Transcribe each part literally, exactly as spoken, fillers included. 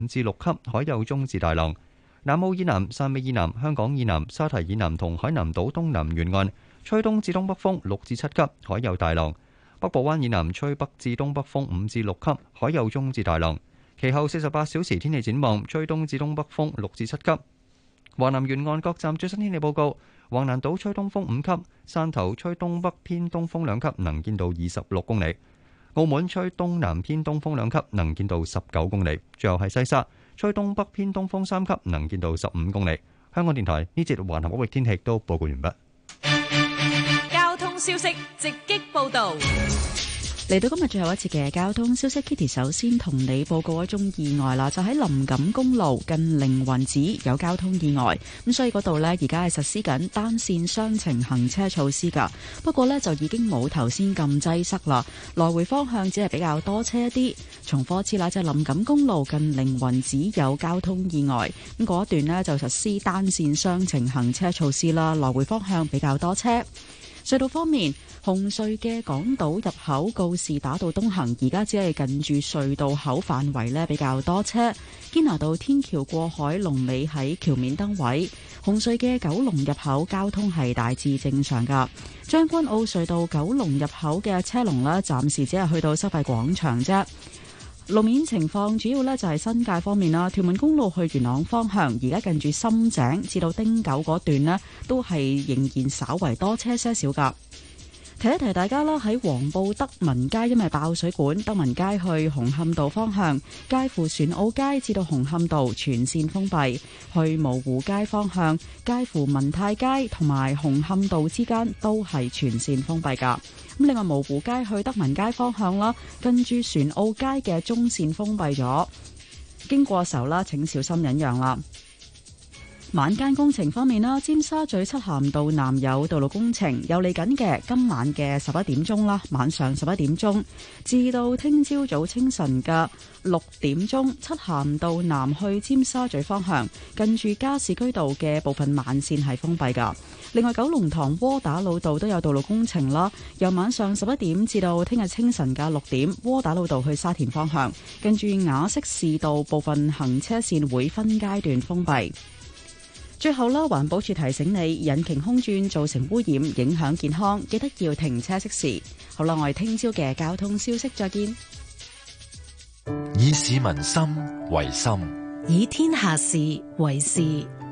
五至六級，海有中至大浪。南澳以南、汕尾以南、香港以南、沙提以南同海南島東南沿岸吹東至東北風六至七級，海有大浪。北部灣以南吹北至東北風五至六級，海有中至大浪。其後四十八小時天氣展望，吹東至東北風六至七級。華南沿岸各站最新天氣報告：橫瀾島吹東風五級，汕頭吹東北偏東風兩級，能見度二十六公里；澳門吹東南偏東風兩級，能見度十九公里。最後係西沙吹東北偏東風三級，能見度十五公里。香港電台呢節環球域天氣都報告完畢。 交通消息直擊報道。 嚟到今日最後一次嘅交通消息 ，Kitty 首先同你報告一宗意外啦，就喺林錦公路近凌雲寺有交通意外，咁所以嗰度呢，而家係實施緊單線雙程行車措施噶，不過呢，就已經冇頭先咁擠塞啦，來回方向只係比較多車啲。重複一次啦，就係林錦公路近凌雲寺有交通意外，咁嗰一段呢，就實施單線雙程行車措施啦，來回方向比較多車。隧道方面，紅隧嘅港島入口告士打道東行，而家只係近住隧道口範圍呢比較多車。堅拿道天橋過海龍尾喺橋面燈位。紅隧嘅九龍入口交通係大致正常噶。將軍澳隧道九龍入口嘅車龍呢，暫時只係去到收費廣場啫。路面情況主要呢就係新界方面啦，屯門公路去元朗方向，而家近住深井至到汀九嗰段呢，都係仍然稍為多車些少噶。提一提大家啦，喺黃埔德民街因為爆水管，德民街去紅磡道方向，介乎船澳街至到紅磡道全線封閉；去蕪湖街方向，介乎民泰街同埋紅磡道之間都係全線封閉噶。咁另外蕪湖街去德民街方向啦，跟住船澳街嘅中線封閉咗，經過時候啦，請小心忍讓啦。晚間工程方面啦，尖沙咀漆咸道南有道路工程，有嚟緊嘅今晚嘅十一點鐘啦，晚上十一點鐘至到聽朝早清晨嘅六點鐘，漆咸道南去尖沙咀方向，近住加士居道嘅部分慢線係封閉噶。另外，九龍塘窩打老道都有道路工程啦，由晚上十一點至到聽日清晨嘅六點，窩打老道去沙田方向，近住雅息士道部分行車線會分階段封閉。最後啦，環保署提醒你，引擎空轉造成污染，影響健康，記得要停車熄匙。好啦，我哋聽朝嘅交通消息再見。 以市民心為心， 以天下事為事。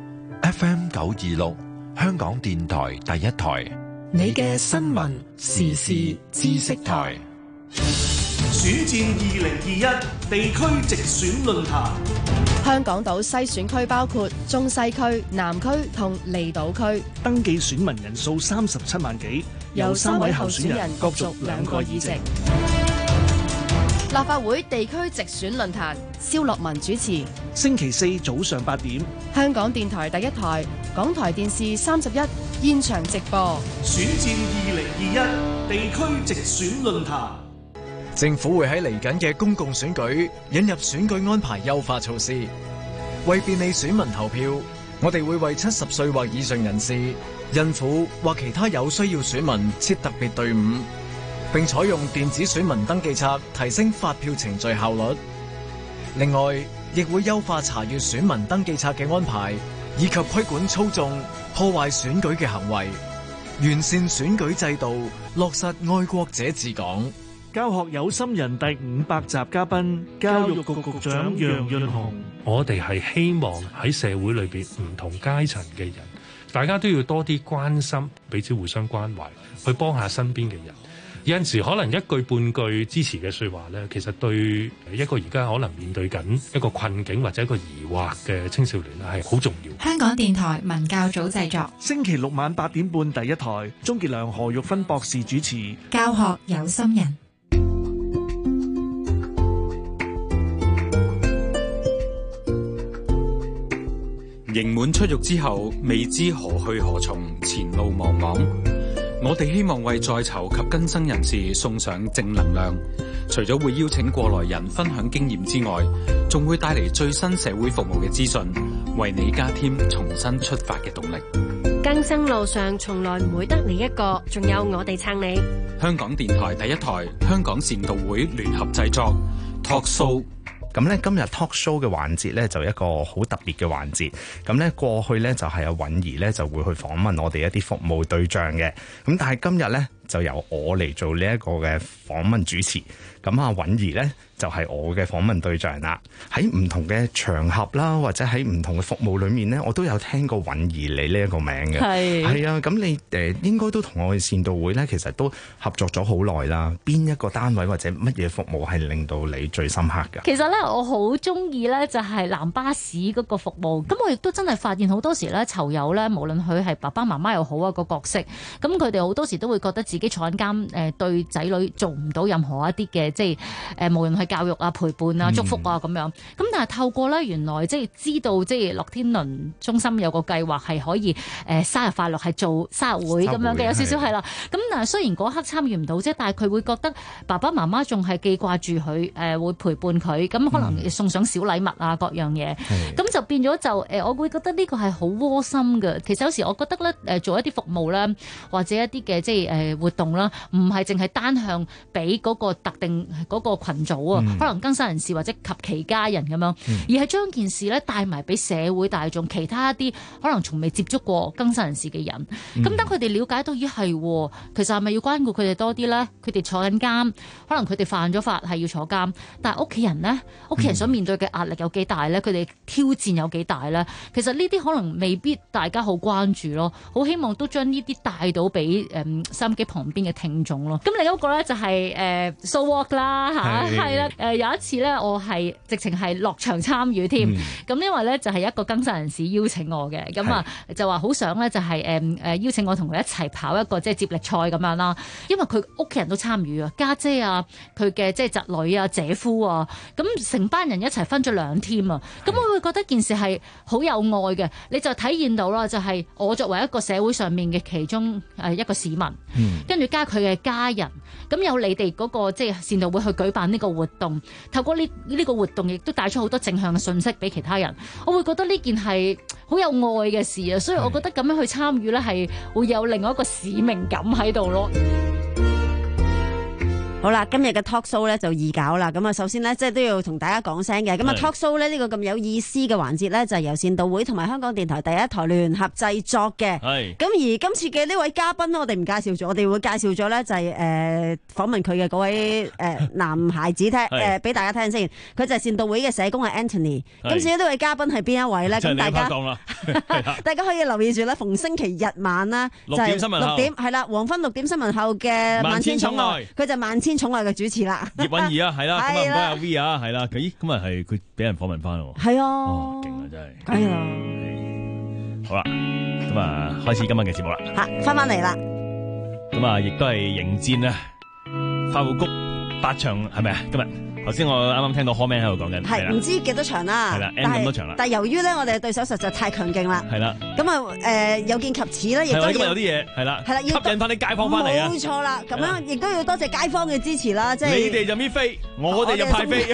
F M 九二六，香港電台第一台， 你嘅新聞時事知識台。 選戰二零二一地區直選論壇。 香港島西選區包括中西區、南區同離島區， 登記選民人數三十七萬幾，有三位候選人角逐兩個議席。 立法會地區直選論壇，蕭樂文主持。 星期四早上八點， 香港電台第一台、港台電視三十一現場直播。 選戰二零二一地區直選論壇。 政府會喺嚟緊嘅公共選舉引入選舉安排優化措施，為便利選民投票，我哋會為七十歲或以上人士、孕婦或其他有需要選民設特別隊伍，並採用電子選民登記冊，提升發票程序效率。另外，亦會優化查閱選民登記冊嘅安排，以及規管操縱、破壞選舉嘅行為，完善選舉制度，落實愛國者治港。 教學有心人第五百集嘉賓，教育局局長楊潤雄。 我哋係希望喺社會裏邊唔同階層嘅人，大家都要多啲關心，彼此互相關懷，去幫下身邊嘅人。有陣時可能一句半句支持嘅說話呢，其實對一個而家可能面對緊一個困境或者一個疑惑嘅青少年係好重要。 香港電台文教組製作， 星期六晚八點半第一台，鍾傑良、何玉芬博士主持。 教學有心人。 刑滿出獄之後，未知何去何從，前路茫茫。我哋希望為在囚及更生人士送上正能量，除咗會邀請過來人分享經驗之外，仲會帶嚟最新社會服務嘅資訊，為你加添重新出發嘅動力。 更生路上從來唔會得你一個，仲有我哋撐你。 香港電台第一台、香港善導會聯合製作，Talk Show 咁咧今日 talk show 嘅環節咧就一個好特別嘅環節。咁咧過去咧就係阿韻儀咧就會去訪問我哋一啲服務對象嘅。咁但係今日咧就由我嚟做呢一個嘅訪問主持。咁阿韻儀咧就係我嘅訪問對象啦。喺唔同嘅場合啦，或者喺唔同嘅服務裏面咧，我都有聽過韻儀你呢一個名嘅。係係啊，咁你誒應該都同我哋善導會咧，其實都合作咗好耐啦。邊一個單位或者乜嘢服務係令到你最深刻㗎？ 其實咧，我好中意咧就係藍巴士嗰個服務。咁我亦都真係發現好多時咧，囚友咧，無論佢係爸爸媽媽又好啊個角色，咁佢哋好多時都會覺得自己坐緊監誒，對仔女做唔到任何一啲嘅即係誒，無論係教育啊、陪伴啊、祝福啊咁樣。咁但係透過咧，原來即係知道即係樂天倫中心有個計劃係可以誒生日快樂係做生日會咁樣嘅，有少少係啦。咁但係雖然嗰刻參與唔到啫，但係佢會覺得爸爸媽媽仲係記掛住佢，誒會陪伴佢，咁可能送上小禮物啊各樣嘢，咁就變咗就誒，我會覺得呢個係好窩心嘅。其實有時我覺得咧，誒做一啲服務啦，或者一啲嘅即係誒活動啦，唔係淨係單向俾嗰個特定嗰個羣組啊，可能更生人士或者及其家人咁樣，而係將件事咧帶埋俾社會大眾，其他一啲可能從未接觸過更生人士嘅人，咁等佢哋了解到咦係，其實係咪要關顧佢哋多啲咧？佢哋坐緊監，可能佢哋犯咗法係要坐監，但係屋企人咧，屋企人所面對嘅壓力有幾大咧？佢哋挑戰有幾大咧？其實呢啲可能未必大家好關注咯，好希望都將呢啲帶到俾誒收音機旁邊嘅聽眾咯。咁另一個咧就係誒 So Walk 啦嚇，係啦誒有一次咧，我係直情係落場參與添。咁、嗯、因為咧就係一個更生人士邀請我嘅，咁啊就話好想咧就係誒誒邀請我同佢一齊跑一個即係接力賽咁樣啦。因為佢屋企人都參與啊，家姐啊，佢嘅即係侄女啊、姐夫啊，咁成班人一齊分咗兩 team 啊。咁我會覺得件事係好有愛嘅，你就體現到啦，就係我作為一個社會上面嘅其中誒一個市民，跟、嗯、住加佢嘅家人，咁有你哋嗰、那個即係善導會去舉辦呢個活動，透過呢呢個活動亦都帶出好多正向嘅信息俾其他人。我會覺得呢件係好有愛嘅事啊，所以我覺得咁樣去參與咧係會有另外一個使命感喺度咯。 好啦，今日嘅 talk show 咧就易搞啦。咁啊，首先咧即係都要同大家講聲嘅。咁啊 talk show 咧呢個咁有意思嘅環節咧，就係由善導會同埋香港電台第一台聯合製作嘅。係。咁而今次嘅呢位嘉賓咧，我哋唔介紹咗，我哋會介紹咗咧就係誒訪問佢嘅嗰位誒、呃、男孩子聽誒俾大家聽先。佢就係善導會嘅社工係 Anthony。今次呢位嘉賓係邊一位咧？咁大家大家可以留意住咧，逢星期日晚啦，六點新聞後六點係啦，黃昏六點新聞後嘅萬千寵愛，佢就萬千寵愛嘅主持啦，葉韻儀啊，係啦，咁啊唔該阿 V 啊，係啦，佢咦今日係佢俾人訪問翻咯，係啊，哦，勁啊真係，梗係啦，好啦，咁啊開始今晚嘅節目啦，吓翻翻嚟啦，咁啊亦都係迎戰啊，快活谷八場係咪啊？今日頭先我啱啱聽到 comment 喺度講緊，係唔知幾多場啦，係啦 N 咁多場啦，但係由於咧我哋嘅對手實在太強勁啦，係啦，咁啊誒有見及此咧，亦都今日有啲嘢係啦，係啦，要吸引翻啲街坊翻嚟啊，冇錯啦，咁樣亦都要多謝街坊嘅支持啦，即係你哋就搣飛，我哋就派飛，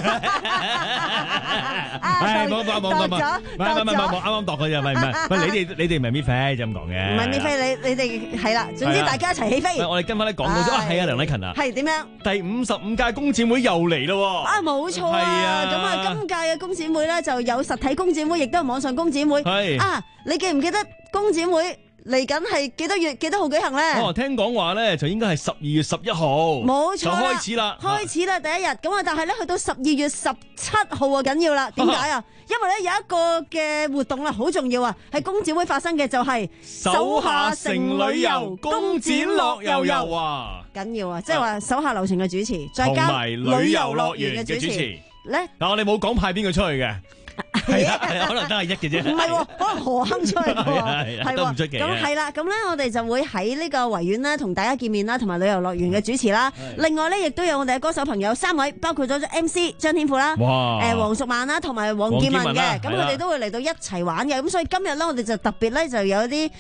係冇冇冇冇冇，唔係唔係唔係啱啱度佢就唔係唔係，喂你哋你哋唔係搣飛就咁講嘅，唔係搣飛，你你哋係啦，總之大家一齊起飛，我哋跟翻啲廣告先啊，係啊梁禮勤啊，係點樣？第五十五屆工展會又嚟咯。啊，冇錯啊！咁啊，今屆嘅工展會咧就有實體工展會，亦都有網上工展會。係啊，你記唔記得工展會嚟緊係幾多月幾多號舉行咧？哦，聽講話咧就應該係十二月十一號，冇錯，就開始啦，開始啦第一日。咁啊，但係咧去到十二月十七號啊緊要啦。點解啊？因為咧有一個嘅活動啦，好重要啊，係工展會發生嘅就係手下城旅遊工展樂悠悠啊！緊要啊，即係話手下留情嘅主持，再加埋旅遊樂園嘅主持咧。但我哋冇講派邊個出去嘅，係啊，可能都係一嘅啫。唔係，可能何鏗出去嘅，係都唔出奇。咁係啦，咁咧我哋就會喺呢個維園咧同大家見面啦，同埋旅遊樂園嘅主持啦。另外咧，亦都有我哋嘅歌手朋友三位，包括咗 M C 張天賦啦，誒黃淑曼啦，同埋黃建文嘅。咁佢哋都會嚟到一齊玩嘅。咁所以今日咧，我哋就特別咧就有啲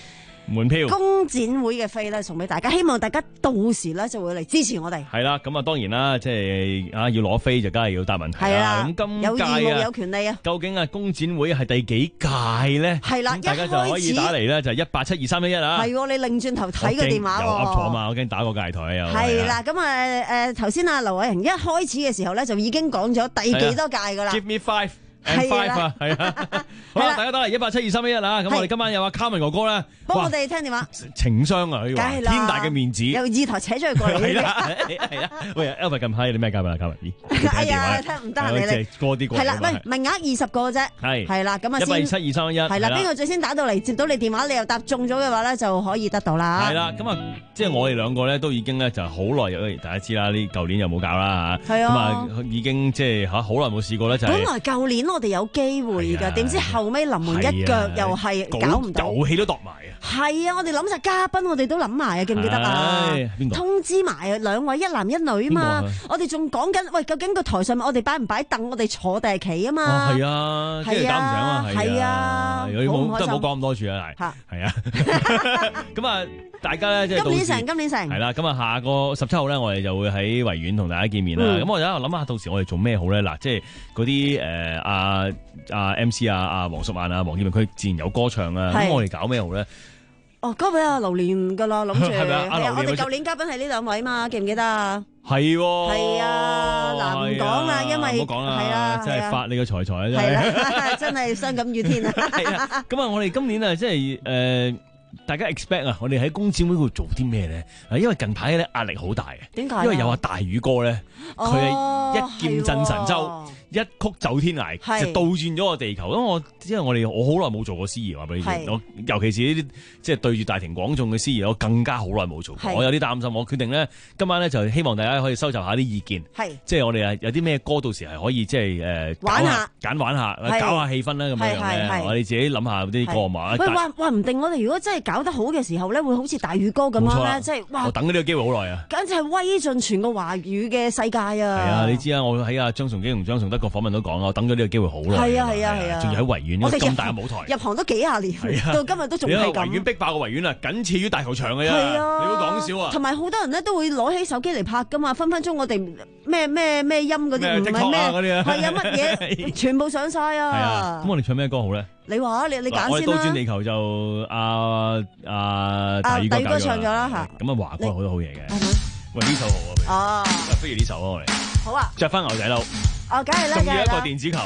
門票工展會嘅飛咧送俾大家，希望大家到時咧就會嚟支持我哋。 係啦，咁啊當然啦，即係啊要攞飛就梗係要答問題啦。咁今有義務屆有權利啊， 究竟啊工展會係第幾屆咧？ 係啦， 大家就可以打嚟咧，就係一八七二三一一啊。 係喎，你擰轉頭睇個電話喎。 又噏錯嘛，我驚打個界台又。 係啦，咁啊誒頭先啊劉偉恒一開始嘅時候咧就已經講咗第幾多屆㗎啦。 Give me five and five 啊，係啊。好啦，大家打嚟一八七二三一一啊。咁我哋今晚有阿卡文哥哥咧， 幫我哋聽電話。 情商啊，佢話天大嘅面子， 由二台扯出去過嚟。 係啦，係啦。喂 ，Alvin 近排有啲咩嘉賓啊？卡文， 哎呀，聽唔得你哋過啲過。 係啦，喂，名額二十個啫。係係啦，咁啊先。 一八七二三一一。 係啦，邊個最先打到嚟接到你電話，你又答中咗嘅話咧，就可以得到啦。 係啦，咁啊，即係我哋兩個咧都已經咧就好耐，有大家知啦，呢舊年又冇搞啦嚇。係啊。咁啊，已經即係嚇好耐冇試過咧，就係。本來舊年我哋有機會㗎，點知後尾臨門一腳又係搞唔到。 遊戲都度埋啊！ 係啊，我哋諗晒嘉賓，我哋都諗埋啊，記唔記得啊？通知埋兩位一男一女嘛。我哋仲講緊，喂，究竟個台上面我哋擺唔擺凳，我哋坐定係企啊嘛？ 係啊，即係搞唔成啊，係啊，有啲冇，都唔好講咁多處啊，係係啊。咁啊，大家咧即係今年成，今年成係啦。咁啊，下個十七號咧，我哋就會喺維園同大家見面啦。咁我就喺度諗下，到時我哋做咩好咧？嗱，即係嗰啲誒阿阿 M C 啊、阿黃淑曼啊、黃劍榮，佢自然有歌唱啊。咁我哋搞咩好咧？ 哦，交俾阿榴蓮噶啦，諗住。 係咪啊？ 我哋舊年嘉賓係呢兩位嘛，記唔記得啊？ 係喎。 係啊，嗱唔講啦，因為唔好講啦， 係啦， 真係發你個財財啊！真係啦，真係傷感於天啊！ 係啊，咁啊，我哋今年啊，即係誒，大家 expect 啊，我哋喺工展會度做啲咩咧？啊，因為近排咧壓力好大嘅。點解？因為有阿大宇哥咧，佢係一劍震神州。一曲走天涯，就倒轉咗個地球。因為我因為我哋我好耐冇做過司儀，話俾你知。我尤其是呢啲即係對住大庭廣眾嘅司儀，我更加好耐冇做過。我有啲擔心，我決定咧今晚咧就希望大家可以收集下啲意見。即係我哋有啲咩歌到時係可以即係誒玩下揀玩下，搞下氣氛啦咁樣嘅。我哋自己諗下啲歌嘛。 喂，話話唔定我哋如果真係搞得好嘅時候咧，會好似大宇哥咁樣咧，即係哇！ 我等呢個機會好耐啊！ 簡直係威盡全個華語嘅世界啊！係啊，你知啊，我喺阿張崇基同張崇德個訪問都講啦，我等咗呢個機會好耐。係啊係啊係啊！ 仲要喺維園咁大嘅舞台， 入行都幾廿年，到今日都仲係咁。 維園逼爆個維園啊，僅次於大球場嘅啫。係啊，你會講笑啊？ 同埋好多人咧都會攞起手機嚟拍噶嘛，分分鐘我哋咩咩咩音嗰啲唔係咩，係啊乜嘢全部上晒啊！ 係啊，咁我哋唱咩歌好咧？ 你話你你揀先啦。 我哋倒轉地球就阿阿大宇哥唱咗啦嚇。 咁啊華哥好多好嘢嘅。喂，呢首好啊！哦，不如呢首啊，我哋好啊， 着翻牛仔褸。 哦，梗係啦， 仲要一個電子琴。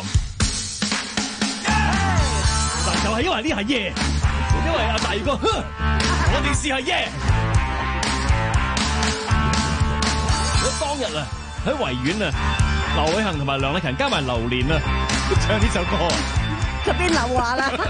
嗱，就係因為呢下耶，因為阿大宇哥，我哋試下耶。我當日啊喺維園啊，劉偉恒同埋梁麗勤加埋榴蓮啊，唱呢首歌啊， 入邊流話啦。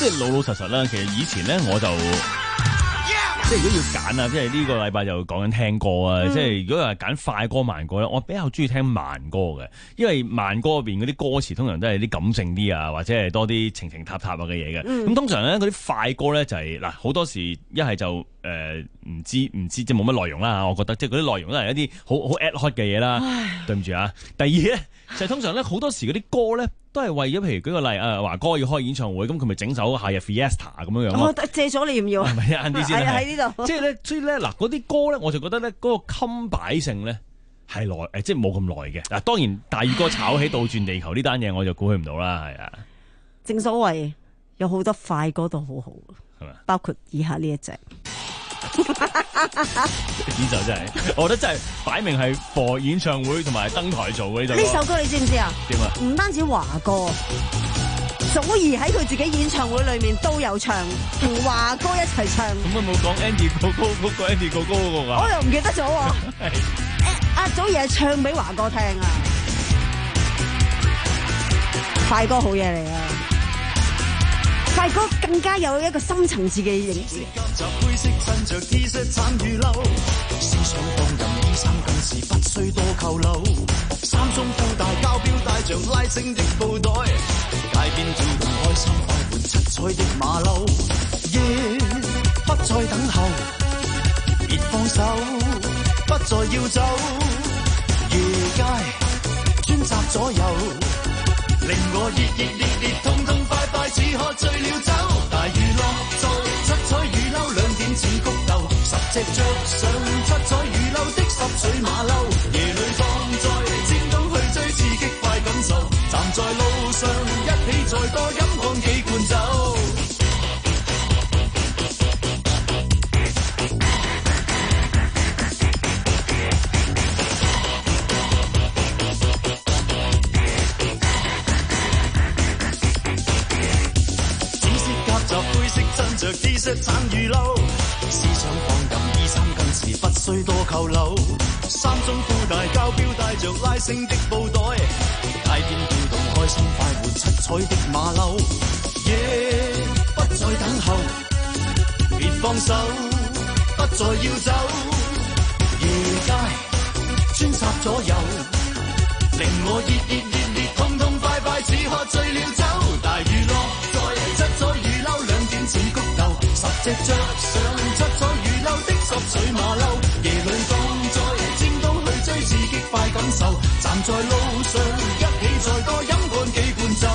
係老老實實啦。其實以前咧我就。即係如果要揀啊，即係呢個禮拜就講緊聽歌啊。嗯、即係如果係揀快歌慢歌咧，我比較中意聽慢歌嘅，因為慢歌入邊嗰啲歌詞通常都係啲感性啲啊，或者係多啲情情塔塔啊嘅嘢嘅。咁、嗯、通常咧嗰啲快歌咧就係、是、嗱，好多時一係就誒唔、呃、知唔知即係冇乜內容啦。我覺得即係嗰啲內容都係一啲好好 ad hoc 嘅嘢啦。唉對唔住啊。第二咧就係、是、通常咧好多時嗰啲歌咧。都係為咗，譬如舉個例，啊華哥要開演唱會，咁佢咪整首夏日 Fiesta 咁樣樣咯。 哦，借咗你要唔要啊？ 係咪晏啲先喺呢度。 即係咧，所以咧嗱，嗰啲歌咧，我就覺得咧，嗰個襟擺性咧係耐，誒，即係冇咁耐嘅。嗱，當然大宇哥炒起倒轉地球呢單嘢，我就估佢唔到啦，係啊。 正所謂有好多快歌都好好，係咪？包括以下呢一隻。 呢首真係，我覺得真係擺明係播演唱會同埋登台做嘅呢首。 呢首歌你知唔知啊？ 點啊？ 唔單止華哥，祖兒喺佢自己演唱會裏面都有唱，同華哥一齊唱。 咁啊冇講 Andy 哥哥嗰個 Andy 哥哥嗰個啊？ 我又唔記得咗喎。阿祖兒係唱俾華哥聽啊！快歌好嘢嚟啊！快歌更加有一個深層次嘅認識。灰色襯着 T 恤橙與褸，思想放任衣衫更是不需多扣留。三中褲大膠錶帶着拉繩的布袋，街邊跳動開心快活七彩的馬騮。夜、yeah, 不再等候，別放手，不再要走。夜街專責左右，令我熱熱烈烈痛痛快快似喝醉了酒。大娛樂在七彩雨褸兩點似谷豆，十隻着上七彩雨褸的十歲馬騮。夜裏放在尖東去追刺激快感受，站在路上一起再多飲看幾罐酒。着 T 恤橙與褸，思想放任衣衫更是不需多扣留。三中褲大膠錶帶着拉繩的布袋，街邊跳動開心快活七彩的馬騮。夜、yeah, 不再等候，別放手，不再要走。夜街穿插左右，令我熱熱烈烈痛痛快快似喝醉了酒。大娛樂在七彩雨褸兩點似谷豆，十隻着上七彩雨褸的十歲馬騮。夜裏放在尖東去追刺激快感受，站在路上一起再多飲看幾罐酒。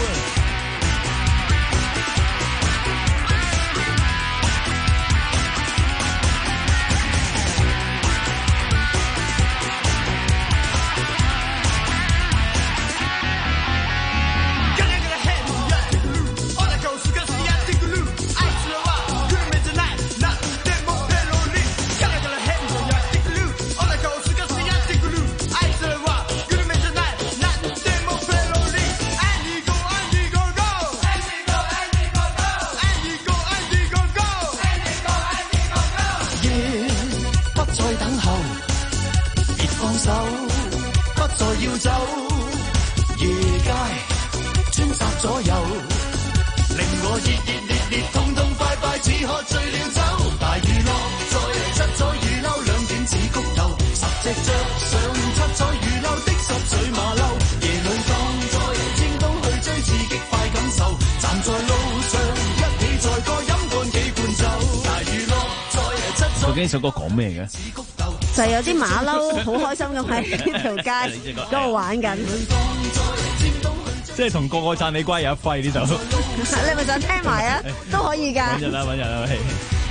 呢首歌講咩嘅？ 就係有啲馬騮好開心咁喺呢條街嗰度玩緊， 即係同個個讚你乖有一揮呢首。 你咪想聽埋啊？都可以㗎。 揾日啦，揾日啦，喂！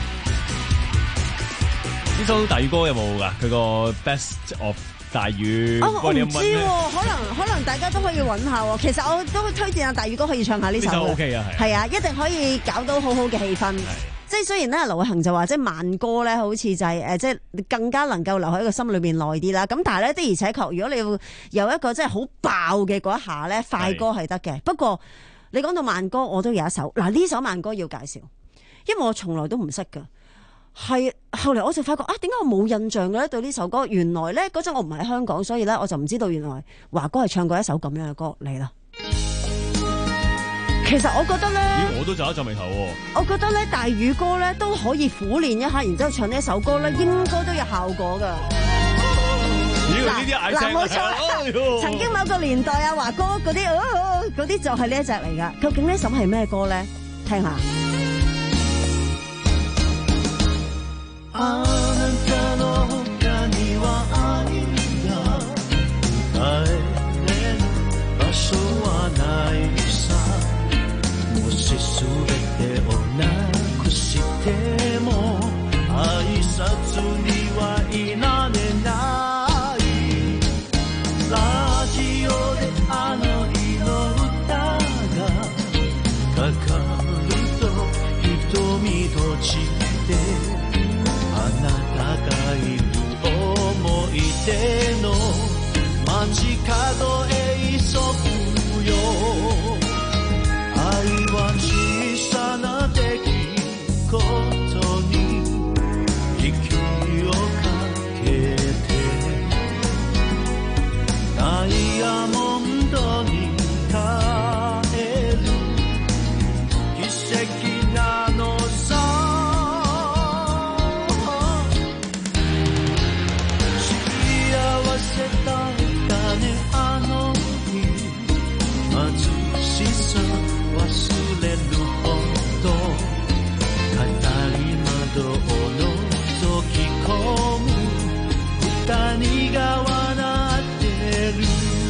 呢首大宇哥有冇㗎？佢個 Best of 大宇。 哦，我唔知喎，可能可能大家都可以揾下喎。其實我都推薦阿大宇哥可以唱下呢首。呢首 OK 啊， 係。係啊，一定可以搞到好好嘅氣氛。即係雖然咧，劉慧恒就話即係慢歌咧，好似就係、是、誒，即係更加能夠留喺個心裏邊耐啲啦。咁但係咧的而且確，如果你要有一個即係好爆嘅嗰一下咧，快歌係得嘅。是不過你講到慢歌，我都有一首嗱，呢首慢歌要介紹，因為我從來都唔識噶。係後嚟我就發覺啊，點解我冇印象嘅咧？對呢首歌，原來咧嗰陣我唔喺香港，所以咧我就唔知道原來華哥係唱過一首咁樣嘅歌嚟啦。其其實我覺得咧， 咦，我都皺一皺眉頭喎。 我覺得咧大宇哥咧都可以苦練一下，然之後唱呢一首歌咧，應該都有效果㗎。 咦，呢啲嗌聲冇錯，曾經某個年代啊，華哥嗰啲嗰啲就係呢一隻嚟㗎。究竟呢首係咩歌咧？聽下。 あなたの他には愛が帰れる場所はないさもし全てをなくしても挨拶にはいられないラジオであの日の歌がかかると瞳閉じてあなたがいる思い出の街角へ急ぐよ愛は小さな出来事に息をかけてダイヤモンドに帰る奇跡なのさあの日貧しさ忘れるほど片い窓を覗き込む二人が笑ってる。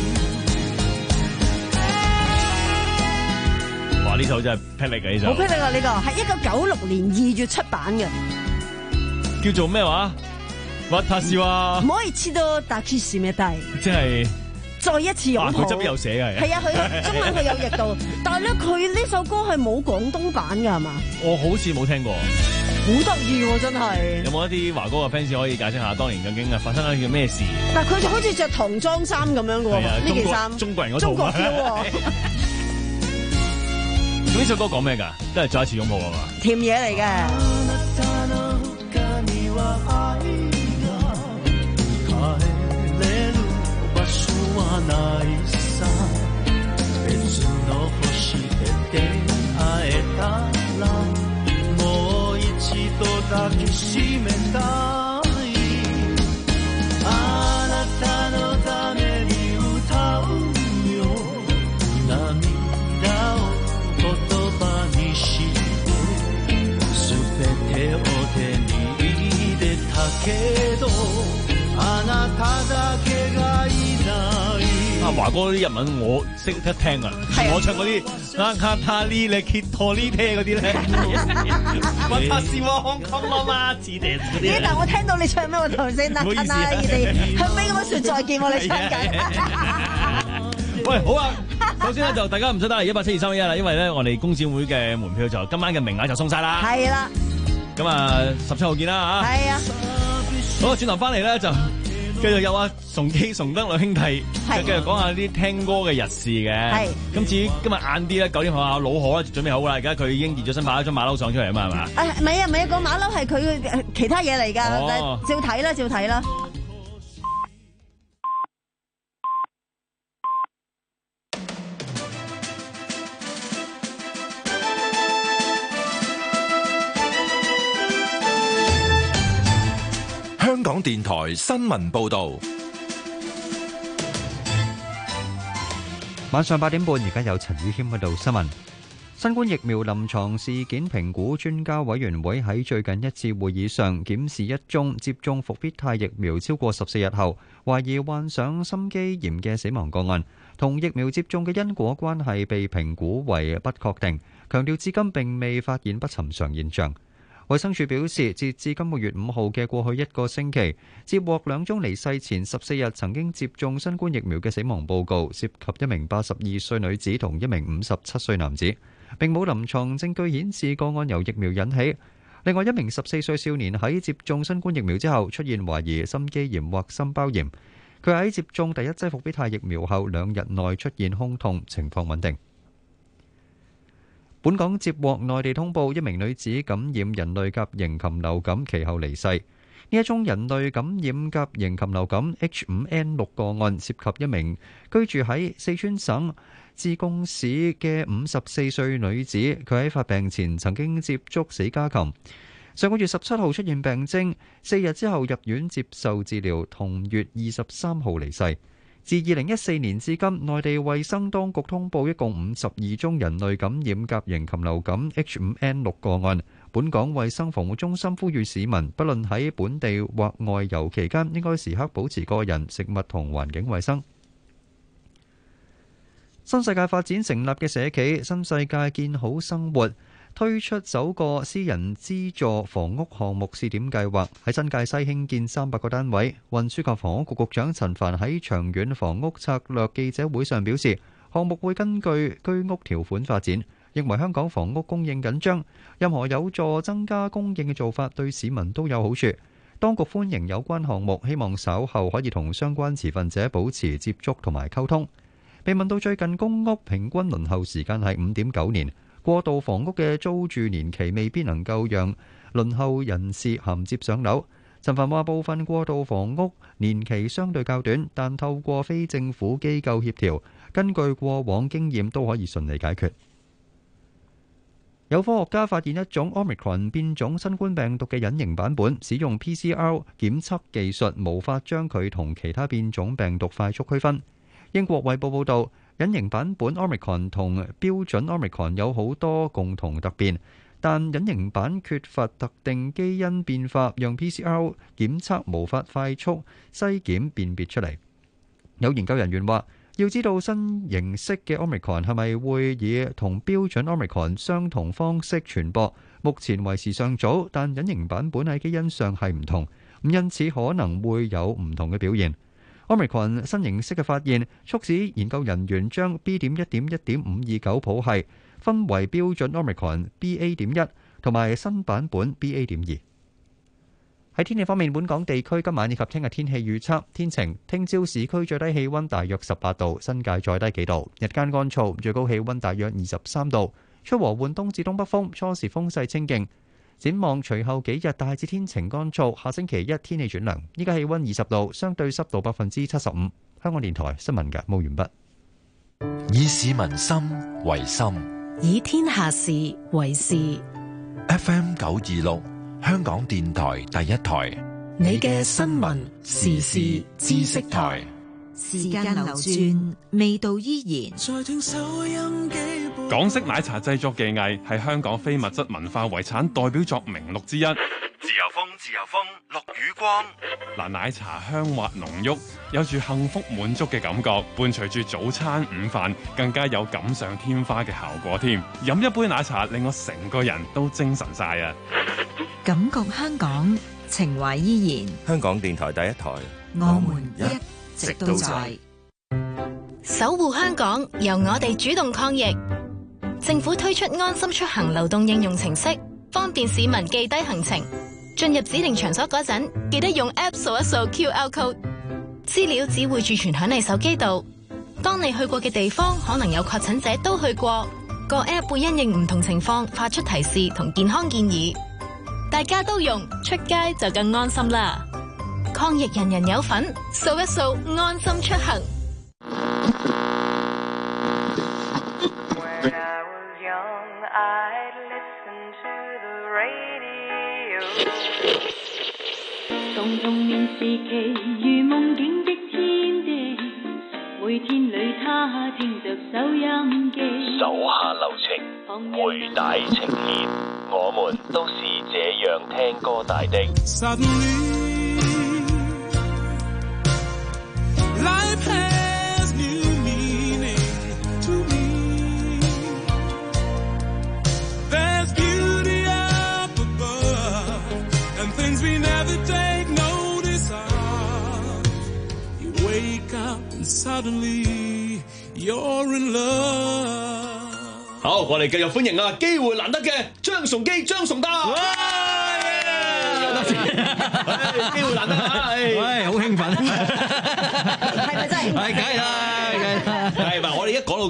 哇！呢首真係霹靂嘅呢首， 好霹靂啊！呢個係一九九六年二月出版嘅， 叫做咩話？私は唔可以黐到大 kiss 咩低， 即係再一次擁抱。 佢側邊有寫嘅， 係啊，佢中文佢有譯到，但係咧佢呢首歌係冇廣東版㗎係嘛？ 我好似冇聽過， 好得意喎真係。 有冇一啲華哥嘅 fans 可以解釋下當年究竟係發生咗件咩事？ 但係佢就好似着唐裝衫咁樣嘅喎，呢件衫中國人嗰套。 中國嘅喎。 咁呢首歌講咩㗎？都係再一次擁抱啊嘛。 甜嘢嚟嘅。 はないさ別の星で出会えたらもう一度抱きしめたいあなたのために歌うよ涙を言葉にして全てを手に入れたけどあなただけがい啊，華哥啲日文我識得聽啊，我唱嗰啲啊卡塔利咧、揭托呢聽嗰啲咧，我拍視我康康啊嘛，字典嗰啲。 咦？但我聽到你唱咩我頭先啊，卡塔利哋向邊咁樣説再見喎？你唱緊。 喂，好啊！首先咧就大家唔使打嚟一八七二三一啦，因為咧我哋工展會嘅門票就今晚嘅名額就送晒啦。 係啦。 咁啊，十七號見啦嚇。 係啊。 好，轉頭翻嚟咧就。繼續有阿崇基、崇德兩兄弟，繼續講下啲聽歌嘅日事嘅。咁至於今日晏啲咧，九點後阿老何咧準備好啦，而家佢已經熱咗身，拍咗張馬騮相出嚟啊嘛，係嘛？ 誒，唔係啊，唔係啊，個馬騮係佢其他嘢嚟㗎，照睇啦，照睇啦。 香港電台新聞報道， 晚上八點半，而家有陳宇謙喺度新聞。新冠疫苗臨床事件評估專家委員會喺最近一次會議上檢視一宗接種復必泰疫苗超過十四日後懷疑患上心肌炎嘅死亡個案，同疫苗接種嘅因果關係被評估為不確定，強調至今並未發現不尋常現象。衛生署表示，截至今個月五號嘅過去一個星期，接獲兩宗離世前十四日曾經接種新冠疫苗嘅死亡報告，涉及一名八十二歲女子同一名五十七歲男子，並冇臨床證據顯示個案由疫苗引起。另外一名十四歲少年喺接種新冠疫苗之後出現懷疑心肌炎或心包炎，佢喺接種第一劑復必泰疫苗後兩日內出現胸痛，情況穩定。本港接獲內地通報，一名女子感染人類甲型禽流感，其後離世。 呢一宗人類感染甲型禽流感 H 五 N 六個案，涉及一名居住喺四川省自貢市嘅五十四歲女子，佢喺發病前曾經接觸死家禽。上個月十七號出現病徵，四日之後入院接受治療，同月二十三號離世。自二零一四年至今，內地衛生當局通報一共五十二宗人類感染甲型禽流感 H 五 N 六個案。本港衛生防護中心呼籲市民，不論喺本地或外遊期間，應該時刻保持個人、食物同環境衛生。新世界發展成立嘅社企新世界建好生活推出首個私人資助房屋項目試點計劃，喺新界西興建三百個單位。運輸及房屋局局長陳帆喺長遠房屋策略記者會上表示，項目會根據居屋條款發展，認為香港房屋供應緊張，任何有助增加供應嘅做法對市民都有好處。當局歡迎有關項目，希望稍後可以同相關持份者保持接觸同埋溝通。被問到最近公屋平均輪候時間係五點九年，過渡房屋嘅租住年期未必能夠讓輪候人士銜接上樓。陳帆話：部分過渡房屋年期相對較短，但透過非政府機構協調，根據過往經驗都可以順利解決。有科學家發現一種 Omicron 變種新冠病毒嘅隱形版本，使用 P C R 檢測技術無法將佢同其他變種病毒快速區分。英國衛報報導，隱形版本 Omicron 同標準 Omicron 有好多共同特別，但隱形版缺乏特定基因變化，讓 P C R 檢測無法快速篩檢辨別出嚟。有研究人員話，要知道新形式嘅 Omicron 係咪會以同標準 Omicron 相同方式傳播，目前為時尚早，但隱形版本喺基因上係唔同，因此可能會有唔同嘅表現。Omicron 新形式嘅發現，促使研究人員將 B 點一點一點五二九譜系分為標準 Omicron B A 點一同埋新版本 B A 點二。喺天氣方面，本港地區今晚以及聽日天氣預測天晴，聽朝市區最低氣溫大約十八度，新界再低幾度，日間乾燥，最高氣溫大約二十三度，吹和緩東至東北風，初時風勢清勁。展望隨後幾日大致天晴乾燥，下星期一天氣轉涼。依家氣溫二十度，相對濕度百分之七十五。香港電台新聞簡報完畢。 以市民心為心， 以天下事為事。 F M 九二六，香港電台第一台， 你嘅新聞時事知識台。時間流轉，味道依然。在聽收音機。 港式奶茶製作技藝係香港非物質文化遺產代表作名錄之一。自由風，自由風，陸雨光。嗱，奶茶香滑濃郁，有住幸福滿足嘅感覺，伴隨住早餐、午飯，更加有錦上添花嘅效果添。飲一杯奶茶，令我成個人都精神晒啊！ 感覺香港，情懷依然。 香港電台第一台， 我們一直都在。 守護香港，由我哋主動抗疫。政府推出安心出行流動應用程式，方便市民記低行程。進入指定場所嗰陣，記得用 App 掃一掃 Q R code， 資料只會儲存響你手機度。當你去過嘅地方可能有確診者都去過，個 App 會因應唔同情況發出提示同健康建議。大家都用，出街就更安心啦！抗疫人人有份，掃一掃安心出行。 當童年時期如夢境的天地，每天裏他聽着收音機， 手下留情，佩戴情牽，我們都是這樣聽歌大的。 Life has new meaning to me. There's beauty up above and things we never take notice of. You wake up and suddenly you're in love. 好，我哋繼續歡迎啊！機會難得嘅張崇基、張崇達。哇！機會難得啊！喂，好興奮。 係咪真係？ 係，梗係啦，梗係。係咪？我哋一講到聽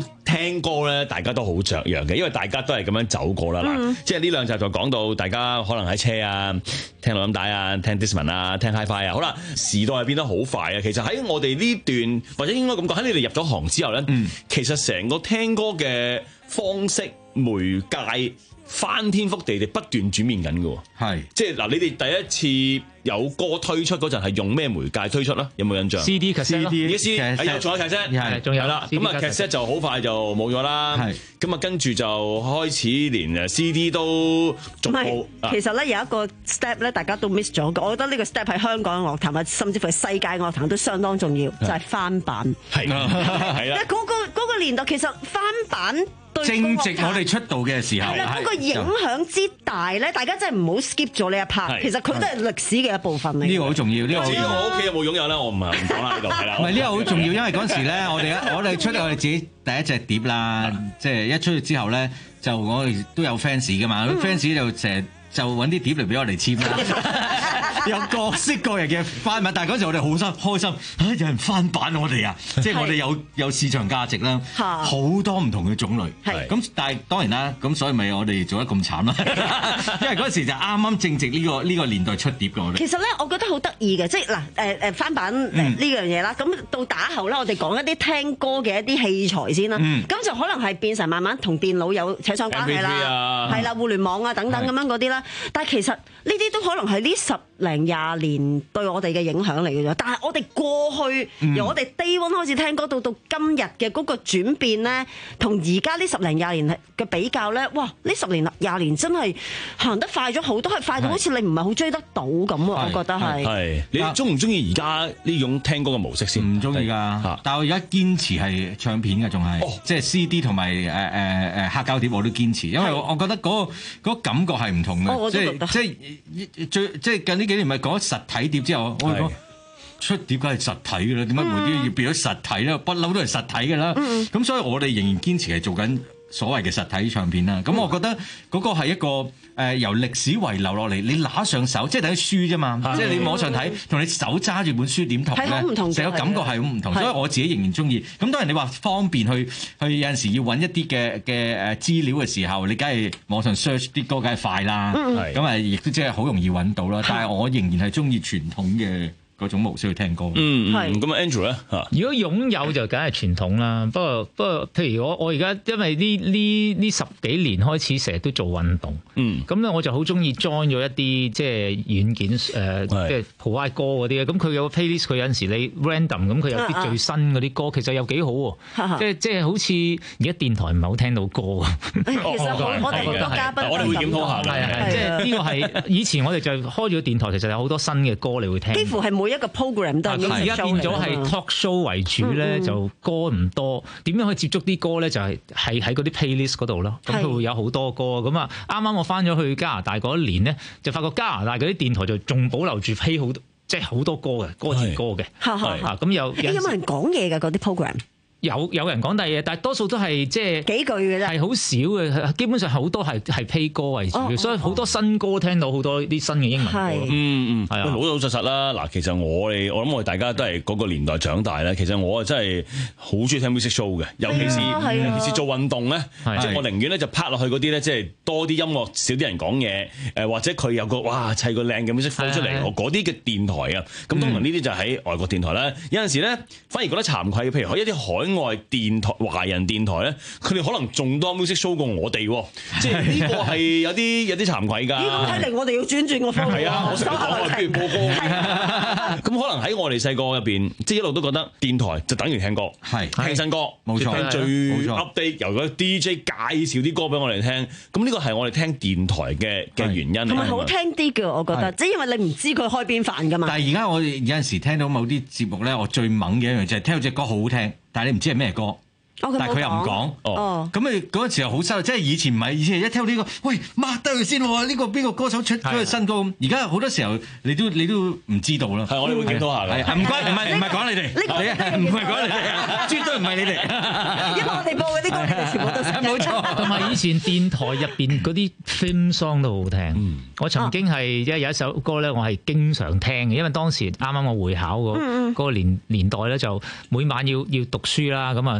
聽歌咧，大家都好雀躍嘅，因為大家都係咁樣走過啦。嗱、嗯，即係呢兩集就講到大家可能喺車啊、聽錄音帶啊、聽 Discman 啊、聽 Hi-Fi 啊，好啦，時代係變得好快啊。其實喺我哋呢段或者應該咁講，喺你哋入咗行之後咧，嗯、其實成個聽歌嘅方式、媒介翻天覆地地不斷轉變緊嘅。係，即係嗱，你哋第一次有歌推出嗰陣係用咩媒介推出啦？有冇印象 ？C D、cassette 咯， 而家 C D 有，仲有 cassette， 係，仲有啦。咁啊 cassette 就好快就冇咗啦。係，咁啊跟住就開始連誒 C D 都逐步。 其實咧有一個 step 咧，大家都 miss 咗。我覺得呢個 step 喺香港樂壇啊，甚至乎係世界樂壇都相當重要，就係翻版。係，係啦。嗰個嗰個年代其實翻版。 正值我哋出道嘅時候， 係啦，嗰個影響之大咧，大家真係唔好 skip 咗呢一 part。其實佢都係歷史嘅一部分嚟。 呢個好重要，呢個好重要。 我屋企有冇擁有咧？我唔係唔講啦，呢度係啦。 唔係呢個好重要，因為嗰陣時咧，我哋我哋出我哋自己第一隻碟啦，即係一出去之後咧，就我哋都有 fans 噶嘛，咁 fans 就成日就揾啲碟嚟俾我哋簽啦。有各式各樣嘅翻版，但係嗰時我哋好心開心，啊有人翻版我哋啊！即係我哋有有市場價值啦，好多唔同嘅種類。係咁，但係當然啦，咁所以咪我哋做得咁慘啦。因為嗰時就啱啱正值呢個呢個年代出碟嘅我哋。 其實咧，我覺得好得意嘅，即係嗱誒誒翻版誒呢樣嘢啦。咁到打後咧，我哋講一啲聽歌嘅一啲器材先啦。咁就可能係變成慢慢同電腦有扯上關係啦，係啦，互聯網啊等等咁樣嗰啲啦。但係其實呢啲都可能係呢十零廿年對我哋嘅影響嚟嘅啫，但係我哋過去、嗯、由我哋 day one 開始聽歌到到今日嘅嗰個轉變咧，同而家呢十零廿年嘅比較咧，哇！呢十年廿年真係行得快咗好多，係快到好似你唔係好追得到咁啊！我覺得係。係你中唔中意而家呢種聽歌嘅模式先？ 唔中意㗎，但係我而家堅持係唱片嘅，仲係、哦、即係 C D 同埋誒誒誒黑膠碟我都堅持，因為我我覺得嗰、嗰個嗰個感覺係唔同嘅、哦，即係即係最即係近呢幾年咪講實體碟之後，我會講出碟梗係實體嘅啦，點解無端端要變咗實體咧？不嬲都係實體嘅啦。咁、嗯、所以我哋仍然堅持係做緊所謂嘅實體唱片啦。咁、嗯、我覺得嗰個係一個誒、呃、由歷史遺留落嚟，你拿上手即係等於書啫嘛。即係你網上睇同你手揸住本書點同咧？成個感覺係好唔同。所以我自己仍然中意。咁當然你話方便去去有陣時要揾一啲嘅嘅誒資料嘅時候，你梗係網上 search 啲歌梗係快啦。咁啊亦都即係好容易揾到啦。但係我仍然係中意傳統嘅嗰種模式去聽歌。 嗯，係咁啊 Andrew 咧嚇。 如果擁有就梗係傳統啦。不過不過，譬如我我而家因為呢呢呢十幾年開始成日都做運動，嗯，咁咧我就好中意 join 咗一啲即係軟件誒，呃、即係 provide 歌嗰啲咧。咁佢有個 playlist，佢有陣時你 random 咁，佢有啲最新嗰啲歌，其實又幾好喎。即係即係好似而家電台唔係好聽到歌啊。其實我我哋好多嘉賓， 我哋會檢討下嘅。 係係，即係呢個係以前我哋就開咗個電台，其實有好多新嘅歌你會聽。 幾乎係每一個 program 都係咁， 而家變咗係 talk show 為主咧，就歌唔多。點樣可以接觸啲歌咧？就係係喺嗰啲 playlist 嗰度咯。咁佢會有好多歌。咁啊，啱啱我翻咗去加拿大嗰一年咧，就發覺加拿大嗰啲電台就仲保留住 play 好多，即係好多歌嘅歌詞歌嘅。係咁有有冇人講嘢嘅嗰啲 program？ 有有人講第嘢，但係多數都係即係幾句嘅啫， 係好少嘅。基本上好多係係 play 歌為主，哦、所以好多新歌聽到好多啲新嘅英文歌。 嗯嗯，係啊，老老實實啦。嗱，其實我哋我諗我哋大家都係嗰個年代長大咧。其實我啊真係好中意聽 music show 嘅，尤其是尤其是做運動咧，即係我寧願咧就拍落去嗰啲咧，即係多啲音樂，少啲人講嘢。誒或者佢有個哇砌個靚嘅 music flow 出嚟，嗰啲嘅電台啊。咁通常呢啲就喺外國電台啦。有陣時咧反而覺得慚愧，譬如喺一啲海外電台華人電台咧，佢哋可能仲多 music show 過我哋，即係呢個係有啲有啲慚愧㗎。 呢個睇嚟我哋要轉轉個方向。 係啊，我成日講我不如播歌。咁可能喺我哋細個入邊，即係一路都覺得電台就等於聽歌，係聽新歌，冇錯，聽最 update，由個 D J 介紹啲歌俾我哋聽。咁呢個係我哋聽電台嘅嘅原因。 同埋好聽啲嘅，我覺得，即係因為你唔知佢開邊飯㗎嘛。 但係而家我有陣時聽到某啲節目咧，我最猛嘅一樣就係聽到隻歌好好聽。但係你唔知係咩歌，哦、但係佢又唔講，哦，咁你嗰陣時候好收，即係以前唔係，以前一聽到呢、這個，喂，抹低佢先喎，呢、這個邊個歌手出咗個新歌咁，而家好多時候你都你都唔知道啦。係我哋會檢討下嘅，唔該，唔係唔係講你哋，唔係講你哋，絕對唔係你哋， 因為我哋播嗰啲歌，你哋全部都識。 冇錯，同埋以前電台入邊嗰啲 theme song 都好聽。嗯、我曾經係即係有一首歌咧，我係經常聽嘅，因為當時啱啱我會考個嗰個年年代咧，就每晚要要讀書啦，咁啊。一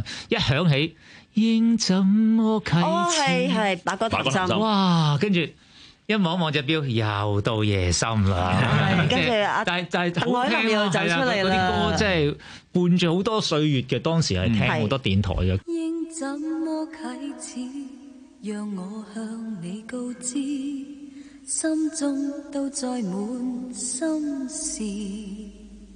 響起，應怎麼啟齒？ 哦，係係八個頭針， 哇！跟住一望一望隻錶，又到夜深啦。 跟住阿但係但係鄧海琳又走出嚟啦。 嗰啲歌即係伴住好多歲月嘅，當時係聽好多電台嘅。 應怎麼啟齒？讓我向你告知，心中都載滿心事。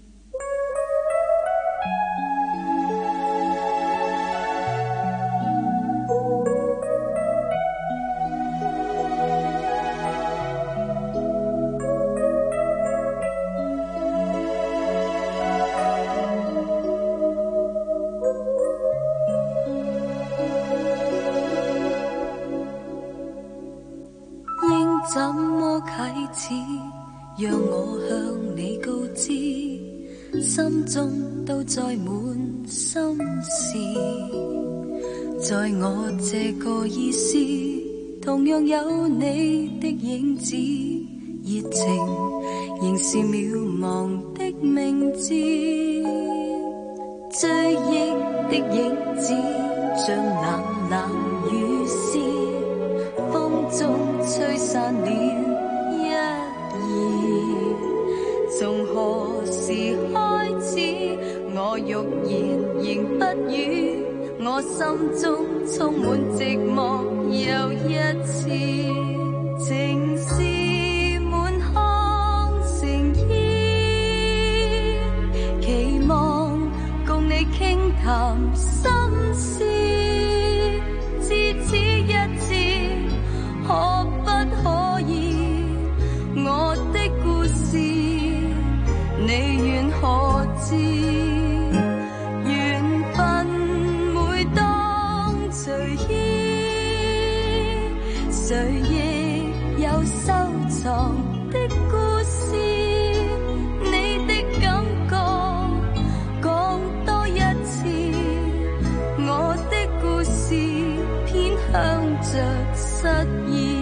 怎麼啟齒？讓我向你告知，心中都載滿心事。在我這個意思，同樣有你的影子，熱情仍是渺茫的名字，追憶的影子像冷冷雨絲，風中吹散了一二，從何時開始我欲言仍不語，我心中充滿寂寞又一次，情是滿腔誠意，期望共你傾談心事，只此一次可不可以？我的故事，你願可知？緣分每當隨意，誰亦有收藏的故事。你的感覺講多一次，我的故事偏向着失意。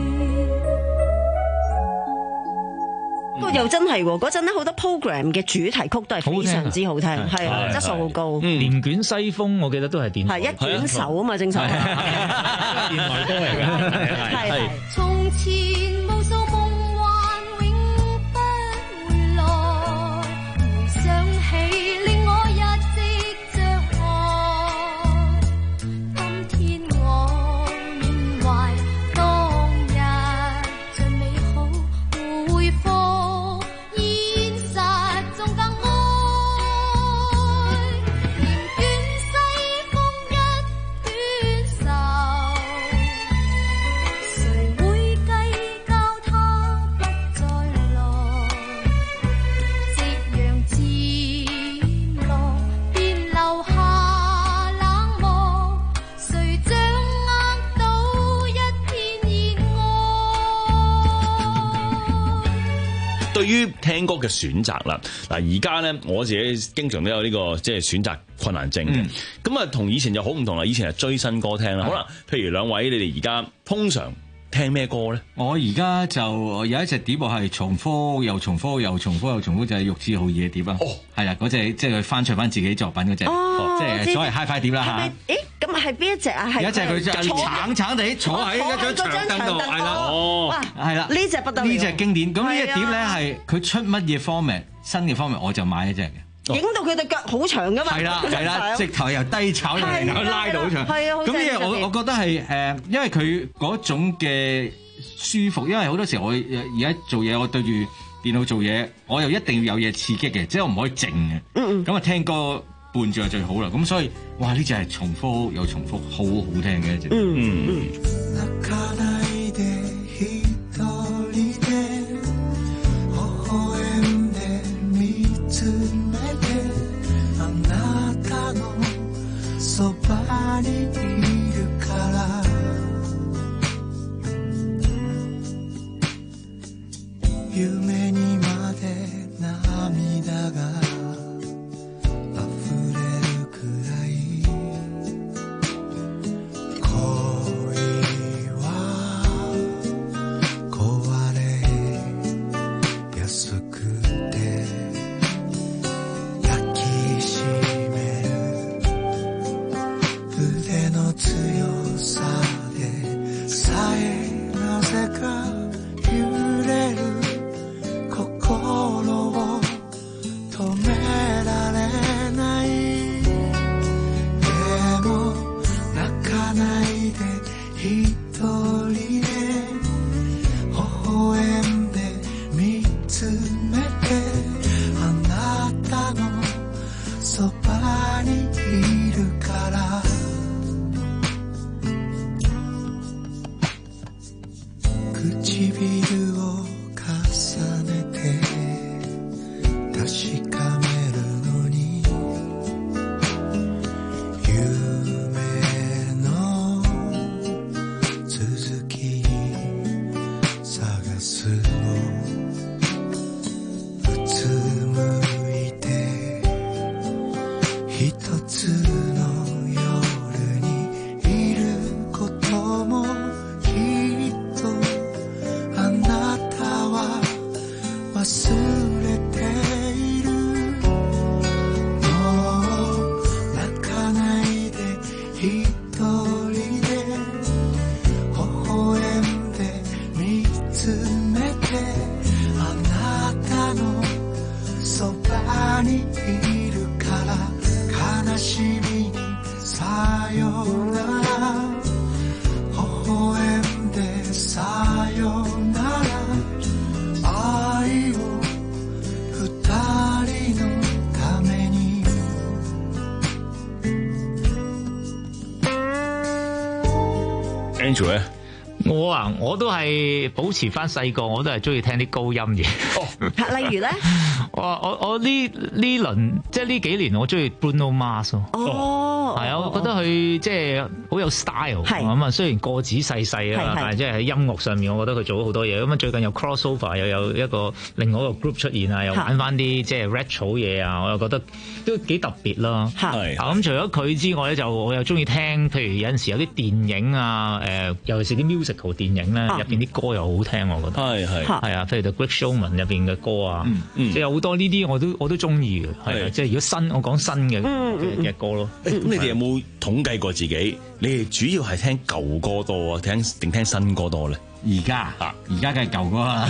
又真係喎，嗰陣咧好多 program 嘅主題曲都係非常之好聽，係啊，質素好高。 連捲西風，我記得都係電台， 係一卷手啊嘛，正常。 電台歌嚟嘅，係係。 從前無數夢幻永不回來，回想起令我一直着愛。今天我緬懷當日最美好回放。 對於聽歌嘅選擇啦，嗱而家咧我自己經常都有呢個即係選擇困難症嘅，咁啊同以前就好唔同啦。以前係追新歌聽啦，好啦，譬如兩位你哋而家通常聽咩歌咧？ 我而家就有一隻碟係重複又重複又重複又重複，就係玉置浩二嘅碟啊。哦，係啊，嗰隻即係佢翻唱翻自己作品嗰隻， 哦， 即係所謂 Hi-Fi 碟啦嚇。 誒，咁係邊一隻啊？ 有一隻佢就橙橙地坐喺一張長凳度，係啦，哦，係啦， 呢隻不得了， 呢隻經典。咁呢隻碟咧係佢出乜嘢 format 新嘅 format，我就買一隻嘅。 影到佢對腳好長噶嘛？ 係啦係啦，直頭由低炒嚟，然後拉到好長。 係啊， 咁呢嘢我我覺得係誒，因為佢嗰種嘅舒服，因為好多時我而家做嘢，我對住電腦做嘢，我又一定要有嘢刺激嘅，即係我唔可以靜嘅。嗯嗯。咁啊，聽歌伴住就最好啦。咁所以，哇！呢隻係重複又重複，好好聽嘅一隻。嗯嗯。 止められないでも泣かないで一人で微笑んで見つめてあなたのそばにいるから唇を重ねて確かめるのに夢の続き探すのうつむいて一つの夜にいることもきっとあなたは忘れているもう泣かないで一人で微笑んで見つめてあなたのそばにいるから悲しみにさよなら微笑んでさよなら愛を二人のために Andrew 咧， 我啊，我都係保持翻細個，我都係中意聽啲高音嘢。 例如咧， 我我我呢呢輪即係呢幾年，我中意 Bruno Mars 咯。 哦， 係啊，我覺得佢即係好有 style 咁啊。雖然個子細細啊，但係即係喺音樂上面，我覺得佢做咗好多嘢。咁啊，最近有 crossover，又有一個另外一個 group 出現啊，又玩翻啲即係 retro 嘢啊，我又覺得都幾特別咯。係啊，咁除咗佢之外咧，就我又中意聽，譬如有陣時有啲電影啊，誒，尤其是啲 musical 電影咧，入邊啲歌又好聽，我覺得係係係啊，譬如 The Great Showman 入邊嘅歌啊，即係有好多呢啲我都我都中意嘅，係啊，即係如果新我講新嘅嘅嘅歌咯。 咁你哋有冇統計過自己？你哋主要係聽舊歌多啊，聽定聽新歌多咧？ 而家啊，而家梗係舊歌啦，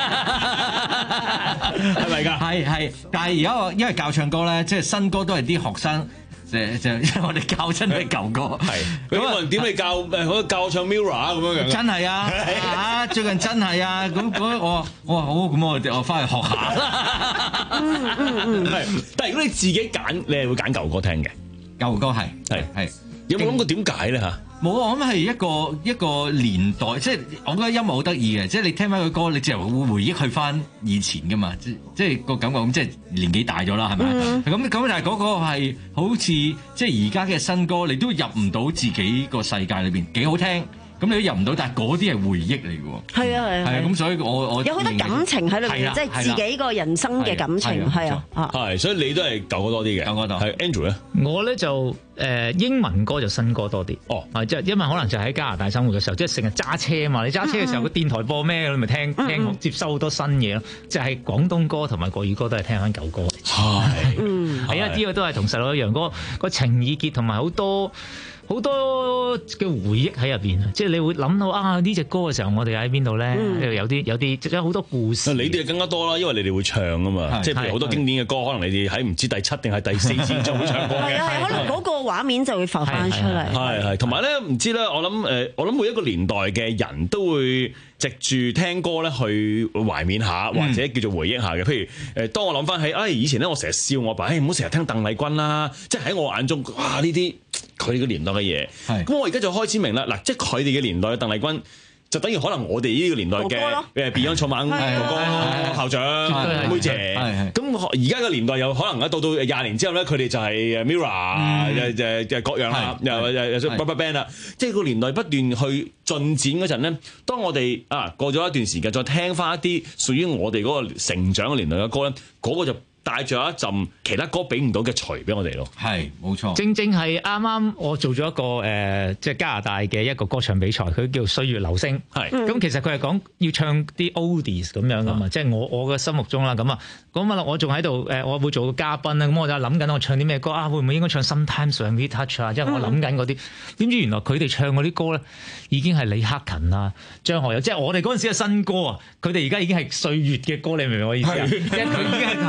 係咪㗎？ 係係，但係而家我因為教唱歌咧，即係新歌都係啲學生。就就因為我哋教真係舊歌， 係咁啊！點你教誒？可以教唱 Mirror 咁樣樣？ 真係啊！啊，最近真係啊！咁咁我我話好，咁我我翻去學下。 嗯嗯嗯， 係。但係如果你自己揀，你係會揀舊歌聽嘅？ 舊歌係係係。 有冇諗過點解咧嚇？ 冇啊！我諗係一個一個年代，即係我覺得音樂好得意嘅，即係你聽翻佢歌，你自然會回憶去翻以前噶嘛，即即係個感覺咁，即係年紀大咗啦，係咪？咁咁但係嗰個係好似即係而家嘅新歌，你都入唔到自己個世界裏邊，幾好聽。咁你都入唔到，但係嗰啲係回憶嚟嘅喎。係啊係啊。係啊，咁所以我我有好多感情喺裏邊，即係自己個人生嘅感情係啊。 係，所以你都係舊歌多啲嘅。 舊歌多。 係 Andrew 咧， 我咧就誒英文歌就新歌多啲。哦，係即係因為可能就喺加拿大生活嘅時候，即係成日揸車啊嘛。你揸車嘅時候，個電台播咩，你咪聽聽接收好多新嘢咯。即係廣東歌同埋國語歌都係聽翻舊歌。 係， 嗯，係因為呢個都係同細佬一樣，嗰個情意結同埋好多。好多嘅回憶喺入邊啊！即係你會諗到啊呢隻歌嘅時候，我哋喺邊度咧？嗯、有啲有啲，即係好多故事。 你哋更加多啦，因為你哋會唱啊嘛。即係譬如好多經典嘅歌，可能你哋喺唔知第七定係第四次就會唱歌嘅。 係啊，可能嗰個畫面就會浮翻出嚟。 係係，同埋咧唔知咧，我諗誒，我諗每一個年代嘅人都會藉住聽歌咧去懷緬下，或者叫做回憶下嘅。譬如誒，當我諗翻起，誒以前咧，我成日笑我爸，誒唔好成日聽鄧麗君啦。即係喺我眼中，哇呢啲佢哋嘅年代嘅嘢。咁我而家就開始明啦，嗱，即係佢哋嘅年代嘅鄧麗君。就等於可能我哋呢個年代嘅誒 Beyond 草蜢哥哥、校長、妹姐，咁而家嘅年代有可能咧到到廿年之後咧，佢哋就係 Mirror 誒誒各樣啦，又又 BigBang 啦，即係個年代不斷去進展嗰陣咧，當我哋啊過咗一段時間，再聽翻一啲屬於我哋嗰個成長嘅年代嘅歌咧，嗰個就帶咗一陣其他歌俾唔到嘅錘俾我哋咯， 係冇錯。 正正係啱啱我做咗一個誒、呃，即係加拿大嘅一個歌唱比賽，佢叫歲月流星。係咁，其實佢係講要唱啲 oldies 咁樣噶嘛，即係我我嘅心目中啦。咁啊，咁啊，我仲喺度誒，我會做個嘉賓啦。咁我就諗緊我唱啲咩歌啊？會唔會應該唱 Sometimes When We Touch 啊？即係我諗緊嗰啲。點知原來佢哋唱嗰啲歌咧，已經係李克勤啊、張學友，即係我哋嗰陣時嘅新歌啊。佢哋而家已經係歲月嘅歌，你明唔明我意思啊？即係佢已經係係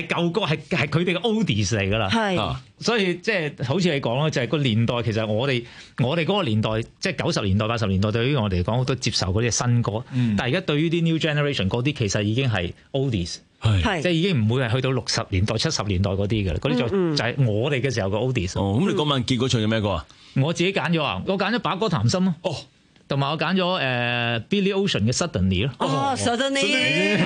係舊歌，係係佢哋嘅 oldies 嚟㗎啦。 係， 所以即係好似你講咯，就係、是、個年代其實我哋我哋嗰個年代，即係九十年代、八十年代，對於我哋嚟講，好多接受嗰啲新歌。嗯、但係而家對於啲 new generation 嗰啲，其實已經係 oldies。係，即係已經唔會係去到六十年代、七十年代嗰啲嘅啦，嗰啲就就係我哋嘅時候嘅 oldies。 哦，咁你嗰晚結果唱咗咩歌啊？ 我自己揀咗啊，我揀咗把歌談心咯。哦。同埋我揀咗誒 Billy Ocean 嘅 Suddenly 咯。 哦 ，Suddenly。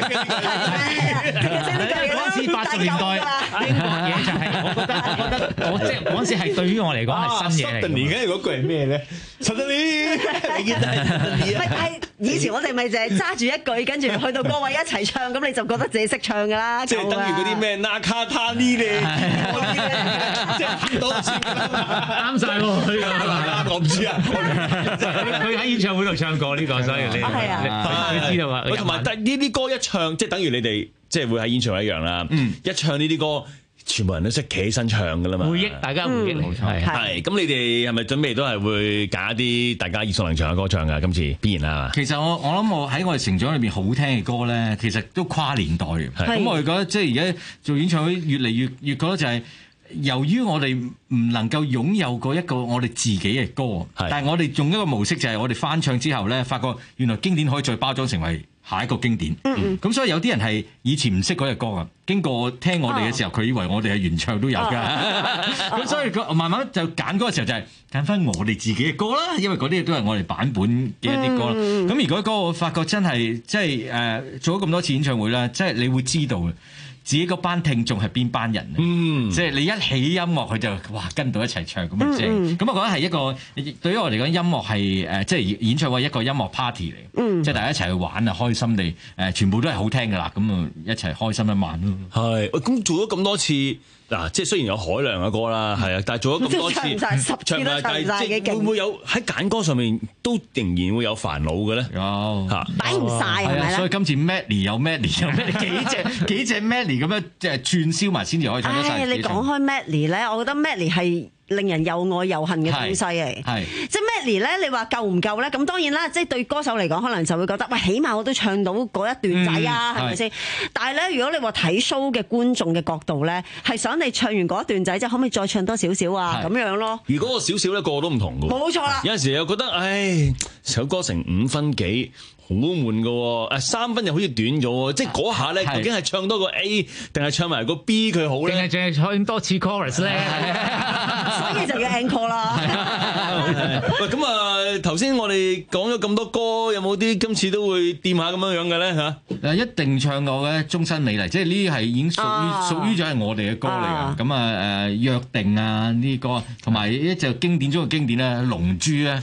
嗰陣時八十年代英國嘢就係，我覺得我覺得我即係嗰陣時係對於我嚟講係新嘢嚟。 Suddenly 而家嗰句係咩咧 ？Suddenly，你記得係 Suddenly 啊？ 係以前我哋咪就係揸住一句，跟住去到嗰位一齊唱，咁你就覺得自己識唱㗎啦。 即係等於嗰啲咩 Nakatani 咧，即係多次啱曬喎， 我唔知啊。 佢喺演唱會度唱過呢個，所以你你知道啊。 同埋但呢啲歌一唱，即係等於你哋即係會喺演唱會一樣啦。嗯，一唱呢啲歌，全部人都識企起身唱噶啦嘛。 回憶，大家回憶嚟，係係。咁你哋係咪準備都係會揀一啲大家耳熟能詳嘅歌唱㗎？今次必然啦。 其實我我諗我喺我哋成長裏邊好聽嘅歌咧，其實都跨年代嘅。咁我哋覺得即係而家做演唱會越嚟越越覺得就係。由於我哋唔能夠擁有過一個我哋自己嘅歌，但係我哋用一個模式就係我哋翻唱之後咧，發覺原來經典可以再包裝成為下一個經典。咁、嗯嗯、所以有啲人係以前唔識嗰隻歌啊，經過聽我哋嘅時候，佢、哦、以為我哋係原唱都有㗎。咁、哦、所以佢慢慢就揀嗰個時候就係揀翻我哋自己嘅歌啦，因為嗰啲都係我哋版本嘅一啲歌啦。咁、嗯、如果歌我發覺真係即係誒做咗咁多次演唱會啦，即係你會知道嘅。自己嗰班聽眾係邊班人？嗯，即係你一起音樂，佢就哇跟到一齊唱咁樣正。咁我覺得係一個對於我嚟講，音樂係誒即係演唱會一個音樂 party 嚟。嗯，即係大家一齊去玩啊，開心地誒，全部都係好聽㗎啦。咁啊，一齊開心一晚咯。係，咁做咗咁多次嗱，即係雖然有海量嘅歌啦，係啊，但係做咗咁多次，唱唔晒，十次都唱唔晒嘅勁。會唔會有喺揀歌上面都仍然會有煩惱嘅咧？有嚇， 擺唔晒係咪咧？ 所以今次 medley 有 medley 有 medley 幾隻幾隻 medley 咁樣即係串燒埋先至可以唱得晒。 你講開 medley 咧，我覺得 medley 係令人又愛又恨嘅東西嚟。係即係 medley 咧，你話夠唔夠咧？咁當然啦，即係對歌手嚟講，可能就會覺得喂，起碼我都唱到嗰一段仔啊，係咪先？但係咧，如果你話睇 show 嘅觀眾嘅角度咧，係想你唱完嗰一段仔，即係可唔可以再唱多少少啊？咁樣咯。 如果個少少咧，個個都唔同㗎。 冇錯啦。 有陣時又覺得，唉，首歌成五分幾。好悶㗎喎，誒三分又好似短咗喎，即係嗰下咧，究竟係唱多個 A 定係唱埋個 B 佢好咧？ 定係淨係唱多次 chorus 咧？ 所以就要 encore 啦。 喂，咁啊，頭先我哋講咗咁多歌，有冇啲今次都會掂下咁樣樣嘅咧嚇？ 誒，一定唱過嘅《終身美麗》，即係呢啲係已經屬於屬於咗係我哋嘅歌嚟嘅。咁啊誒，約定啊呢啲歌，同埋一隻經典中嘅經典咧，《龍珠》咧。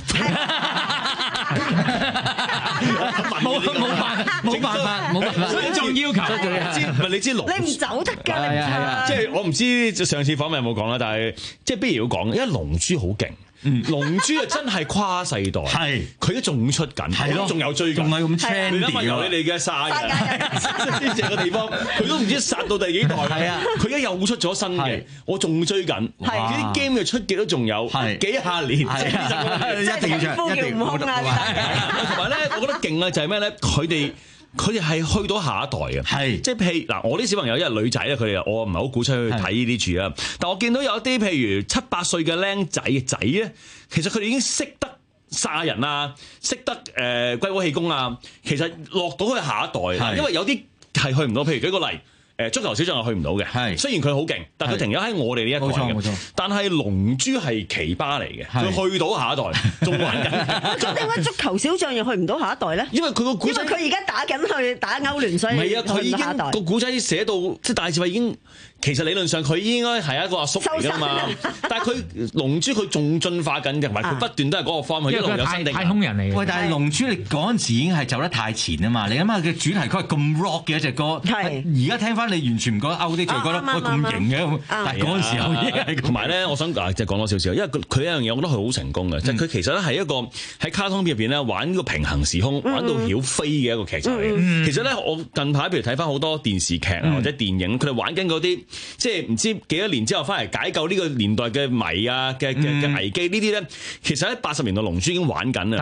冇冇辦法，冇辦法，冇辦法，尊重要求。 唔係你知龍， 你唔走得㗎。係啊係啊， 即係我唔知上次訪問有冇講啦，但係即係必然要講，因為龍珠好勁。嗯，龍珠啊真係跨世代，係佢都仲出緊，係咯，仲有追緊， 仲係咁 trendy。 你諗下由你哋嘅殺人呢個地方，佢都唔知殺到第幾代。係啊，佢而家又出咗新嘅，我仲追緊。係啲 game 嘅出極都仲有，幾廿年。 一定要唱，一定冇得。 同埋咧，我覺得勁啊，就係咩咧？佢哋。佢哋係去到下一代嘅，係即係譬如嗱，我啲小朋友因為女仔咧，佢哋我唔係好鼓吹去睇呢啲住啊。但我見到有一啲譬如七八歲嘅僆仔仔咧，其實佢哋已經識得殺人啊，識得誒龜波氣功啊。其實落到去下一代，因為有啲係去唔到。譬如舉個例。誒足球小將係去唔到嘅，係雖然佢好勁，但係佢停咗喺我哋呢一代嘅。冇錯冇錯。但係龍珠係奇葩嚟嘅，佢去到下一代仲玩緊。 咁點解足球小將又去唔到下一代咧？ 因為佢個古仔， 因為佢而家打緊去打歐聯，所以唔係啊！佢已經個古仔寫到即係大智慧已經，其實理論上佢應該係一個阿叔嚟㗎嘛。但係佢龍珠佢仲進化緊嘅，同埋佢不斷都係嗰個方向，一路有新定。 太空人嚟嘅。 喂，但係龍珠你嗰陣時已經係走得太前啊嘛！你諗下佢主題曲係咁 rock 嘅一隻歌，而家聽翻。你完全唔覺得 out 啲，就覺得喂咁型嘅，但係嗰陣時候已經係。 同埋咧，我想啊，即係講多少少，因為佢佢一樣嘢，我覺得佢好成功嘅，就係佢其實咧係一個喺卡通片入邊咧玩呢個平衡時空，玩到曉飛嘅一個劇集嚟嘅。其實咧，我近排譬如睇翻好多電視劇啊或者電影，佢哋玩緊嗰啲即係唔知幾多年之後翻嚟解救呢個年代嘅謎啊嘅嘅嘅危機呢啲咧，其實喺八十年代龍珠已經玩緊啦。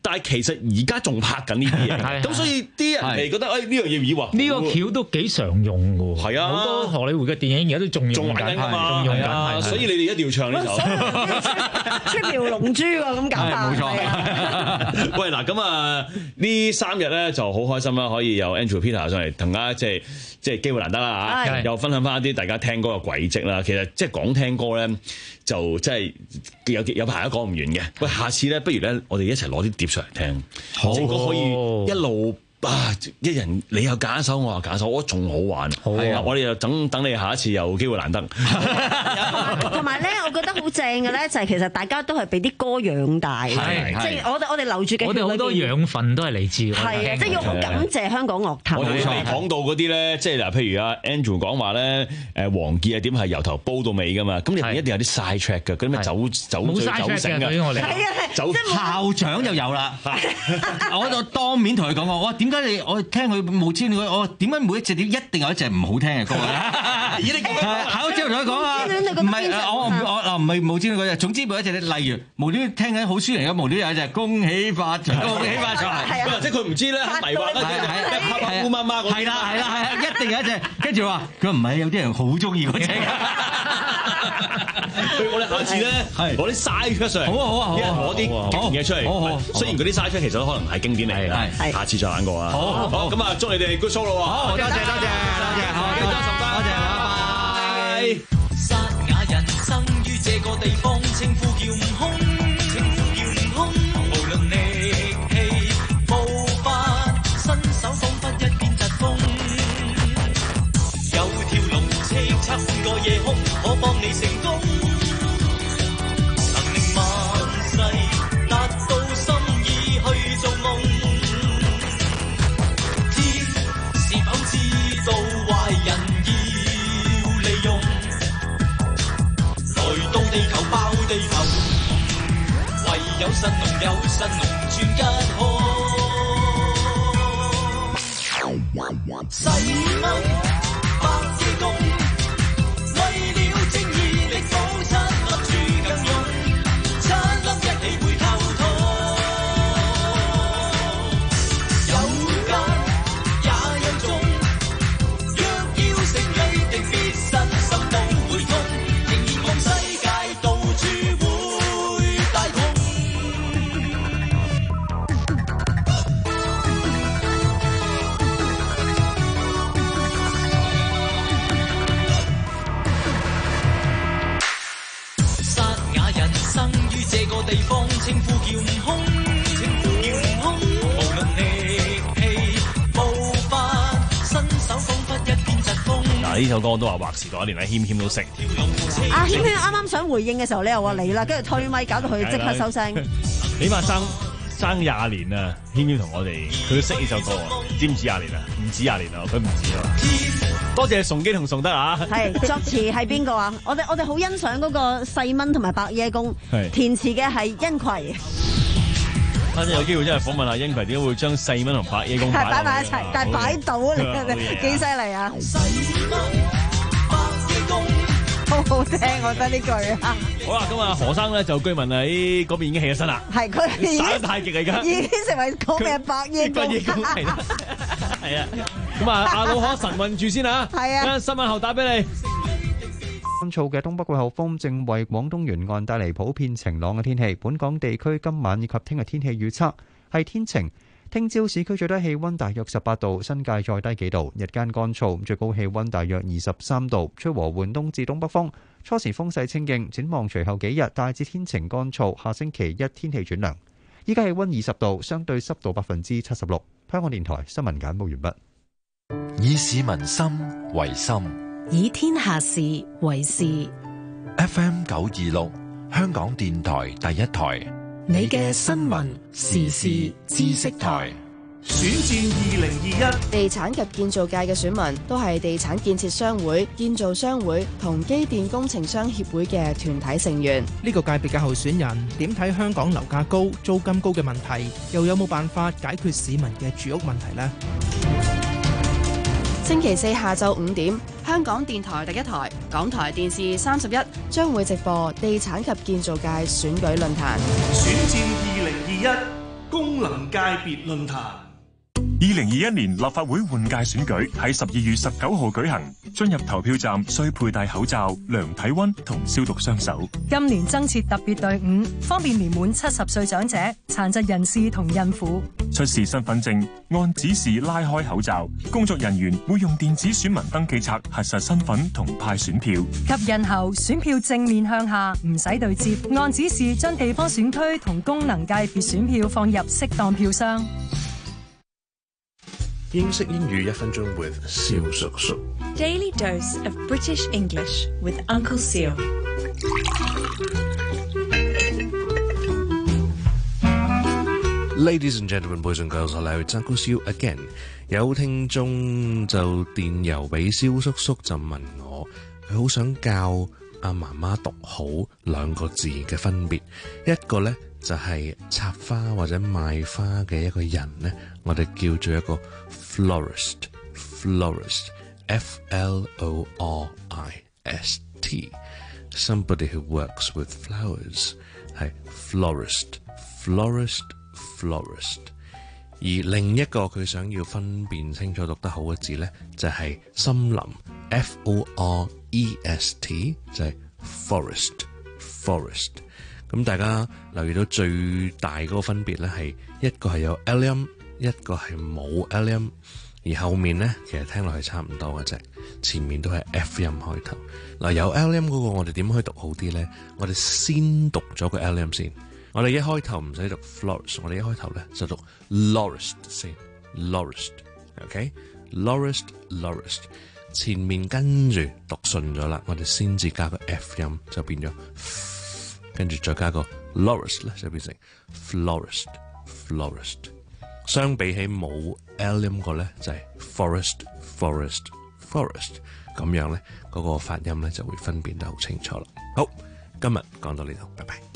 但係其實而家仲拍緊呢啲嘢，咁所以啲人係覺得誒呢樣嘢以為呢個橋都幾常用㗎喎。 係啊， 好多荷里活嘅電影而家都仲用緊㗎嘛，仲用緊， 所以你哋一定要唱呢首。 出條龍珠喎，咁搞法。 冇錯。喂嗱，咁啊呢三日咧就好開心啦，可以有 Andrew Peter 上嚟同大家即係即係機會難得啦嚇，又分享翻一啲大家聽歌嘅軌跡啦。其實即係講聽歌咧，就即係有有排都講唔完嘅。喂，下次咧，不如咧，我哋一齊攞啲碟上嚟聽，即係可以一路。啊！一人你又揀一首，我又揀一首，我覺得仲好玩。係啊，我哋就等等你下一次有機會難得。 同埋咧，我覺得好正嘅咧，就係其實大家都係俾啲歌養大，即係我哋我哋留住嘅。 我哋好多養分都係嚟自。係啊，即係要好感謝香港樂壇。 我哋未講到嗰啲咧，即係嗱，譬如阿 Andrew 講話咧，誒黃傑啊點係由頭煲到尾噶嘛，咁入邊一定有啲 side track 嘅，嗰啲咩走走醉走醒啊， 我哋係啊係， 走校長又有啦。我就當面同佢講過，我話點解你我聽佢冇知你我點解每一隻碟一定有一隻唔好聽嘅歌咧？咦你考之後同佢講啊，唔係我我我唔係冇知你嗰隻，總之每一隻例如無端端聽緊好舒服嘅，無端有一隻恭喜發財，恭喜發財， 即係佢唔知咧，迷惑咧，拍拍烏媽媽嗰啲， 係啦係啦係啦，一定有一隻，跟住話佢唔係有啲人好中意嗰隻。 我哋下次咧攞啲嘥出上嚟， 好啊好啊好啊， 攞啲勁嘢出嚟。好好，雖然嗰啲嘥出其實都可能係經典嚟嘅，下次再玩過啊。好，好，咁啊，祝你哋 good show 咯喎！ 好，多謝多謝多謝，好，多謝多謝，拜拜。 沙啞人生於這個地方，稱呼叫悟空，稱呼叫悟空。無論力氣步伐，身手彷彿一片疾風。有條龍叱咤半個夜空，可幫你成功。能令萬世達到心意去做夢。知道壞人要利用，來到地球爆地球，唯有神農有神農專家可。細蚊百億公，為了正義力保七粒珠更勇，七粒一起會溝通。有間也有種。勝利定必身心都會痛，仍然望世界到處會大同。沙啞人生於這個地方，稱呼叫悟空，稱呼叫悟空。無論力氣步伐，身手彷彿一片疾風。 嗱，呢首歌都話劃時代一年咧，謙謙都識。 阿謙謙啱啱想回應嘅時候，你又話你啦，跟住推咪搞到佢即刻收聲。 起碼生生廿年啊，謙謙同我哋佢都識呢首歌啊，知唔知廿年啊？唔止廿年啊，佢唔止啊。多謝崇基同崇德啊！ 係作詞係邊個啊？我哋我哋好欣賞嗰個細蚊同埋白夜公，填詞嘅係殷葵。 啱先有機會真係訪問下殷葵點解會將細蚊同白夜公擺擺埋一齊，但係擺到你幾犀利啊！好好聽，我覺得呢句啊！ 好啦，咁啊何生咧就據聞喺嗰邊已經起咗身啦， 係佢耍得太極嚟㗎， 已經成為嗰邊白夜公， 係啦，係啊！咁啊阿老可神運住先啊！ 係啊！ 新聞後打俾你。 乾燥嘅東北季候風正為廣東沿岸帶嚟普遍晴朗嘅天氣。本港地區今晚以及聽日天氣預測係天晴。聽朝市區最低氣溫大約十八度，新界再低幾度。日間乾燥，最高氣溫大約二十三度，吹和緩東至東北風。初時風勢清勁。展望隨後幾日大致天晴乾燥，下星期一天氣轉涼。依家氣溫二十度，相對濕度百分之七十六。香港電台新聞簡報完畢。 以市民心為心， 以天下事為事。 F M 九二六，香港電台第一台。 你嘅新聞時事知識台。 選戰二零二一， 地產及建造界嘅選民都係地產建設商會、建造商會同機電工程商協會嘅團體成員。 呢個界別嘅候選人點睇香港樓價高、租金高嘅問題，又有冇辦法解決市民嘅住屋問題呢？ 星期四下晝五點，香港電台第一台、港台電視三十一將會直播地產及建造界選舉論壇。 選戰二零二一。 功能界別論壇。 二零二一年立法會換屆選舉喺十二月十九號舉行，進入投票站需佩戴口罩、量體溫同消毒雙手。 今年增設特別隊伍，方便年滿七十歲長者、殘疾人士同孕婦。 出示身份證，按指示拉開口罩，工作人員會用電子選民登記冊核實身份同派選票。 及印後，選票正面向下，唔使對接，按指示將地方選區同功能界別選票放入適當票箱。 英式英語一分鐘 with 蕭叔叔。 Daily dose of British English with Uncle Seal. Ladies and gentlemen, boys and girls, hello, it's Uncle Seal again. 有聽眾就電郵俾蕭叔叔，就問我佢好想教阿媽媽讀好兩個字嘅分別，一個呢就係插花或者賣花嘅一個人呢，我哋叫做一個 florist, florist, F L O R I S T, somebody who works with flowers 係 florist, florist, florist。而另一個佢想要分辨清楚讀得好嘅字呢，就係森林 F O R E S T 就係 forest, forest。咁大家留意到最大嗰個分別咧，係一個係有 L 音，一個係冇 L 音，而後面咧其實聽落去差唔多嘅啫，前面都係 F 音開頭。嗱，有 L 音嗰個我哋點可以讀好啲咧？我哋先讀咗個 L 音先，我哋一開頭唔使讀 florist， 我哋一開頭咧就讀 lorist 先 ，lorist，OK，lorist， lorist， 前面跟住讀順咗啦，我哋先至加個 F 音就變咗。跟住再加個 lorist 咧，就變成 florist florist。相比起冇 L 音個咧，就係 forest forest forest。咁樣咧，嗰個發音咧就會分辨得好清楚啦。好，今日講到呢度，拜拜。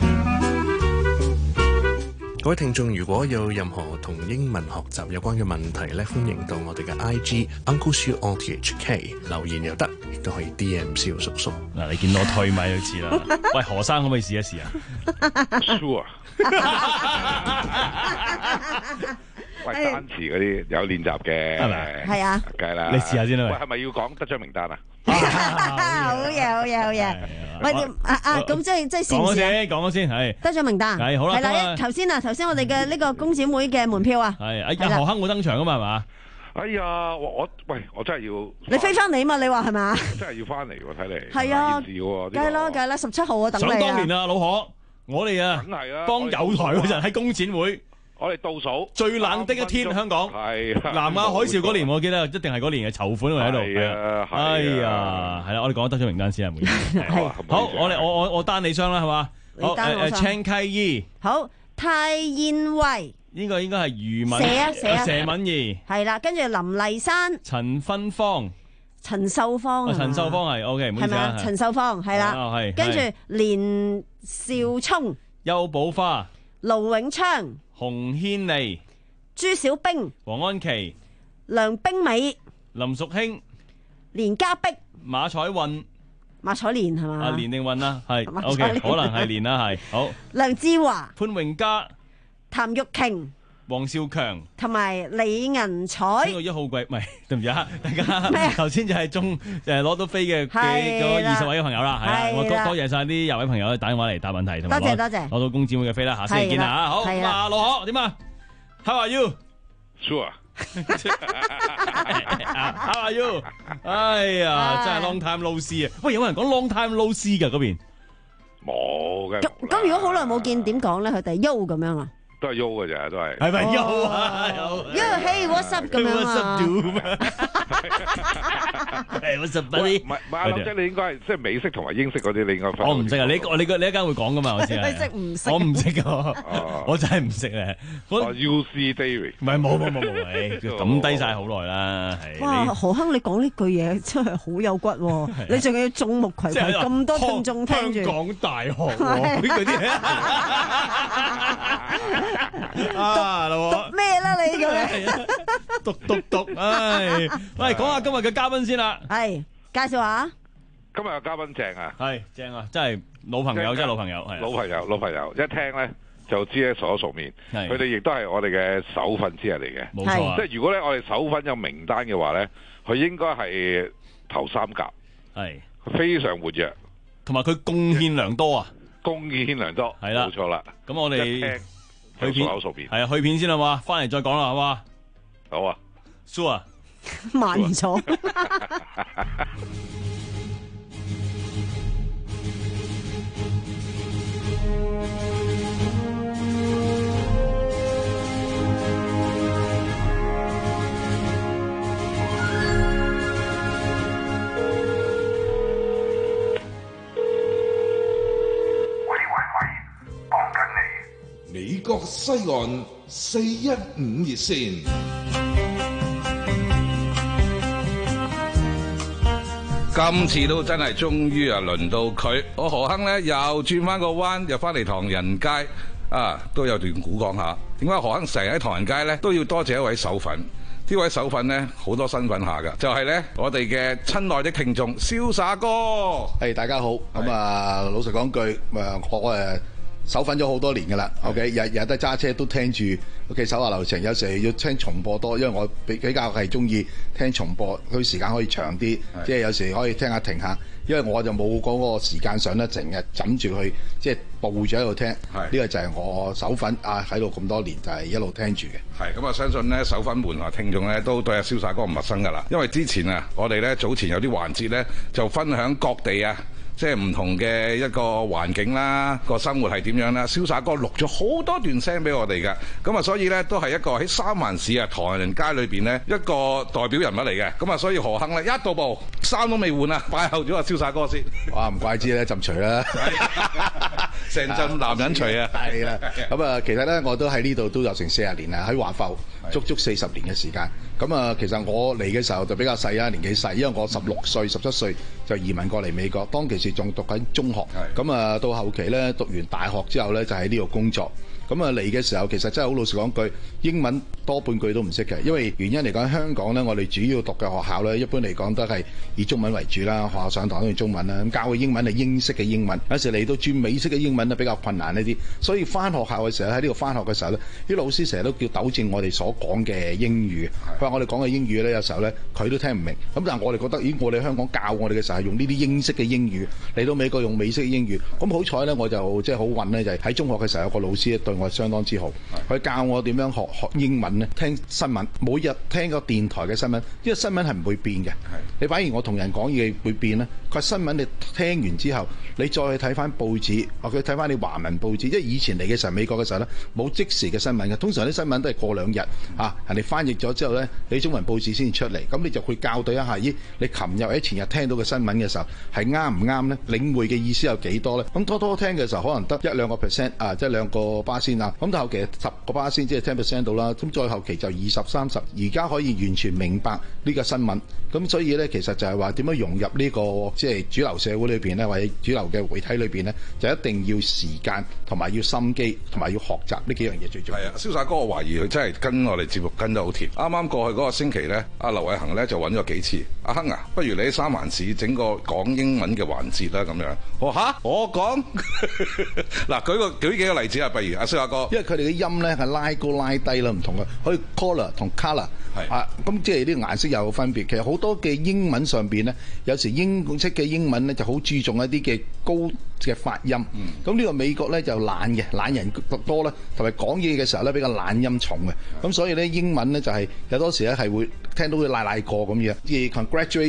各位聽眾，如果有任何同英文學習有關嘅問題咧，歡迎到我哋嘅 I G Uncle Siu O T H K 留言又得，亦都可以 D M 蕭叔叔。 嗱，你見我退咪就知啦。喂，何生可唔可以試一試啊 ？Sure。喂，單詞嗰啲有練習嘅，係咪？ 係啊， 梗係啦。 你試下先啦。 喂，係咪要講得獎名單啊？ 好嘢，好嘢，好嘢！喂，啊啊，咁即係即係講咗先，講咗先，係得獎名單， 係好啦。 係啦，頭先啊，頭先我哋嘅呢個工展會嘅門票啊， 係阿何亨冇登場啊嘛，係嘛？ 哎呀，我喂，我真係要你飛翻嚟嘛？你話係嘛？ 真係要翻嚟喎，睇嚟係啊，梗係啦，梗係啦，十七號啊，等你啊！ 想當年啊，老何，我哋啊， 梗係啦， 當有台嗰陣喺工展會。 我哋倒數最冷的一天，香港係南亞海嘯嗰年，我記得一定係嗰年嘅籌款喺度。 係啊， 哎呀，係啦，我哋講得咗名單先啊，每好，我哋我我我單你雙啦，係嘛？好誒誒 Chan Kai Yi， 好泰燕慧， 呢個應該係余敏謝啊謝啊謝敏儀， 係啦，跟住林麗珊、 陳芬芳、 陳秀芳， 陳秀芳係 OK，唔好意思啊， 陳秀芳係啦， 係跟住連兆聰、 邱寶花、 盧永昌、 洪軒利、 朱小冰、 黃安琪、 梁冰美、 林淑卿、 連家碧、 馬彩運、 馬彩蓮係嘛？ 啊連定運啦，係 OK， 可能係連啦，係好。 梁志華、 潘榮嘉、 譚玉瓊、 黃少強同埋李銀彩。 呢個一號櫃，唔係對唔住啊，大家頭先就係中誒攞到飛嘅嗰二十位嘅朋友啦，係啦，我多多謝晒啲廿位朋友打電話嚟答問題，同埋多謝多謝攞到工展會嘅飛啦，下星期見啦嚇，好咁啊，老何點啊 ？How are you? Sure. How are you? 哎呀，真係 long time no see 啊！喂，有冇人講 long time no see 㗎嗰邊？ 冇嘅。 咁咁，如果好耐冇見，點講咧？佢哋喐咁樣啊？ 都係喐嘅咋，都係。 係咪喐啊？ 喐，Hey what's up 咁樣啊？ 係 what's up buddy？ 唔係，阿林姐，你應該係即係美式同埋英式嗰啲，你應該分。 我唔識啊！你你你一間會講噶嘛？我知係。 識唔識？ 我唔識啊！我真係唔識咧。 我 U C Dairy。 唔係冇冇冇冇，咁低晒好耐啦。 哇！何亨，你講呢句嘢真係好有骨喎！你仲要眾目睽睽咁多聽眾聽住。 香港大學喎，嗰啲啊， 讀咩啦你咁？ 讀讀讀，唉！喂，講下今日嘅嘉賓先啦。 係介紹下。 今日嘅嘉賓正啊， 係正啊，真係老朋友，真係老朋友，係老朋友，老朋友。一聽咧就知咧熟口熟面。佢哋亦都係我哋嘅首份之一嚟嘅。 冇錯啊， 即係如果咧我哋首份有名單嘅話咧，佢應該係頭三甲， 係非常活躍， 同埋佢貢獻良多啊！ 貢獻良多， 係啦， 冇錯啦。 咁我哋去片， 熟口熟面， 係啊，去片先啦嘛，翻嚟再講啦，好嘛？ 好啊， 蘇啊， 慢咗。 美國西岸四一五熱線， 今次都真係終於啊輪到佢，我何亨咧又轉翻個彎，又翻嚟唐人街啊，都有段古講下。點解何亨成日喺唐人街咧都要多謝一位手粉？呢位手粉咧好多身份下噶，就係、是、咧我哋嘅親愛的聽眾瀟灑哥。 係、hey, 大家好，咁啊老實講句，誒我誒。手粉咗好多年㗎啦 ，OK， 日日都揸車都聽住 OK 手下留情，有時要聽重播多，因為我比比較係中意聽重播，佢時間可以長啲，即係有時可以聽下停下，因為我就冇嗰個時間上咧，成日枕住佢，即係抱住喺度聽，呢個就係我手粉啊喺度咁多年就係、是、一路聽住嘅。 係咁啊，相信咧手粉們啊聽眾咧都對阿瀟灑哥唔陌生㗎啦，因為之前啊我哋咧早前有啲環節咧就分享各地啊。即係唔同嘅一個環境啦，個生活係點樣啦？瀟灑哥錄咗好多段聲俾我哋㗎，咁啊，所以呢，都係一個喺三藩市啊唐人街裏邊呢一個代表人物嚟嘅，咁啊，所以何亨呢，一到步衫都未換啊，拜候咗阿瀟灑哥先。 哇，唔怪之咧，浸除啦， 成陣男人除啊， 係啦。咁啊，其實呢，我都喺呢度都有成四十年啦，喺華埠足足四十年嘅時間。咁啊，其實我嚟嘅時候就比較細啊，年紀細，因為我十六歲、十七歲就移民過嚟美國，當其時仲讀緊中學。咁啊，到後期咧讀完大學之後咧，就喺呢度工作。咁啊嚟嘅時候，其實真係好老實講句，英文多半句都唔識嘅，因為原因嚟講，香港咧我哋主要讀嘅學校咧，一般嚟講都係以中文為主啦，學校上堂都用中文啦，咁教嘅英文係英式嘅英文，有時嚟到轉美式嘅英文咧比較困難一啲，所以翻學校嘅時候喺呢度翻學嘅時候咧，啲老師成日都叫糾正我哋所講嘅英語，佢話我哋講嘅英語咧有時候咧佢都聽唔明，咁但係我哋覺得，咦我哋香港教我哋嘅時候係用呢啲英式嘅英語，嚟到美國用美式嘅英語，咁好彩咧我就即係好運咧，就係喺中學嘅時候有個老師對我相當之好，佢教我點樣學學英文咧，聽新聞，每日聽個電台嘅新聞，因為新聞係唔會變嘅。你反而我同人講嘢會變咧，佢新聞你聽完之後，你再去睇翻報紙，或者睇翻你華文報紙，因為以前嚟嘅時候美國嘅時候咧冇即時嘅新聞嘅，通常啲新聞都係過兩日啊，人哋翻譯咗之後咧，你中文報紙先至出嚟，咁你就去校對一下，咦你琴日或者前日聽到嘅新聞嘅時候係啱唔啱咧？領會嘅意思有幾多咧？咁多多聽嘅時候可能得一兩個 percent 啊，即係兩個巴仙啊，咁到後期十個巴仙即係 ten percent 到啦，咁再後期就二十三十，而家可以完全明白呢個新聞，咁所以咧其實就係話點樣融入呢個即係主流社會裏邊咧，或者主流嘅媒體裏邊咧，就一定要時間同埋要心機同埋要學習呢幾樣嘢最重要。 係啊，瀟灑哥，我懷疑佢真係跟我哋節目跟得好貼。啱啱過去嗰個星期咧，阿劉偉恒咧就揾咗幾次。阿亨啊，不如你喺三藩市整個講英文嘅環節啦，咁樣。我吓我講嗱，舉個舉幾個例子啊，譬如阿瀟灑哥， 因為佢哋嘅音咧係拉高拉低啦，唔同嘅，可以 colour 同 colour 啊，咁即係啲顏色有分別。其實好多嘅英文上邊咧，有時英式嘅英文咧就好注重一啲嘅高嘅發音。咁呢、嗯、個美國咧就懶嘅，懶人多啦，同埋講嘢嘅時候咧比較懶音重嘅。咁所以咧英文咧就係、是、有多時咧係會聽到佢賴賴過咁樣。即係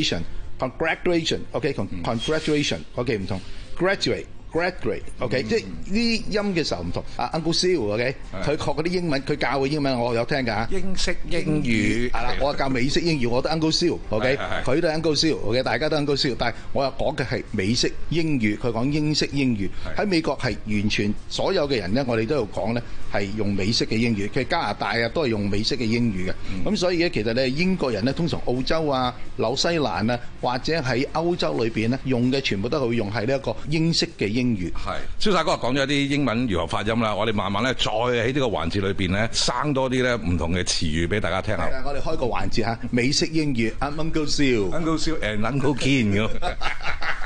congratulation，congratulation，OK，congratulation，OK 唔同 graduate。graduate，OK，、嗯、即係呢音嘅時候唔同。啊 Uncle Siu，OK， 佢學嗰啲英文，佢教嘅英文我有聽㗎嚇。 英式英語係啦，我教美式英語，我覺得 Uncle Siu，OK， 佢都係 Uncle Siu，OK， 大家都 Uncle Siu，但係我又講嘅係美式英語，佢講英式英語。喺美國係完全所有嘅人咧，我哋都要講咧係用美式嘅英語。其實加拿大啊都係用美式嘅英語嘅。咁、嗯、所以咧，其實咧英國人咧，通常澳洲啊、紐西蘭啊，或者喺歐洲裏邊咧用嘅全部都係會用係呢一個英式嘅英語。英語係，瀟灑哥講咗啲英文如何發音啦，我哋慢慢咧再喺呢個環節裏邊咧生多啲咧唔同嘅詞語俾大家聽下。 係啊，我哋開個環節嚇，美式英語 ，Uncle Siu，Uncle Siu and Uncle Ken 咁。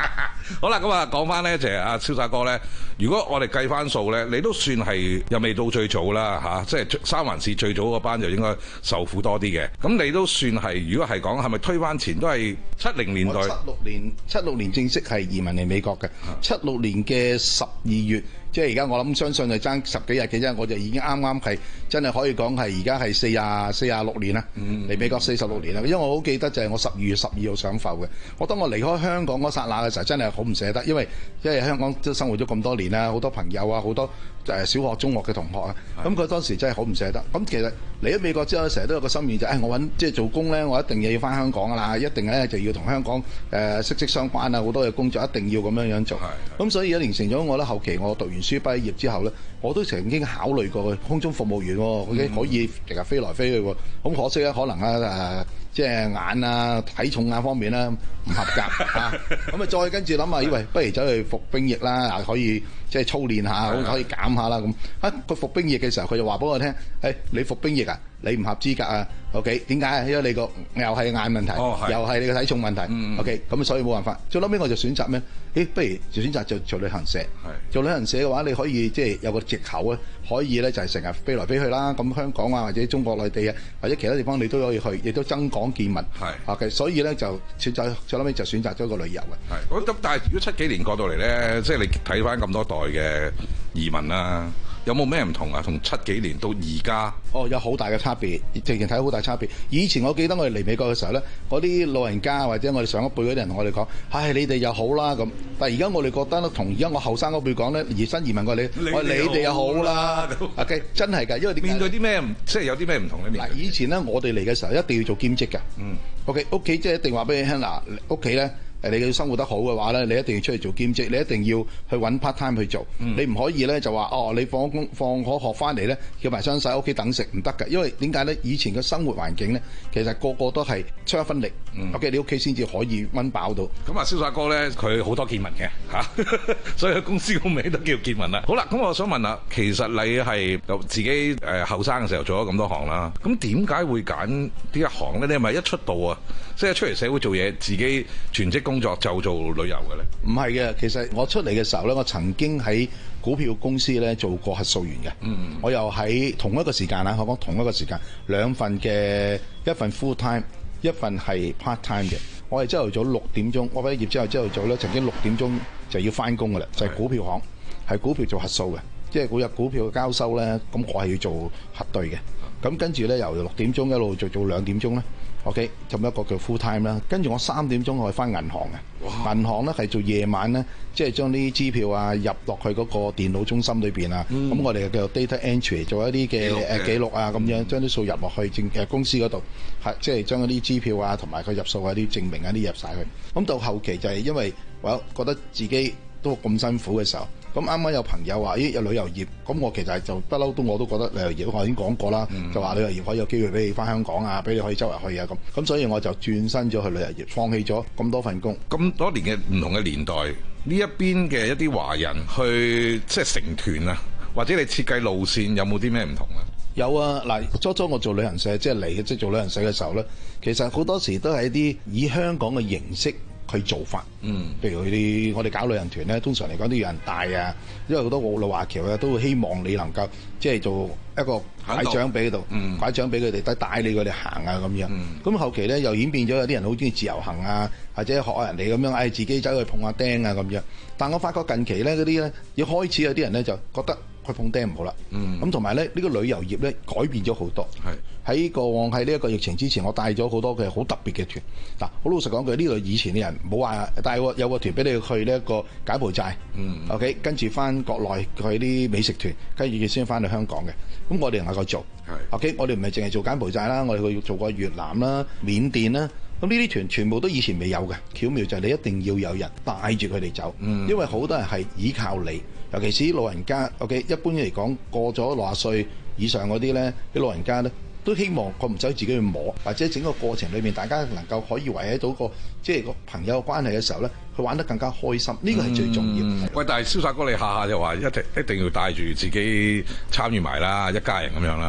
好啦，咁啊講翻咧就係阿瀟灑哥咧，如果我哋計翻數咧，你都算係又未到最早啦嚇、啊，即係三環市最早嗰班就應該受苦多啲嘅。咁你都算係，如果係講係咪推翻前都係七零年代？ 七六年七六年正式係移民嚟美國嘅，七六年嘅十二月。即係而家我諗相信係爭十幾日嘅啫，我就已經啱啱係真係可以講係而家係四廿四廿六年啦，嚟美國四十六年啦。因為我好記得就係我十二月十二號上埠嘅。我當我離開香港嗰剎那嘅時候，真係好唔捨得，因為因為香港都生活咗咁多年啦，好多朋友啊，好多誒小學、中學嘅同學啊，咁佢當時真係好唔捨得。咁其實嚟咗美國之後，成日都有個心願就係、哎、我揾即係做工咧，我一定要翻香港㗎啦，一定咧就要同香港誒、呃、息息相關啊，好多嘅工作一定要咁樣樣做。咁所以一連成咗我咧，後期我讀完書畢業之後咧，我都曾經考慮過空中服務員喎，嗯、可以成日飛來飛去喎。咁可惜咧，可能啊誒，即係眼啊、體重啊方面咧唔合格啊。咁啊，再跟住諗下，以為不如走去服兵役啦，可以即係操練下，可以減下啦咁。啊，佢服兵役嘅時候，佢就話俾我聽：誒、哎，你服兵役啊，你唔合資格啊。OK， 點解？因為你個又係眼問題，哦、又係你個體重問題。嗯、OK，咁所以冇辦法。最後尾我就選擇咩？誒，不如就選擇做做旅行社。做旅行社嘅話，你可以即係有個藉口咧，可以咧就係成日飛來飛去啦。咁香港啊，或者中國內地啊，或者其他地方你都可以去，亦都增廣見聞。係 OK，所以咧就選擇最後尾就選擇咗個旅遊嘅。 係，咁但係如果七幾年過到嚟咧，即係你睇翻咁多代嘅移民啦。有冇咩唔同啊？從七幾年到而家， 哦，有好大嘅差別，直情睇好大差別。以前我記得我哋嚟美國嘅時候咧，嗰啲老人家或者我哋上一輩嗰啲人同我哋講：唉，你哋又好啦咁。但係而家我哋覺得咧，同而家我後生嗰輩講咧，而新移民過你，我你哋又好啦。OK， 真係㗎，因為點面對啲咩？即係有啲咩唔同咧？ 嗱，以前咧我哋嚟嘅時候一定要做兼職㗎。嗯。OK， 屋企即係一定話俾你聽嗱，屋企咧。誒，你要生活得好嘅話咧，你一定要出去做兼職，你一定要去揾 part time 去做。嗯、你唔可以咧就話哦，你放工放學學翻嚟咧，叫埋雙手喺屋企等食唔得㗎。因為點解咧？以前嘅生活環境咧，其實個個都係出一分力。嗯、OK， 你屋企先至可以溫飽到。 咁啊，瀟灑哥咧，佢好多見聞嘅嚇，所以佢公司個名都叫見聞啦。好啦，咁我想問下，其實你係自己誒後生嘅時候做咗咁多行啦，咁點解會揀呢一行咧？你係咪一出道啊，即係出嚟社會做嘢，自己全職工作就做旅遊嘅咧？ 唔係嘅，其實我出嚟嘅時候咧，我曾經喺股票公司咧做過核數員嘅。嗯，我又喺同一個時間啦，我講同一個時間兩份嘅，一份 full time， 一份係 part time 嘅。我係朝頭早六點鐘，我畢業之後朝頭早咧，曾經六點鐘就要翻工㗎啦，就係、是、股票行，係股票做核數嘅，即係每日股票嘅交收咧，咁我係要做核對嘅。咁跟住咧由六點鐘一路做做兩點鐘咧。OK， 咁一個叫 full time 啦，跟住我三點鐘我去翻銀行嘅，銀行咧係做夜晚咧，即係將啲支票啊入落去嗰個電腦中心裏邊啊，咁、嗯、我哋叫做 data entry 做一啲嘅誒記錄啊，咁樣將啲數入落去正誒公司嗰度，係即係將嗰啲支票啊同埋佢入數啊啲證明啊啲入晒去。咁到後期就係因為我覺得自己都咁辛苦嘅時候。咁啱啱有朋友話：咦，有旅遊業，咁我其實就不嬲都我都覺得旅遊業，我已經講過啦，嗯、就話旅遊業可以有機會俾你翻香港啊，俾你可以周圍去啊咁。咁所以我就轉身咗去旅遊業，放棄咗咁多份工。 咁多年嘅唔同嘅年代，呢一邊嘅一啲華人去即係成團啊，或者你設計路線有冇啲咩唔同啊？ 有啊，嗱，初初我做旅行社即係嚟嘅，即係做旅行社嘅時候咧，其實好多時都係一啲以香港嘅形式。去做法，嗯，譬如佢啲我哋搞旅行團咧，通常嚟講都要人帶啊，因為好多老華僑啊，都會希望你能夠即係做一個拐杖俾度，嗯，拐杖俾佢哋，帶帶你佢哋行啊咁樣。咁、嗯、後期咧又演變咗有啲人好中意自由行啊，或者學下人哋咁樣，唉自己走去碰下釘啊咁樣。但我發覺近期咧嗰啲咧，一開始有啲人咧就覺得去碰釘唔好啦，咁同埋咧呢、呢個旅遊業咧改變咗好多。喺過往喺呢一個疫情之前，我帶咗好多嘅好特別嘅團。嗱，好老實講句，呢度以前啲人冇話帶個有個團俾你去呢一個柬埔寨，嗯，OK，跟住翻國內去啲美食團，跟住先翻去香港嘅。咁我哋能夠做，OK，我哋唔係淨係做柬埔寨啦，我哋去做過越南啦、緬甸啦。咁呢啲團全部都以前未有嘅，巧妙就係你一定要有人帶住佢哋走，嗯、因為好多人係依靠你，尤其是啲老人家。OK， 一般嚟講過咗六十歲以上嗰啲咧，啲老人家咧。都希望佢唔使自己去摸，或者整個過程裏面大家能夠可以維繫到個即係個朋友嘅關係嘅時候咧，佢玩得更加開心，呢個係最重要。 嗯、喂，但係瀟灑哥你下下就話一定一定要帶住自己參與埋啦，一家人咁樣啦。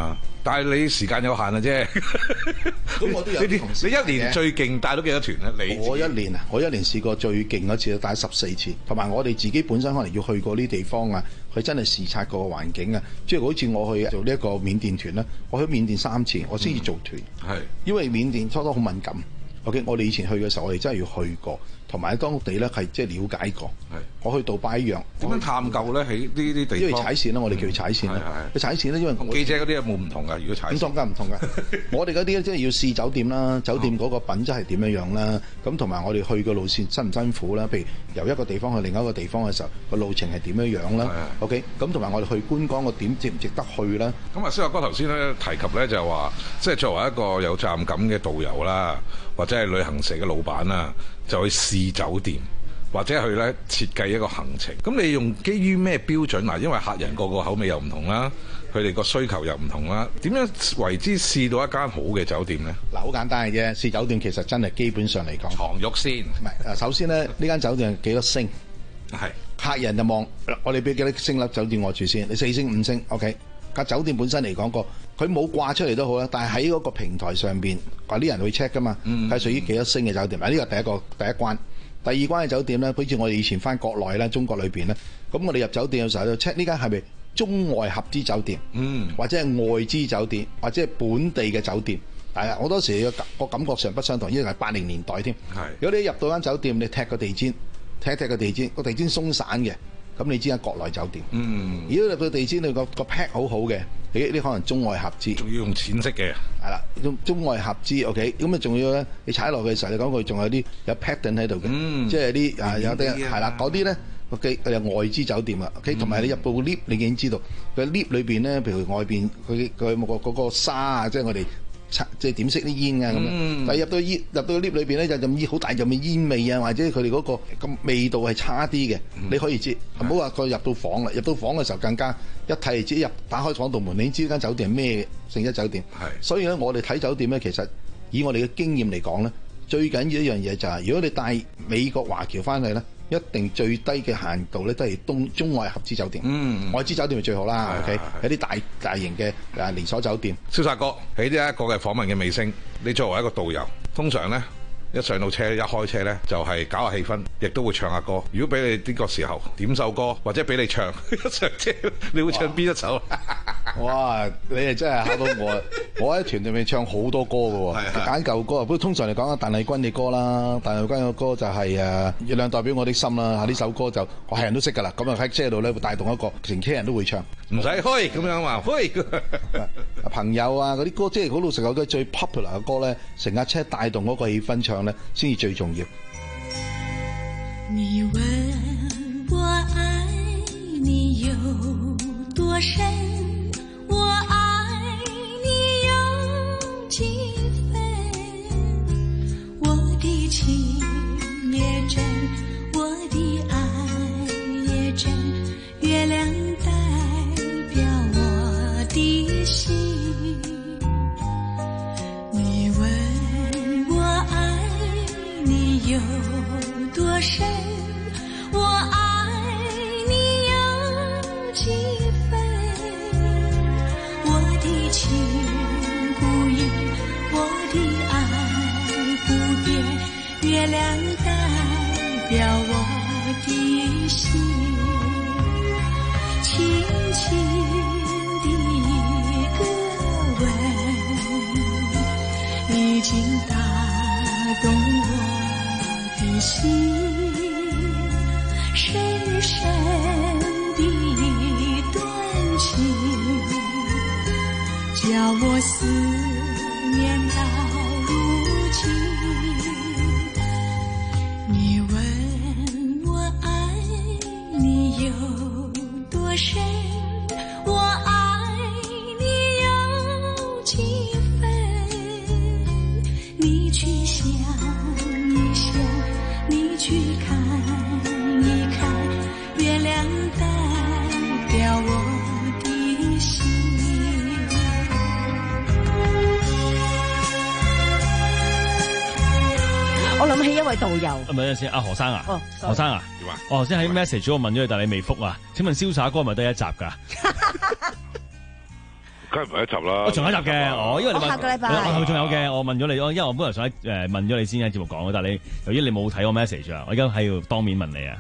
但係你時間有限啊啫。 咁我都有啲同事你一年最勁帶到幾多團咧？你我一年啊，我一年試過最勁嗰次帶十四次，同埋我哋自己本身可能要去過呢啲地方啊，去真係視察個環境啊。即係好似我去做呢一個緬甸團啦，我去緬甸三次，我先至做團。係、嗯，因為緬甸初初好敏感。OK， 我哋以前去嘅時候，我哋真係要去過，同埋喺當地咧係即係了解過。係，我去杜拜一樣。點樣探究咧？喺呢啲地方？因為踩線啦，我哋叫佢踩線啦。佢踩線咧，因為記者嗰啲有冇唔同㗎？如果踩線， 唔同㗎，唔同㗎。我哋嗰啲咧，即係要試酒店啦，酒店嗰個品質係點樣樣啦。咁同埋我哋去嘅路線辛唔辛苦啦？譬如由一個地方去另一個地方嘅時候，個路程係點樣樣啦 ？OK， 咁同埋我哋去觀光個點值唔值得去啦？ 咁啊，蕭亞哥頭先咧提及咧就係話，即係作為一個有責任感嘅導遊啦，或者係旅行社嘅老闆啦，就去試酒店。或者去咧設計一個行程，咁你用基於咩標準嗱？因為客人個個口味又唔同啦，佢哋個需求又唔同啦，點樣為之試到一間好嘅酒店咧？ 嗱，好簡單嘅啫，試酒店其實真係基本上嚟講， 床褥先。 唔係，首先咧呢間酒店幾多星？係客人就望我哋俾幾多星粒酒店我住先？你四星五星 ，OK？間酒店本身嚟講個佢冇掛出嚟都好啦，但係喺嗰個平台上邊話啲人去 check 噶嘛，係、嗯、屬於幾多星嘅酒店？嗱，呢個第一個第一關。第二關嘅酒店咧，好似我哋以前翻國內咧，中國裏邊咧，咁我哋入酒店嘅時候就 check 呢間係咪中外合資酒店，嗯，或者係外資酒店，或者係本地嘅酒店。係啊，好多時個感覺上不相同，因為係八零年代添。係，如果你入到間酒店，你踢個地氈，踢一踢個地氈，個地氈鬆散嘅，咁你知間國內酒店。嗯，如果入到地氈，你個個 pack 好好嘅，你呢可能中外合資， 仲要用淺色嘅。 係啦，中中外合資 OK， 咁啊仲要咧，你踩落去嘅時候，你講佢仲有啲有 pattern 喺度嘅，嗯、即係啲啊有啲係啦，嗰啲咧嘅誒外資酒店啊 OK， 同埋你入到 lift， 你已經知道佢 lift 裏邊咧，譬如外邊佢佢冇個嗰個沙啊，即係我哋即係點熄啲煙啊咁樣。嗯、但係入到煙入到 lift 裏邊咧，就陣煙好大陣嘅煙味啊，或者佢哋嗰個咁味道係差啲嘅，嗯、你可以知。唔好話佢入到房啦，入到房嘅時候更加一睇就知入打開房度門，你知呢間酒店係咩性質酒店。係，所以咧我哋睇酒店咧，其實以我哋嘅經驗嚟講咧，最緊要一樣嘢就係、是，如果你帶美國華僑翻去咧，一定最低嘅限度咧都係東中外合資酒店。嗯，外資酒店係最好啦。OK，有啲大大型嘅誒連鎖酒店。 蕭殺哥喺呢一個嘅訪問嘅尾聲，你作為一個導遊，通常咧一上到車一開車咧就係、是、搞下氣氛，亦都會唱下歌。如果俾你呢個時候點首歌，或者俾你唱一上車，你會唱邊一首？ 哇！你係真係考到我，我喺團裏面唱好多歌㗎喎，揀舊歌。不過通常嚟講啊，鄧麗君嘅歌啦，鄧麗君嘅歌就係、是、誒《月亮代表我的心》啦。呢首歌就我係人都識㗎啦。咁啊喺車度咧會帶動一個成車人都會唱， 唔使開咁樣話開。 朋友啊嗰啲歌，即係好老實講，嗰啲最 popular 嘅歌咧，成架車帶動嗰個氣氛唱咧，先至最重要。 你問我愛你有多深？我愛你有幾分？我的情也真，我的愛也真，月亮代表我的心。你問我愛你有多深？我愛你有幾分？我的情不移，我的愛不變，月亮代表我的心，輕輕的一個吻，已經打動我的心，深深的一段情，叫我思念到如今。你問我愛你有多深？我愛你有幾分？你去想一想，你去看一看，月亮代表我的心。 我諗起一位導遊， 唔係先，阿何生啊， 哦、 何生啊，點啊？我頭先喺 message 我問咗你，但係你未覆啊？請問瀟灑哥係咪得一集㗎？ 梗係唔係一集啦。 我仲有一集嘅，我因為你下個禮拜我仲有嘅，我問咗你，因為我本來想誒問咗你先喺節目講，但係你由於你冇睇我 message 啊，我而家喺度當面問你啊。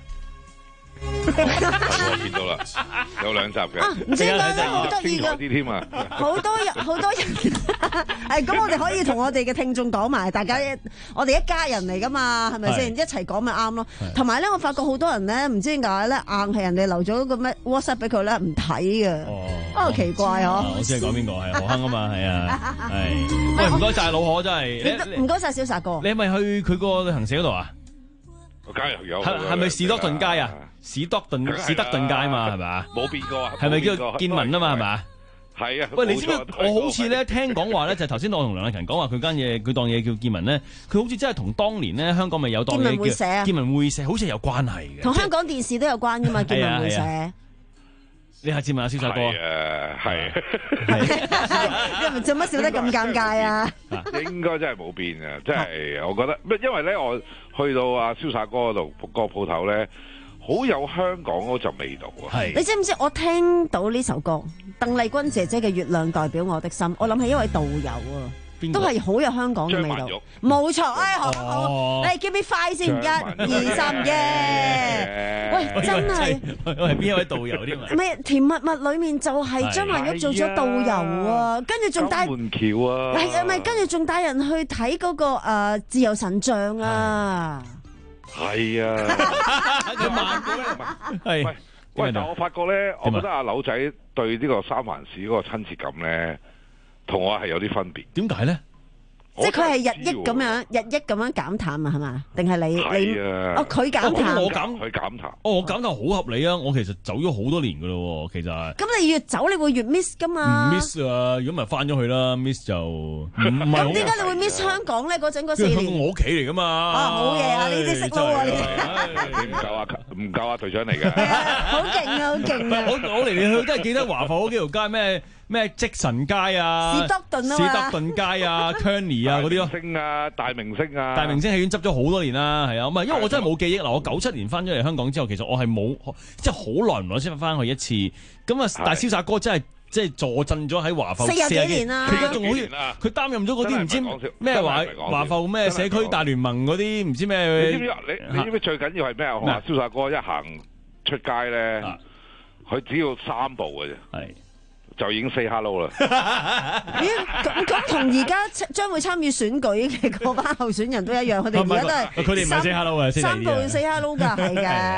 我見到啦，有兩集嘅。 啊，唔知點解咧，好得意㗎。 啲添啊！ 好多人，好多人。係咁，我哋可以同我哋嘅聽眾講埋，大家一我哋一家人嚟㗎嘛，係咪先？一齊講咪啱咯。同埋咧，我發覺好多人咧，唔知點解咧，硬係人哋留咗個咩 WhatsApp 俾佢咧，唔睇嘅。哦，奇怪嗬。 我知係講邊個係何鏗啊嘛，係啊，係。喂，唔該晒老何，真係。 唔該晒小薩哥。 你係咪去佢個旅行社嗰度啊？ 我梗係有。 係係咪士多頓街啊？史德頓史德頓街嘛，係咪？ 冇變過啊！ 係咪叫建文啊嘛，係咪？ 係啊！ 喂，你知唔知我好似咧聽講話咧，就係頭先我同梁麗勤講話佢間嘢，佢當嘢叫建文咧，佢好似真係同當年咧香港咪有當嘢叫建文會社，好似係有關係嘅。 同香港電視都有關噶嘛，建文會社。 你下次問下蕭薩哥。 係係。 因為做乜笑得咁尷尬啊？ 應該真係冇變啊！真係，我覺得，因為咧，我去到阿蕭薩哥嗰度個鋪頭咧。好有香港嗰陣味道啊！ 你知唔知我聽到呢首歌鄧麗君姐姐嘅《月亮代表我的心》，我諗起一位導遊啊，都係好有香港嘅味道。冇錯，哎好好，你 give me five 先，一、二、三，耶！喂，真係我係邊一位導遊添啊？ 唔係《甜蜜蜜》裏面就係張曼玉做咗導遊啊，跟住仲帶門橋啊， 係啊，咪跟住仲帶人去睇嗰個誒自由神像啊！ 係啊， 佢慢嘅咩？係喂，但我發覺咧，我覺得阿柳仔對呢個三藩市嗰個親切感咧，同我係有啲分別。 點解咧？ 即係佢係日益咁樣，日益咁樣減淡啊，係嘛？定係你你哦佢減淡， 我減佢減淡。 哦，我減淡好合理啊！我其實走咗好多年噶咯，其實。 咁你越走，你會越 miss 噶嘛？ 唔 miss 啊！如果唔係翻咗去啦 ，miss 就唔係。 咁點解你會 miss 香港咧？嗰陣嗰四年。 我屋企嚟噶嘛。 啊，好嘢啊！呢啲識撈啊！ 你唔夠啊，唔夠啊，隊長嚟嘅。 好勁啊！好勁啊！ 我我嚟嚟去去都係記得華埠嗰幾條街咩？咩積臣街啊， 史德頓啊， 史德頓街啊 ，Kearney 啊嗰啲咯， 明星啊，大明星啊， 大明星戲院執咗好多年啦，係啊，唔係因為我真係冇記憶啦，我九七年翻咗嚟香港之後，其實我係冇即係好耐唔耐先翻去一次，咁啊，但係瀟灑哥真係即係坐鎮咗喺華埠四十幾年啦， 佢而家仲好似佢擔任咗嗰啲唔知咩華華埠咩社區大聯盟嗰啲唔知咩， 你知唔知你你知唔知最緊要係咩啊？我話瀟灑哥一行出街咧，佢只要三步嘅啫。係。就已經 say hello 啦。 咦？咁咁同而家將會參與選舉嘅嗰班候選人都一樣，佢哋而家都係佢哋唔係 say hello 啊， 三步 say hello 㗎，係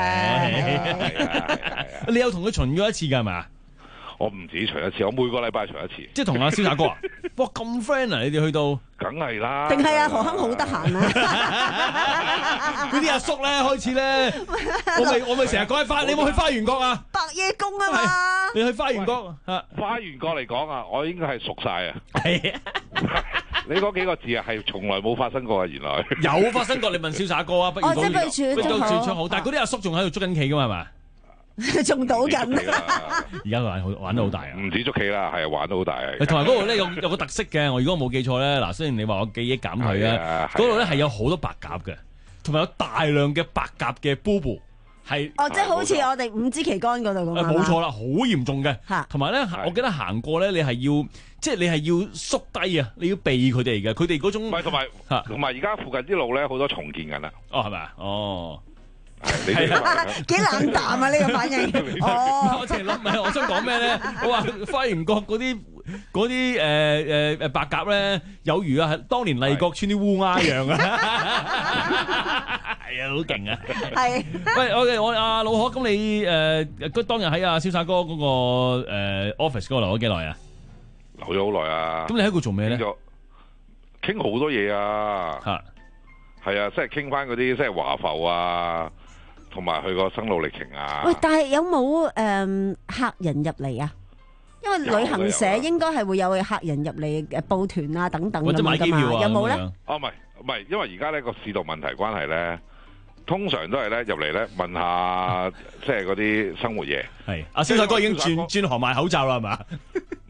嘅。 你有同佢巡過一次㗎係咪啊？ 我唔止巡一次，我每個禮拜巡一次。 即係同阿蕭達哥啊！哇，咁 friend 啊！你哋去到， 梗係啦。 定係啊？何鏗好得閒啊！ 嗰啲阿叔咧開始咧，我咪我咪成日講喺花，你有冇去花園角啊？ 白夜公啊嘛！ 你去花園角啊？ 花園角嚟講啊，我應該係熟晒啊。 係啊！ 你嗰幾個字啊，係從來冇發生過啊！原來有發生過，你問蕭達哥啊，不如講即係不如處處好，但係嗰啲阿叔仲喺度捉緊棋㗎嘛係嘛？ 仲賭緊， 而家玩好玩得好大啊！ 唔止捉棋啦，係玩得好大啊！ 同埋嗰度咧有有個特色嘅，我如果我冇記錯咧，嗱雖然你話我記憶減退咧，嗰度咧係有好多白鴿嘅，同埋有大量嘅白鴿嘅 boo 係哦，即係好似我哋五支旗杆嗰度咁啊！ 冇錯啦，好嚴重嘅，同埋咧，我記得行過咧，你係要即係你係要縮低啊，你要避佢哋嘅，佢哋嗰種唔係同埋同埋而家附近啲路咧好多重建緊啦， 哦係咪啊？哦。 係啊， 幾冷淡啊！呢個反應，哦， 我淨係諗唔係，我想講咩咧？我話花園角嗰啲嗰啲誒誒誒白鴿咧，有如啊，係當年麗閣村啲烏鴉一樣啊！係啊，好勁啊！ 係。 喂，我哋我阿老何，咁你誒當日喺阿蕭薩哥嗰個誒 office 嗰度留咗幾耐啊？ 留咗好耐啊！ 咁你喺度做咩咧？ 傾好多嘢啊！ 嚇， 係啊，即係傾翻嗰啲即係華埠啊。同埋佢個生路歷程啊！ 喂，但係有冇誒、呃、客人入嚟啊？因為旅行社應該係會有客人入嚟誒報團啊等等咁樣㗎嘛，有冇咧？ 哦，唔係唔係，因為而家呢個市道問題關係咧，通常都係咧入嚟咧問下即係嗰啲生活嘢。 係阿蕭達哥已經轉轉行賣口罩啦，係嘛？ 唔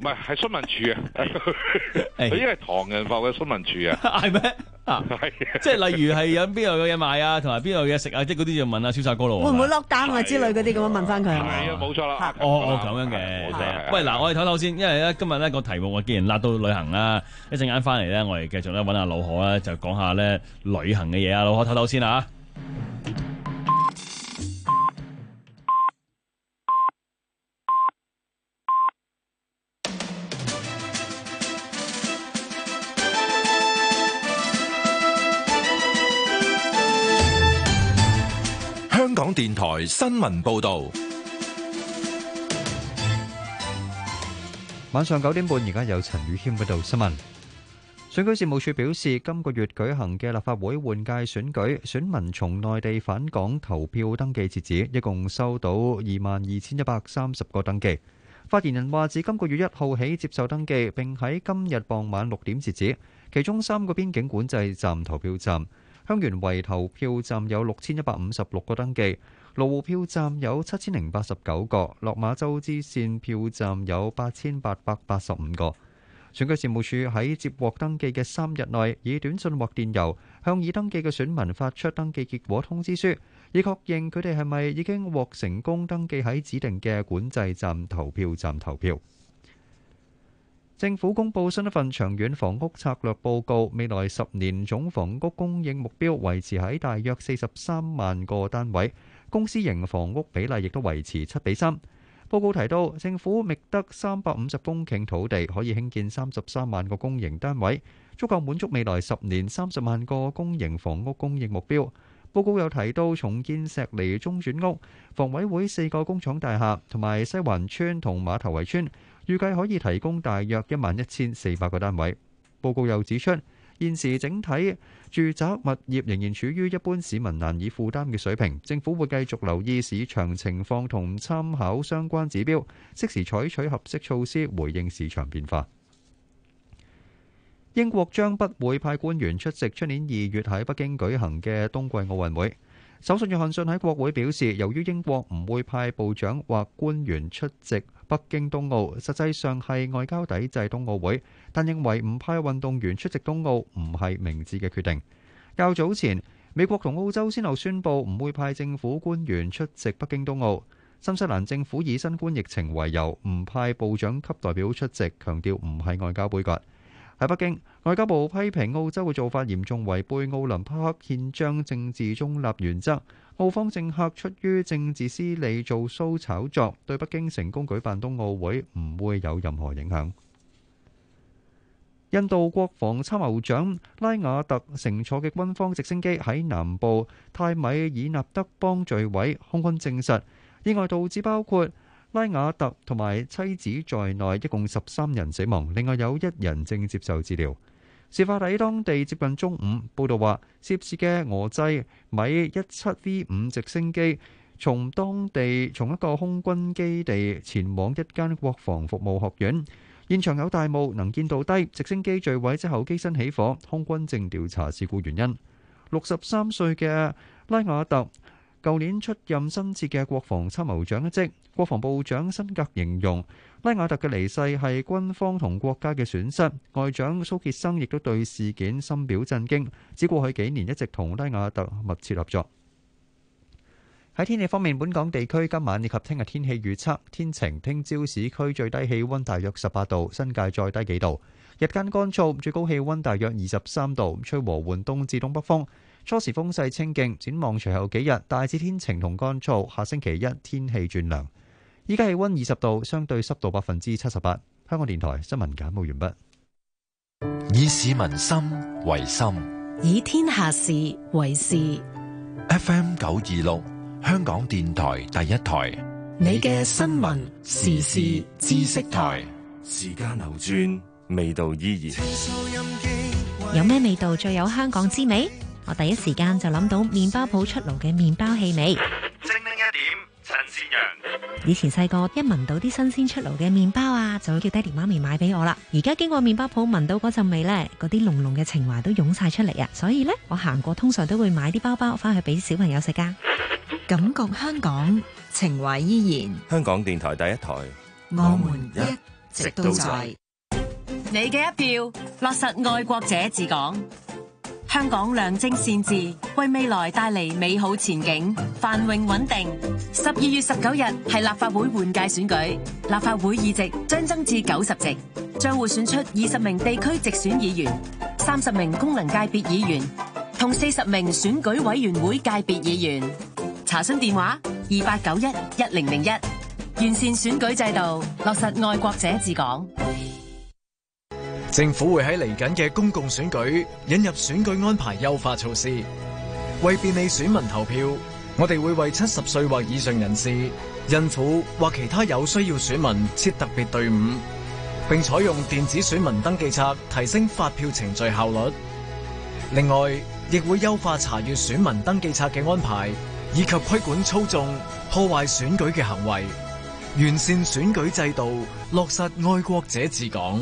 唔係係詢問處啊，佢應該係唐人埠嘅詢問處啊， 係咩？啊，係，即係例如係有邊度有嘢賣啊，同埋邊度有嘢食啊，即係嗰啲就問阿蕭殺哥咯。 會唔會落單啊之類嗰啲咁樣問翻佢係咪？ 係啊，冇錯啦。 哦哦，咁樣嘅。喂，嗱，我哋唞唞先，因為咧今日咧個題目我既然辣到旅行啦，一陣間翻嚟咧，我哋繼續咧揾阿老何咧，就講下咧旅行嘅嘢啊，老何唞唞先啊。 香港電台新聞報道， 晚上九點半，而家有陳宇謙報道新聞。選舉事務處表示，今個月舉行嘅立法會換屆選舉，選民從內地返港投票登記截止，一共收到二萬二千一百三十個登記。發言人話，自今個月一號起接受登記，並喺今日傍晚六點截止。其中三個邊境管制站投票站。香園圍投票站有六千一百五十六個登記，羅湖票站有七千零八十九個，落馬洲支線票站有八千八百八十五個。選舉事務處喺接獲登記嘅三日內，以短信或電郵向已登記嘅選民發出登記結果通知書，以確認佢哋係咪已經獲成功登記喺指定嘅管制站投票站投票。政府公布新一份長遠房屋策略報告，未來十年總房屋供應目標維持喺大約四十三萬個單位，公私營房屋比例亦都維持七比三。報告提到，政府覓得三百五十公頃土地，可以興建三十三萬個公營單位，足夠滿足未來十年三十萬個公營房屋供應目標。報告又提到，重建石籬中轉屋、房委會四個工廠大廈同埋西環村同馬頭圍村，預計可以提供大約一萬一千四百個單位。報告又指出，現時整體住宅物業仍然處於一般市民難以負擔嘅水平，政府會繼續留意市場情況同參考相關指標，適時採取合適措施回應市場變化。英國將不會派官員出席出年二月喺北京舉行嘅冬季奧運會。首相約翰遜喺國會表示，由於英國唔會派部長或官員出席北京冬奧，實際上係外交抵制冬奧會，但認為唔派運動員出席冬奧唔係明智嘅決定。較早前，美國同澳洲先後宣布唔會派政府官員出席北京冬奧。新西蘭政府以新冠疫情為由，唔派部長級代表出席，強調唔係外交杯葛。喺北京，外交部批評澳洲嘅做法嚴重違背奧林匹克憲章政治中立原則，澳方政客出於政治私利做騷炒作，對北京成功舉辦冬奧會唔會有任何影響。印度國防參謀長拉瓦特乘坐嘅軍方直升機喺南部泰米爾納德邦墜毀，空軍證實意外導致包括拉瓦特同埋妻子在內，一共十三人死亡，另外有一人正接受治療。事發喺當地接近中午，報道話涉事嘅俄製米一七 V 五直升機從當地從一個空軍基地前往一間國防服務學院，現場有大霧，能見度低，直升機墜毀之後機身起火，空軍正調查事故原因。六十三歲嘅拉瓦特舊年出任新設嘅國防參謀長一職，國防部長辛格形容拉瓦特嘅離世係軍方同國家嘅損失。外長蘇傑生亦都對事件深表震驚，指過去幾年一直同拉瓦特密切合作。喺天氣方面，本港地區今晚以及聽日天氣預測天晴，聽朝市區最低氣溫大約十八度，新界再低幾度，日間乾燥，最高氣溫大約二十三度，吹和緩東至東北風。初時風勢清勁，展望隨後幾日大致天晴同乾燥，下星期一天氣轉涼。依家氣溫二十度，相對濕度百分之七十八。香港電台新聞簡報完畢。以市民心為心， 以天下事為事。 F M 九二六，香港電台第一台， 你嘅新聞時事知識台。 時間流轉，味道依然。 有咩味道最有香港之味？我第一時間就諗到麵包鋪出爐嘅麵包氣味。 精靈一點，陳善陽。 以前細個一聞到啲新鮮出爐嘅麵包啊，就會叫爹哋媽咪買俾我啦。而家經過麵包鋪聞到嗰陣味呢，嗰啲濃濃嘅情懷都湧晒出嚟啊！所以呢，我行過通常都會買啲包包翻去俾小朋友食噶。 感覺香港情懷依然。 香港電台第一台， 我們一直到在。你嘅一票，落實愛國者治港。香港良政善治，為未來帶嚟美好前景，繁榮穩定。十二月十九日係立法會換屆選舉，立法會議席將增至九十席，將會選出二十名地區直選議員、三十名功能界別議員同四十名選舉委員會界別議員。查詢電話：二八九一一零零一。完善選舉制度，落實愛國者治港。 政府會喺嚟緊嘅公共選舉引入選舉安排優化措施，為便利選民投票，我哋會為七十歲或以上人士、孕婦或其他有需要選民設特別隊伍，並採用電子選民登記冊，提升發票程序效率。另外，亦會優化查閱選民登記冊嘅安排，以及規管操縱、破壞選舉嘅行為，完善選舉制度，落實愛國者治港。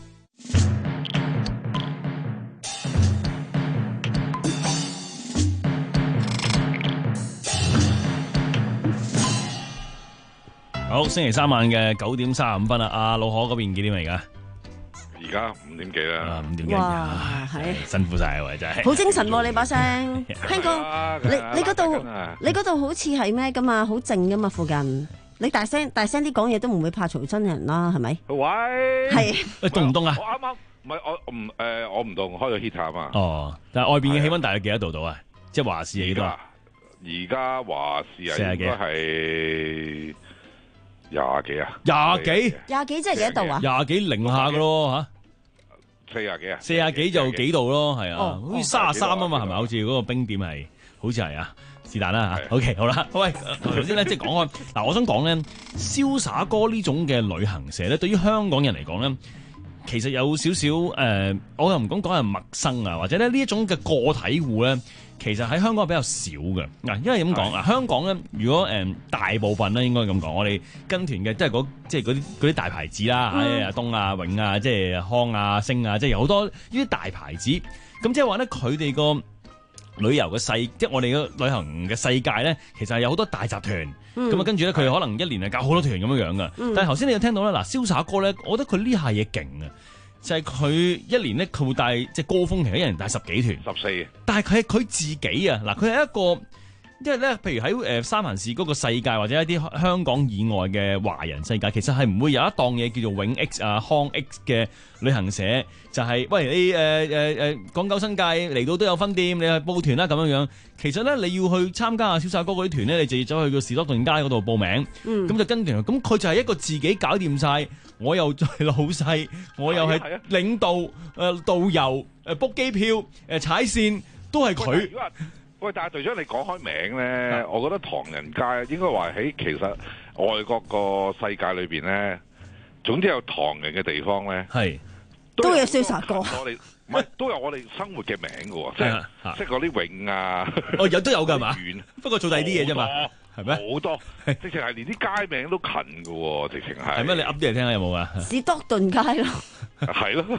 好，星期三晚嘅九點三十五分啦，阿老可嗰邊幾點嚟噶？ 而家五點幾啦， 五點幾， 哇，係辛苦晒啊，真係。 好精神喎，你把聲，聽講你你嗰度你嗰度好似係咩噶嘛？好靜噶嘛，附近。你大聲大聲啲講嘢都唔會怕嘈親人啦，係咪？ 喂， 係。 喂，凍唔凍啊？ 我啱啱唔係我唔誒，我唔凍，開咗 heater 啊嘛。 哦，但係外邊嘅氣溫大約幾多度到啊？即係華氏係幾多啊？ 而家華氏係應該係廿幾啊？ 廿幾？ 廿幾即係幾多度啊？ 廿幾零下噶咯吓。 四廿幾啊？ 四廿幾就幾度咯，係啊， 哦好似三十三啊嘛，係咪？好似嗰個冰點係，好似係啊。是但啦嚇，OK 好啦，喂，頭先咧即係講開嗱，我想講咧，瀟灑哥呢種嘅旅行社咧，對於香港人嚟講咧，其實有少少誒，我又唔講講係陌生啊，或者咧呢一種嘅個體戶咧，其實喺香港比較少嘅嗱，因為咁講啊，香港咧，如果誒、呃、大部分咧應該咁講，我哋跟團嘅都係嗰即係嗰啲嗰啲大牌子啦，嚇、嗯，阿東啊、永啊、即係康啊、星啊，即係有好多呢啲大牌子，咁即係話咧，佢哋個旅遊嘅世，即係我哋嘅旅行嘅世界咧，其實係有好多大集團，咁啊、嗯、跟住咧佢可能一年係搞好多團咁樣樣嘅。嗯、但係頭先你有聽到咧，嗱，瀟灑哥咧，我覺得佢呢下嘢勁啊，就係、是、佢一年咧佢會帶即係高峰期一人帶十幾團， 十四。 但係佢係佢自己啊，嗱，佢係一個。因為咧，譬如喺誒三藩市嗰個世界，或者一啲香港以外嘅華人世界，其實係唔會有一檔嘢叫做永 X 啊、康 X 嘅旅行社，就係、是、喂你誒誒誒港九新界嚟到都有分店，你去報團啦咁樣樣。其實咧，你要去參加阿瀟灑哥嗰啲團咧，你就要走去個士多頓街嗰度報名，咁、嗯、就跟團。咁佢就係一個自己搞掂晒，我又係老細，我又係領導、誒、呃、導遊、誒 book 機票、誒、呃、踩線，都係佢。 喂，但係隊長你講開名咧，我覺得唐人街應該話喺其實外國個世界裏邊咧，總之有唐人嘅地方咧， 係都有瀟灑哥。 我哋唔係都有我哋生活嘅名嘅喎，即係即係嗰啲永啊， 哦有都有㗎係嘛？不過做第二啲嘢啫嘛，係咩？ 好多，直情係連啲街名都近嘅喎，直情係。 係咩？你噏啲嚟聽下有冇啊？ 士多頓街咯。 係咯，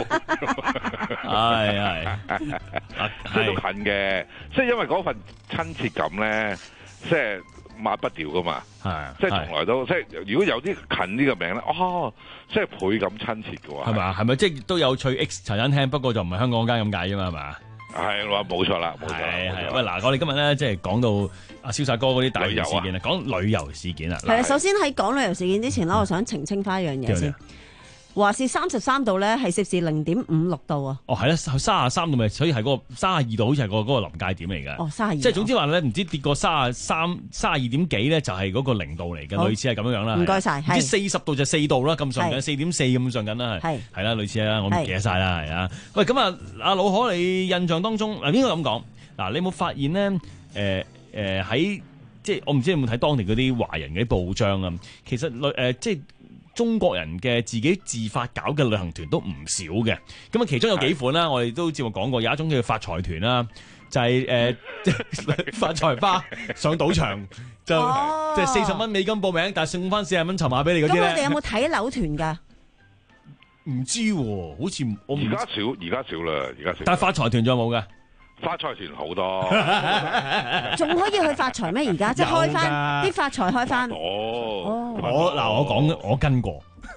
係係， 即係都近嘅，即係因為嗰份親切感咧，即係抹不掉噶嘛，係，即係從來都即係如果有啲近呢個名咧，哦，即係倍咁親切嘅喎， 係嘛？係咪即係都有趣 X 茶餐廳，不過就唔係香港間咁解啫嘛，係嘛？ 係話冇錯啦，冇錯， 係係。喂，嗱，我哋今日咧即係講到阿瀟灑哥嗰啲大型事件啊，講旅遊事件啊， 係啊。首先喺講旅遊事件之前咧，我想澄清翻一樣嘢先。華氏三十三度咧，係攝氏零點五六度啊！ 哦，係啦，三十三度咪，所以係嗰個三十二度，好似係個嗰個臨界點嚟嘅。 哦，三十二， 即係總之話咧，唔知跌過三十三、三十二點幾咧，就係嗰個零度嚟嘅，類似係咁樣樣啦。 唔該晒， 唔知四十度就四度啦，咁上緊四點四咁上緊啦，係係啦，類似啦，我唔記得晒啦，係啊。喂，咁啊，阿老可，你印象當中嗱，應該咁講嗱，你有冇發現咧？誒誒喺即係我唔知你有冇睇當地嗰啲華人嘅報章啊？其實旅誒即係。中國人嘅自己自發搞嘅旅行團都唔少嘅，咁啊其中有幾款啦，我哋都節目講過，有一種叫發財團啦，就係、是、誒、呃、發財花上賭場，就即係四十蚊美金報名，但係送翻四十蚊籌碼俾你嗰啲咧。 咁我哋有冇睇樓團㗎？ 唔知喎、啊，好似我而家少，而家少啦，而家少。 但係發財團仲有冇㗎？ 發財團好多， 仲可以去發財咩？而家即係開翻啲發財開翻。 哦， 我嗱我講我跟過，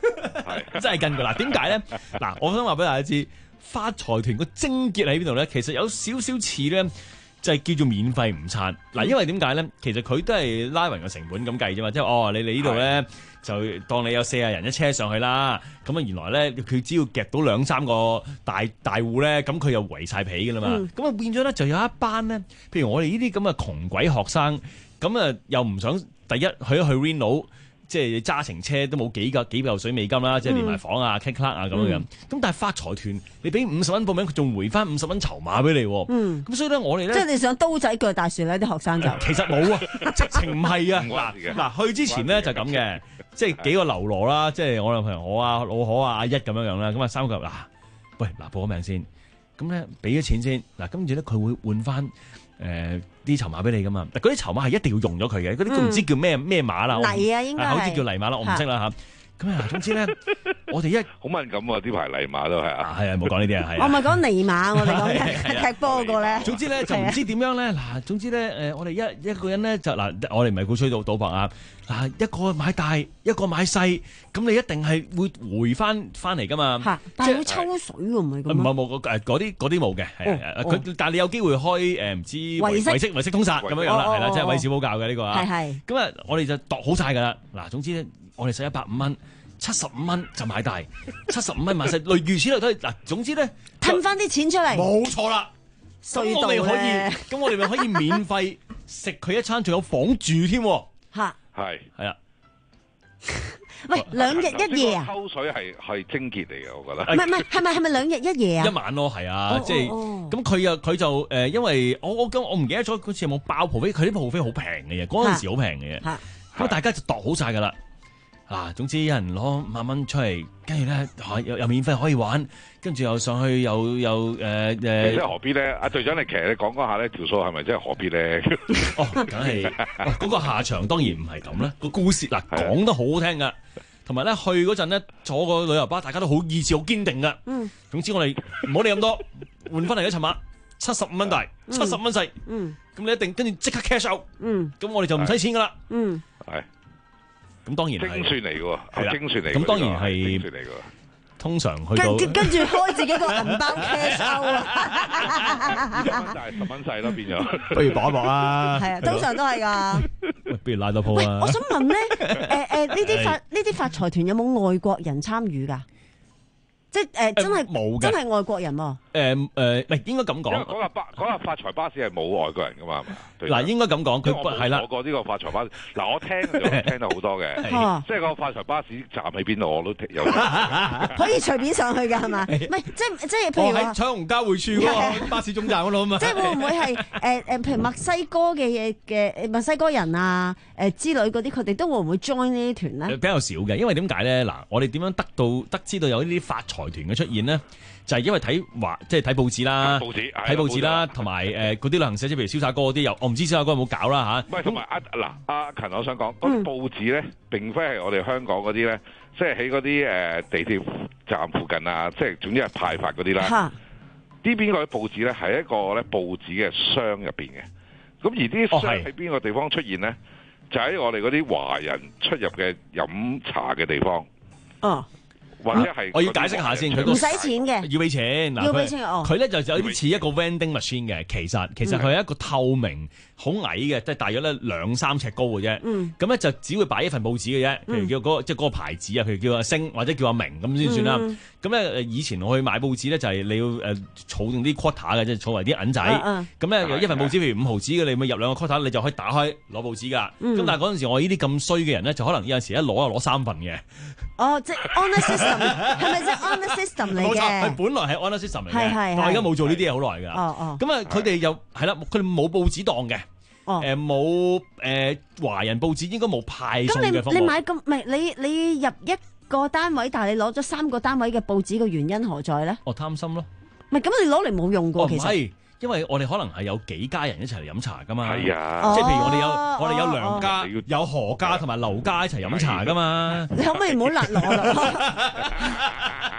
真係跟佢嗱。點解咧？嗱，我想話俾大家知，發財團個症結喺邊度咧？其實有少少似咧。就係叫做免費午餐嗱，因為點解咧？其實佢都係拉勻個成本咁計啫嘛，即係哦，你你呢度咧就當你有四廿人一車上去啦，咁啊原來咧佢只要夾到兩三個大大戶咧，咁佢又圍晒皮㗎啦嘛，咁啊、嗯、變咗咧就有一班咧，譬如我哋呢啲咁嘅窮鬼學生，咁啊又唔想第一去一去 Reno。即係揸乘車都冇幾個幾嚿水美金啦，即係連埋房啊、K 卡啊咁樣。咁、嗯、但係發財團，你俾五十蚊報名，佢仲回翻五十蚊籌碼俾你。嗯，咁所以咧，我哋咧， 即係你想刀仔鋸大樹咧，啲學生就其實冇啊，直情唔係啊。嗱嗱，去之前咧就咁嘅，即係幾個流羅啦，即係我男朋友我啊、老可啊、阿一咁樣樣啦。咁啊三個嗱，喂嗱報咗名先，咁咧俾咗錢先，嗱跟住咧佢會換翻。誒啲籌碼俾你噶嘛？但嗰啲籌碼係一定要用咗佢嘅，嗰啲都唔知叫咩咩碼啦。 泥啊，應該係好似叫泥碼啦，我唔識啦嚇。咁啊，總之咧，我哋一好敏感喎，呢排泥馬都係啊， 係啊，冇講呢啲啊，係。 我咪講泥馬，我哋講踢波個咧。 總之咧就唔知點樣咧，嗱，總之咧誒，我哋一一個人咧就嗱，我哋唔係鼓吹到賭博啊，嗱，一個買大，一個買細，咁你一定係會回翻翻嚟噶嘛。 嚇，但係會抽水喎，唔係咁。 唔係冇誒嗰啲嗰啲冇嘅，係係佢，但係你有機會開誒唔知維式維式通殺咁樣樣啦，係啦，即係韋小寶教嘅呢個啊。係係。咁啊，我哋就度好晒㗎啦。嗱，總之咧。我哋使一百五蚊，七十五蚊就買大，七十五蚊買細，類如此類推。嗱，總之咧， 吞翻啲錢出嚟， 冇錯啦。咁我哋可以，咁我哋咪可以免費食佢一餐，仲有房住添。 嚇， 係係啊。 喂，兩日一夜啊？ 抽水係係症結嚟嘅，我覺得。 唔係唔係，係咪係咪兩日一夜啊？ 一晚咯，係啊，即係咁佢又佢就誒，因為我我咁我唔記得咗嗰次有冇爆蒲飛，佢啲蒲飛好平嘅嘢，嗰陣時好平嘅嘢。咁大家就度好晒㗎啦。啊，總之有人攞五萬蚊出嚟，跟住咧又又免費可以玩，跟住又上去又又誒誒， 即係何必咧？阿隊長，你其實你講嗰下咧條數係咪真係何必咧？ 哦，梗係嗰個下場當然唔係咁啦。個故事嗱講得好好聽噶，同埋咧去嗰陣咧坐個旅遊巴，大家都好意志好堅定噶。嗯，總之我哋唔好理咁多，換翻嚟一層碼，七十五蚊大，七十蚊細。嗯，咁你一定跟住即刻 cash out。嗯，咁我哋就唔使錢噶啦。嗯，係。咁當然係精算嚟嘅喎，係精算嚟。 咁當然係精算嚟嘅。通常去到跟跟住開自己個銀包 cash out 啊！ 十蚊大十蚊細咯，變咗。 不如搏一搏啊！ 係啊，通常都係㗎。 喂，不如拉多鋪啊！ 我想問咧，誒誒，呢啲發呢啲發財團有冇外國人參與㗎？即係誒，真係冇嘅，真係外國人喎。 誒誒，唔應該咁講。 嗰架巴嗰架發財巴士係冇外國人㗎嘛？ 嗱，應該咁講，佢係啦。 坐過呢個發財巴士，嗱，我聽就聽到好多嘅，即係個發財巴士站喺邊度我都有。 可以隨便上去㗎係嘛？唔係，即係即係譬如話彩虹交匯處嗰個巴士總站嗰度啊嘛。 即係會唔會係誒誒？譬如墨西哥嘅嘢嘅墨西哥人啊誒之類嗰啲，佢哋都會唔會 join 呢啲團咧？ 比較少嘅，因為點解咧？嗱，我哋點樣得到得知到有呢啲發財團嘅出現呢？就係因為睇話，即係睇報紙啦，睇報紙啦，同埋誒嗰啲旅行社，即譬如瀟灑哥嗰啲，又我唔知瀟灑哥有冇搞啦嚇。 唔係，同埋阿嗱阿勤，我想講嗰啲報紙咧，並非係我哋香港嗰啲咧，即係喺嗰啲誒地鐵站附近啊，即係總之係派發嗰啲啦。呢邊嗰啲報紙咧係一個咧報紙嘅箱入邊嘅，咁而啲箱喺邊個地方出現咧？就喺我哋嗰啲華人出入嘅飲茶嘅地方。哦。或者係我要解釋下先，佢唔使錢嘅， 要俾錢。 要俾錢哦。 佢咧就有啲似一個 vending machine 嘅，其實其實佢係一個透明、好矮嘅，即係大約咧兩三尺高嘅啫。嗯。咁咧就只會擺一份報紙嘅啫，譬如叫嗰個即係嗰個牌子啊，譬如叫阿星或者叫阿明咁先算啦。咁咧以前我去買報紙咧就係你要誒儲定啲 quota 嘅，即係儲埋啲銀仔。咁咧有一份報紙譬如五毫紙嘅，你咪入兩個 quota，你就可以打開攞報紙㗎。咁但係嗰陣時我呢啲咁衰嘅人咧，就可能有陣時一攞就攞三份嘅。 哦，即係 honor system 係咪即係 honor system 嚟嘅？冇錯， 係本來係 honor system 嚟嘅，我而家冇做呢啲嘢好耐㗎。哦哦，咁啊，佢哋又係啦，佢哋冇報紙檔嘅，誒冇誒華人報紙應該冇派送嘅服務。 咁你你買咁唔係你你入一個單位，但係你攞咗三個單位嘅報紙嘅原因何在咧？ 我貪心咯。 唔係咁，你攞嚟冇用過其實。 因為我哋可能係有幾家人一齊嚟飲茶噶嘛， 係啊， 即係譬如我哋有我哋有梁家、有何家同埋劉家一齊飲茶噶嘛， 你可唔可以唔好辣我啦？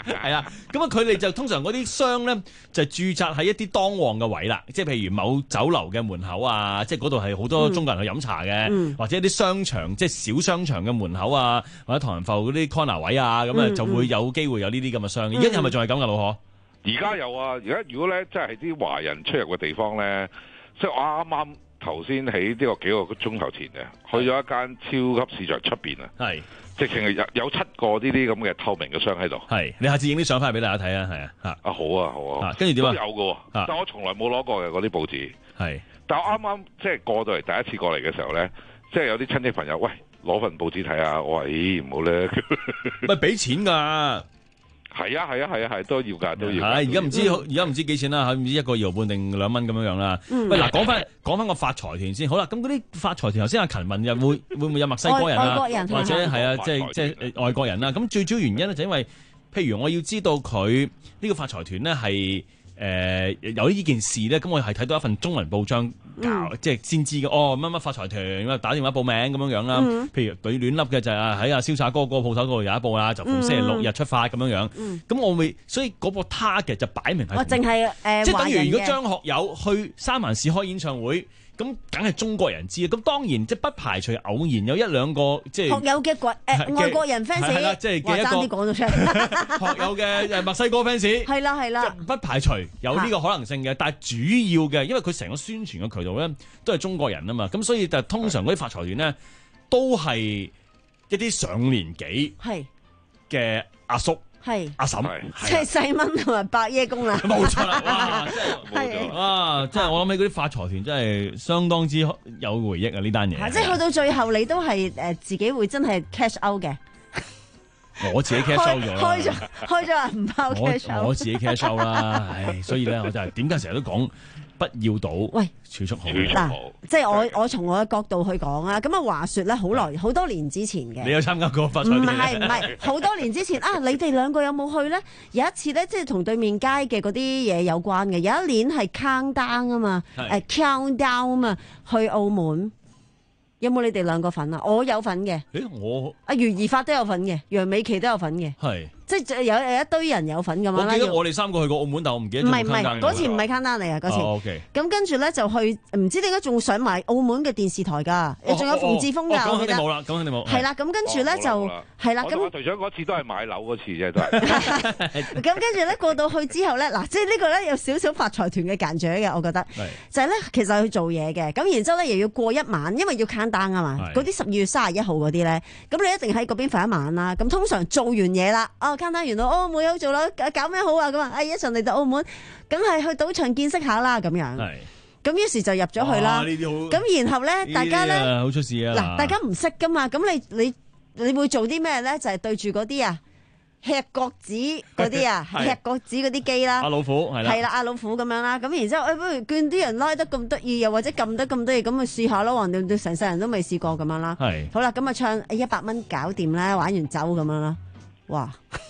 係啊，咁啊佢哋就通常嗰啲商咧就駐紮喺一啲當旺嘅位啦，即係譬如某酒樓嘅門口啊，即係嗰度係好多中國人去飲茶嘅，嗯、或者一啲商場即係小商場嘅門口啊，或者唐人埠嗰啲 corner 位啊，咁啊就會有機會有呢啲咁嘅商。而家係咪仲係咁嘅老何？ 而家有啊，而家如果咧即係啲華人出入嘅地方咧，即係我啱啱頭先喺呢個幾個鐘頭前嘅，去咗一間超級市場出邊啊，係直情係有有七個呢啲咁嘅透明嘅箱喺度。係，你下次影啲相翻嚟俾大家睇啊，係啊，啊啊好啊好啊， 跟住點啊？ 都有嘅，啊、但我從來冇攞過嘅嗰啲報紙。 係， 但我啱啱即係過到嚟第一次過嚟嘅時候咧，即係有啲親戚朋友喂攞份報紙睇下，我話咦唔好咧， 咪俾錢㗎。 係啊係啊係啊係都要㗎都要。係而家唔知而家唔知幾錢啦，唔知一個二毫半定兩蚊咁樣樣啦。喂嗱，講翻講翻個發財團先，好啦，咁嗰啲發財團頭先阿勤問又會會唔會有墨西哥人啊， 外國人或者係啊即係即係外國人啦？咁最主要原因咧就因為，譬如我要知道佢呢個發財團咧係誒有呢件事咧，咁我係睇到一份中文報章搞，嗯、即係先知嘅。哦，乜乜發財團咁啊，打電話報名咁樣樣啦。嗯、譬如佢亂笠嘅就係喺阿瀟灑哥嗰個鋪頭嗰度有一報啦，就逢星期六日出發咁樣樣。咁、嗯、我會所以嗰個 target 就擺明係。我淨係誒，即係等於如果張學友去三藩市開演唱會。咁梗係中國人知啊！咁當然即係不排除偶然有一兩個即係學友嘅國誒外國人 fans，係啦，即係嘅一個爭啲講咗出嚟學友嘅誒墨西哥 fans，係啦係啦，不排除有呢個可能性嘅，但係主要嘅，因為佢成個宣傳嘅渠道咧都係中國人啊嘛，咁所以就通常嗰啲發財團咧都係一啲上年紀嘅阿叔。係阿嬸，即係細蚊同埋伯爺公啦，冇錯啦，哇！真係啊，即係我諗起嗰啲發財團真係相當之有回憶啊！呢單嘢，即係去到最後你都係誒自己會真係 cash out 嘅。我自己 cash out 咗，開咗開咗銀包 cash out，我自己 cash out 啦。唉，所以咧我真係點解成日都講不要賭，喂，儲蓄好嗱，即係我我從我嘅角度去講啊。咁啊話説咧，好耐好多年之前嘅，你有參加過發財團？唔係唔係，好多年之前啊！你哋兩個有冇去咧？有一次咧，即係同對面街嘅嗰啲嘢有關嘅。有一年係 countdown 啊嘛，誒 countdown 啊嘛，去澳門。有冇你哋兩個份啊？我有份嘅。誒，我阿余宜發都有份嘅，楊美琪都有份嘅。係。即係有有一堆人有份咁樣啦。我記得我哋三個去過澳門，但我唔記得。唔係唔係，嗰次唔係 countdown 嚟啊！嗰次。哦 OK。咁跟住咧就去，唔知點解仲上埋澳門嘅電視台㗎？仲有馮志峰㗎。咁肯定冇啦，咁肯定冇。係啦，咁跟住咧就係啦。咁隊長嗰次都係買樓嗰次啫，都係。咁跟住咧過到去之後咧，嗱，即係呢個咧有少少發財團嘅間諜嘅，我覺得。係。就係咧，其實去做嘢嘅，咁然之後咧又要過一晚，因為要 countdown 啊嘛。嗰啲十二月三十一號嗰啲咧，咁你一定喺嗰邊瞓一晚啦。咁通常做完嘢啦，哦 countdown 完啦，哦冇有做啦，搞咩好啊咁啊？哎，一上嚟到澳門，梗係去賭場見識下啦咁樣。係。咁於是就入咗去啦。咁然後咧，大家咧，好出事啊！嗱，大家唔識噶嘛，咁你你你會做啲咩咧？就係對住嗰啲啊。吃角子嗰啲啊，吃角子嗰啲機啦，阿老虎係啦，係啦，阿老虎咁樣啦，咁然之後，誒，不如見啲人拉得咁得意，又或者撳得咁得意，咁咪試下咯，橫掂成世人都未試過咁樣啦。係，好啦，咁啊唱一百蚊搞掂啦，玩完走咁樣啦，哇！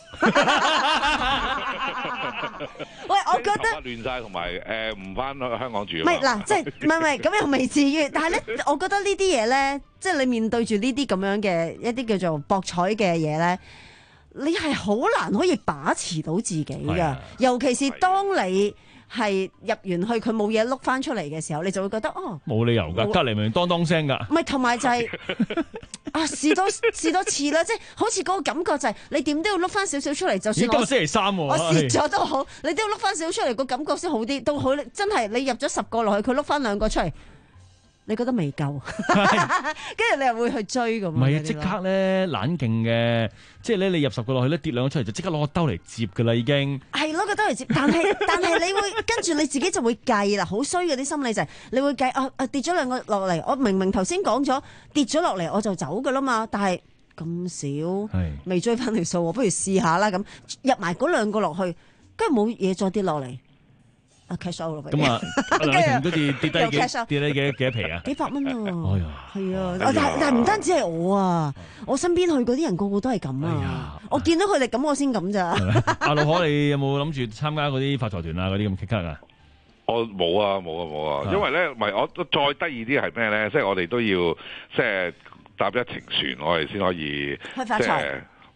喂，我覺得亂晒，同埋誒唔翻香港住。唔係嗱，即係唔係唔係咁又未至於，但係咧，我覺得呢啲嘢咧，即係你面對住呢啲咁樣嘅一啲叫做博彩嘅嘢咧。你係好難可以把持到自己㗎，啊、尤其是當你係入完去佢冇嘢碌翻出嚟嘅時候，你就會覺得哦，冇理由㗎，隔離明明當當聲㗎。唔係，同埋就係、是、啊試多試多次啦，即係好似嗰個感覺就係、是、你點都要碌翻少少出嚟，就算我今日星期三喎、啊，我蝕咗都好，你都要碌翻少少出嚟，個感覺先好啲。到好真係你入咗十個落去，佢碌翻兩個出嚟。你覺得未夠，跟住你又會去追咁。唔係啊，即刻咧冷靜嘅，即係咧你入十個落去咧跌兩個出嚟就即刻攞個兜嚟接㗎啦已經。係攞個兜嚟接，但係但係你會跟住你自己就會計啦，好衰嗰啲心理就係你會計啊啊跌咗兩個落嚟，我明明頭先講咗跌咗落嚟我就走㗎啦嘛，但係咁少，未追翻條數，不如試下啦咁入埋嗰兩個落去，跟住冇嘢再跌落嚟。啊 cash out 咯，咁啊，兩成嗰次跌低幾跌低幾幾多皮啊？幾百蚊啊！哎呀，係啊，但但係唔單止係我啊，我身邊去嗰啲人個個都係咁啊！我見到佢哋咁，我先咁咋。阿老可，你有冇諗住參加嗰啲發財團啊？嗰啲咁激卡啊？ 我冇啊，冇啊，冇啊！因為咧，唔係我再得意啲係咩咧？即係我哋都要即係搭一程船，我哋先可以去發財。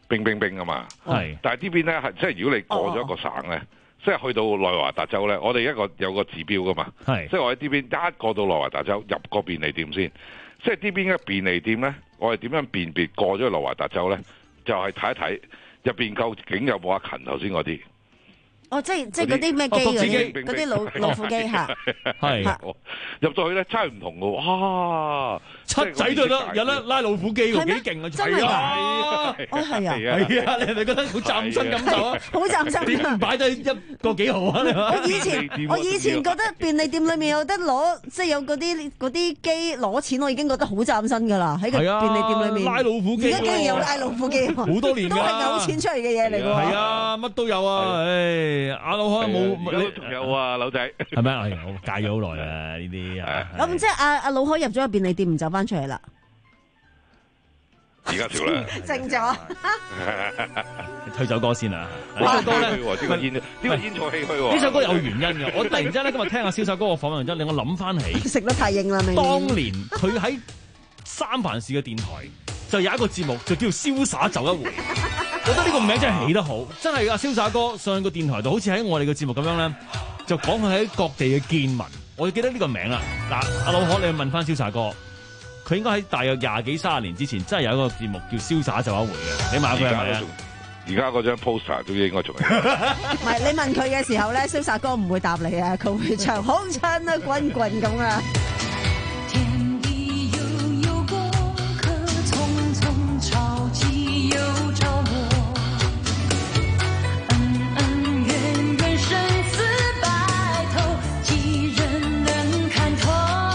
冰冰冰啊嘛。 係， 但係呢邊咧係即係如果你過咗一個省咧。即係去到內華達州咧，我哋一個有個指標噶嘛，即係我喺呢邊一過到內華達州入個便利店先，即係呢邊嘅便利店咧，我哋點樣辨別過咗去內華達州咧？就係睇一睇入邊究竟有冇阿勤頭先嗰啲。 哦，即係即係嗰啲咩機嗰啲嗰啲老老虎機嚇， 係入咗去咧真係唔同嘅，哇！ 七仔都得有得拉老虎機喎，幾勁啊！ 真係啊！哦，係啊， 係啊！你係咪覺得好嶄新感受啊？ 好嶄新， 點擺低一個幾毫啊？ 我以前我以前覺得便利店裏面有得攞，即係有嗰啲嗰啲機攞錢，我已經覺得好嶄新㗎啦。喺個便利店裏面拉老虎機， 而家竟然有拉老虎機， 好多年都係嘔錢出嚟嘅嘢嚟㗎。 係啊，乜都有啊！唉，阿老可冇你仲有啊，柳仔係咪？哎我戒咗好耐啦呢啲啊。 咁即係阿阿老可入咗個便利店唔走翻出嚟啦。 而家條啦， 靜咗。 推首歌先啊！ 呢首歌咧，呢個煙呢個煙草唏噓喎。 呢首歌有原因嘅，我突然之間咧今日聽阿瀟灑哥個訪問之後，令我諗翻起食得太硬啦。 當年佢喺三藩市嘅電台就有一個節目，就叫《瀟灑走一回》。我覺得呢個名真係起得好，真係阿瀟灑哥上個電台度，好似喺我哋嘅節目咁樣咧，就講佢喺各地嘅見聞。我記得呢個名啦。嗱，阿老可，你去問翻瀟灑哥。佢應該喺大約廿幾三十年之前，真係有一個節目叫《瀟灑走一回》嘅。你問佢係咪啊？ 而家嗰張 poster 都應該仲係。 唔係，你問佢嘅時候咧，瀟灑哥唔會答你啊，佢會唱好親啊，滾滾咁啊。 天地悠悠過客，匆匆潮起又潮落，恩恩怨怨生死白頭，幾人能看透？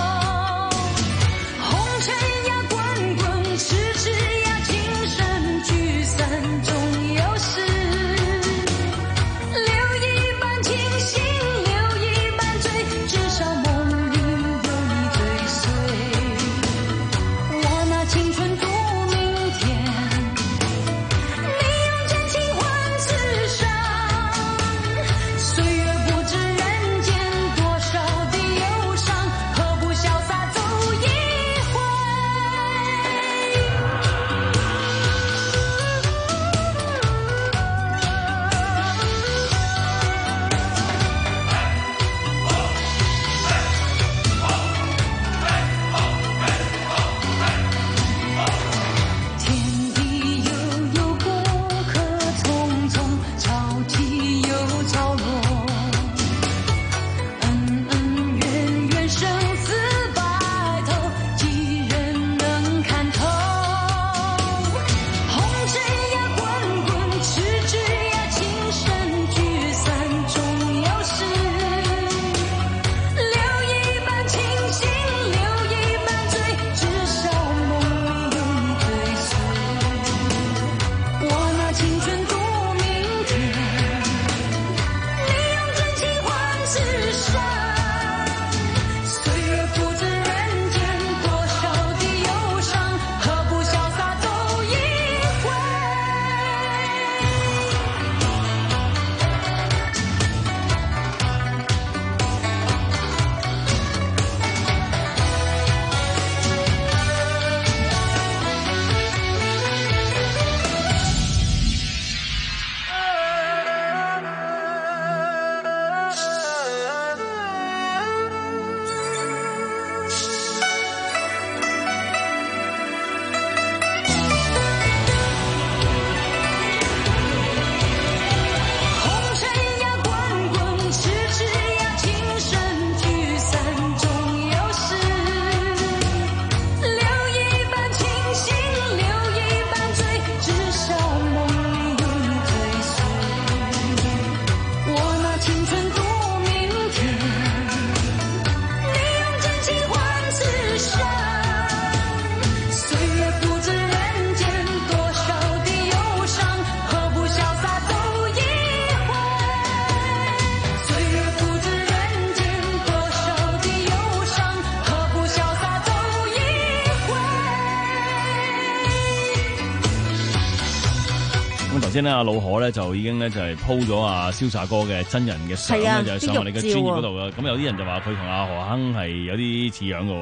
先咧，阿老可咧就已經咧就係 po 咗阿瀟灑哥嘅真人嘅相咧，就係上我哋嘅專頁嗰度嘅。咁有啲人就話佢同阿何鏗係有啲似樣嘅喎，係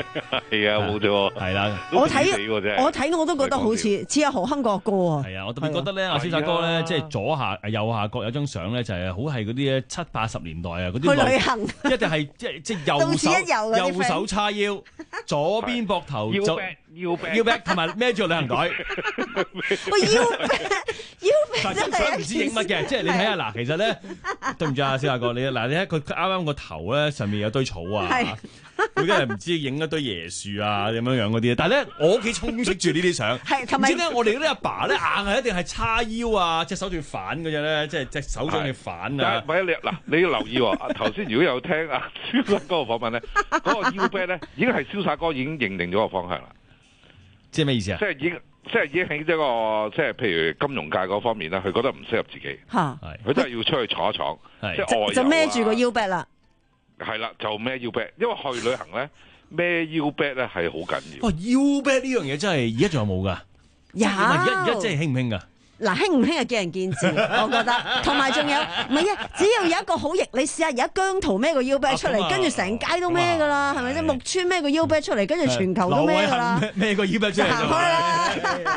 係啊，冇錯， 係啦。 我睇我睇我都覺得好似似阿何鏗個歌啊。 係啊，我特別覺得咧，阿瀟灑哥咧，即係左下右下角有張相咧，就係好係嗰啲七八十年代啊嗰啲。 去旅行一定係即即右手右手叉腰，左邊膊頭就腰背腰背同埋孭住個旅行袋。 喂，腰背腰背真係唔知影乜嘅，即係你睇下嗱，其實咧對唔住啊，瀟灑哥，你嗱你睇佢啱啱個頭咧上面有堆草啊。佢梗係唔知影一堆椰樹啊，咁樣樣嗰啲，但係咧我屋企充斥住呢啲相，唔知咧我哋嗰啲阿爸咧硬係一定係叉腰啊，隻手仲要反嗰隻咧，即係隻手掌要反啊。 唔係你嗱，你要留意喎。頭先如果有聽阿瀟灑哥嘅訪問咧，嗰個腰背咧已經係瀟灑哥已經認定咗個方向啦。 即係咩意思啊？ 即係已經即係已經喺一個即係譬如金融界嗰方面咧，佢覺得唔適合自己， 嚇， 佢真係要出去闖一闖，即係外遊啊， 就孭住個腰背啦。 係啦，就孭腰背，因為去旅行咧孭腰背咧係好緊要。 哇，腰背呢樣嘢真係而家仲有冇㗎？ 有， 而家真係興唔興㗎？ 嗱，興唔興係見仁見智，我覺得。同埋仲有，唔係啊，只要有一個好型，你試下而家姜濤孭個腰背出嚟，跟住成街都孭㗎啦，係咪先？木村孭個腰背出嚟，跟住全球都孭㗎啦。 孭個腰背出嚟行開啦！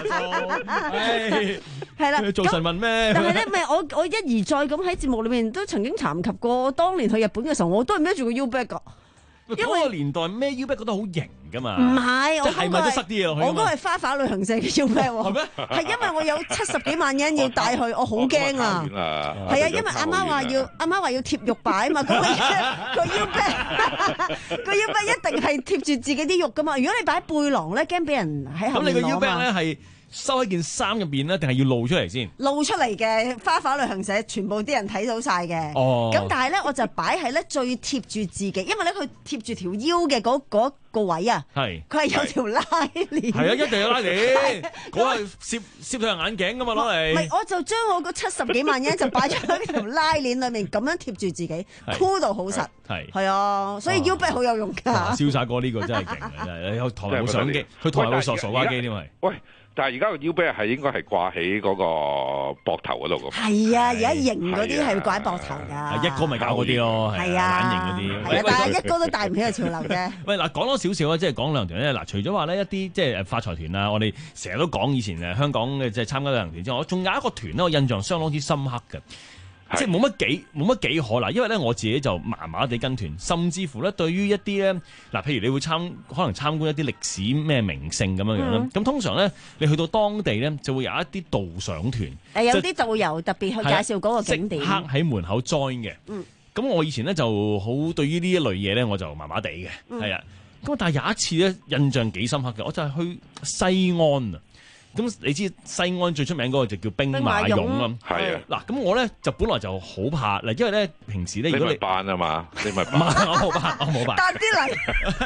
係啦， 做神問咩？ 但係咧，咪我我一而再咁喺節目裏面都曾經談及過，當年去日本嘅時候，我都係孭住個腰背㗎。 因為個年代孭腰背覺得好型㗎嘛。 唔係，我係咪都塞啲嘢落去？ 我嗰個係花灑旅行社嘅腰背喎。係咩？係因為我有七十幾萬人要帶去，我好驚啊！係啊，因為阿媽話要阿媽話要貼肉擺啊嘛，咁個個腰背個腰背一定係貼住自己啲肉㗎嘛。如果你擺背囊咧，驚俾人喺後面攞嘛。咁你個腰背咧係收喺件衫入邊咧，定係要露出嚟先？露出嚟嘅花灑旅行社，全部啲人睇到晒嘅。哦。咁但係咧，我就擺喺咧最貼住自己，因為咧佢貼住條腰嘅嗰嗰個位啊。係。佢係有條拉鏈。係啊，一定有拉鏈。嗰個攝攝對眼鏡㗎嘛，攞嚟。唔係，我就將我嗰七十幾萬円就擺咗喺條拉鏈裏面，咁樣貼住自己，箍到好實。係。係啊，所以腰背好有用㗎。瀟灑哥呢個真係勁啊！真係，有台冇相機，佢台冇傻傻瓜機添係。喂！但係而家個腰背係應該係掛喺嗰個膊頭嗰度㗎。係啊，而家型嗰啲係掛喺膊頭㗎。一哥咪搞嗰啲咯，係啊，懶型嗰啲。係啊，但係一哥都帶唔起個潮流啫。喂，嗱，講多少少啊，即係講旅行團咧。嗱，除咗話呢一啲即係發財團啊，我哋成日都講以前誒香港嘅即係參加旅行團之外，我仲有一個團咧，我印象相當之深刻嘅。即係冇乜幾冇乜幾可啦，因為咧我自己就麻麻地跟團，甚至乎咧對於一啲咧嗱，譬如你會參可能參觀一啲歷史咩名勝咁樣樣啦，咁、嗯、通常咧你去到當地咧就會有一啲導賞團，誒有啲導遊特別去介紹嗰個景點，即刻喺門口 join 嘅。嗯，咁我以前咧就好對於呢一類嘢咧我就麻麻地嘅，係啊、嗯，咁但係有一次咧印象幾深刻嘅，我就係去西安啊。咁你知西安最出名嗰個就叫兵馬俑啊，係啊。嗱，咁我咧就本來就好怕嗱，因為咧平時咧如果你扮啊嘛，你咪扮，我冇扮，我冇扮。搭啲嚟，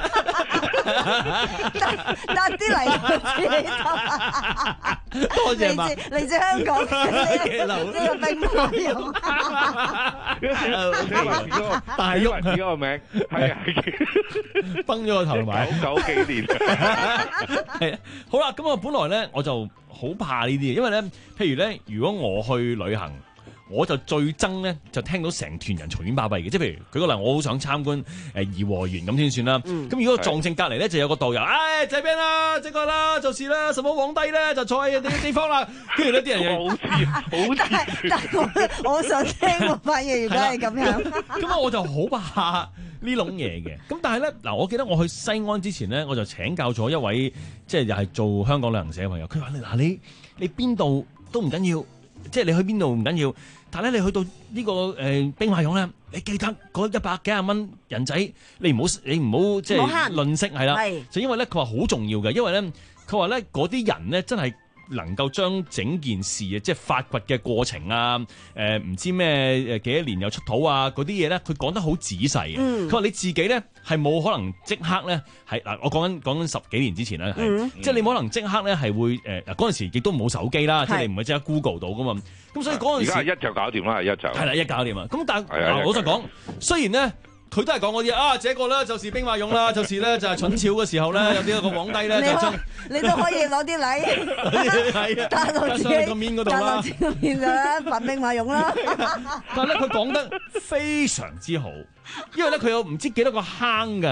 搭啲嚟，多謝嘛。嚟自香港嘅呢個兵馬俑，大喐自己個名，係啊，崩咗個頭埋，九九幾年。係啊，好啦，咁我本來咧我就好怕呢啲嘢，因為咧，譬如咧，如果我去旅行，我就最憎咧，就聽到成團人嘈喧巴閉嘅。即係譬如舉個例，我好想參觀誒頤和園咁先算啦。咁、嗯、如果撞正隔離咧，就有個導遊，唉、哎，這邊啦，這個啦，就是啦，什麼皇帝咧就坐喺人哋嘅地方啦。跟住呢啲人又好似好似，但係我我想聽喎，反而如果係咁樣，咁我就好怕呢種嘢嘅。咁但係咧，嗱，我記得我去西安之前咧，我就請教咗一位，即係又係做香港旅行社嘅朋友。佢話：嗱，你你邊度都唔緊要，即係你去邊度唔緊要。但係咧，你去到呢、這個誒、呃、兵馬俑咧，你記得嗰一百幾廿蚊人仔，你唔好你唔好即係吝嗇係啦。就因為咧，佢話好重要嘅，因為咧，佢話咧嗰啲人咧真係能夠將整件事啊，即係發掘嘅過程啊，誒、呃、唔知咩誒幾多年又出土啊嗰啲嘢咧，佢講得好仔細嘅。佢話、嗯、你自己咧係冇可能即刻咧係嗱，我講緊講緊十幾年之前咧，嗯、即係你冇可能即刻咧係會誒嗱嗰陣時亦都冇手機啦，是即係你唔係即刻 Google 到噶嘛。咁所以嗰陣時而家一就搞掂啦，一就係啦，一搞掂啊！咁但係老實講，雖然咧佢都係講嗰啲啊，這個咧就是兵馬俑啦，就是咧就係秦朝嘅時候咧，有啲一個皇帝咧就將你都可以攞啲禮，係啊，打到自己個面嗰度啦，打到自己個面啦，扮兵馬俑啦。但係咧佢講得非常之好，因為咧佢有唔知幾多個坑㗎。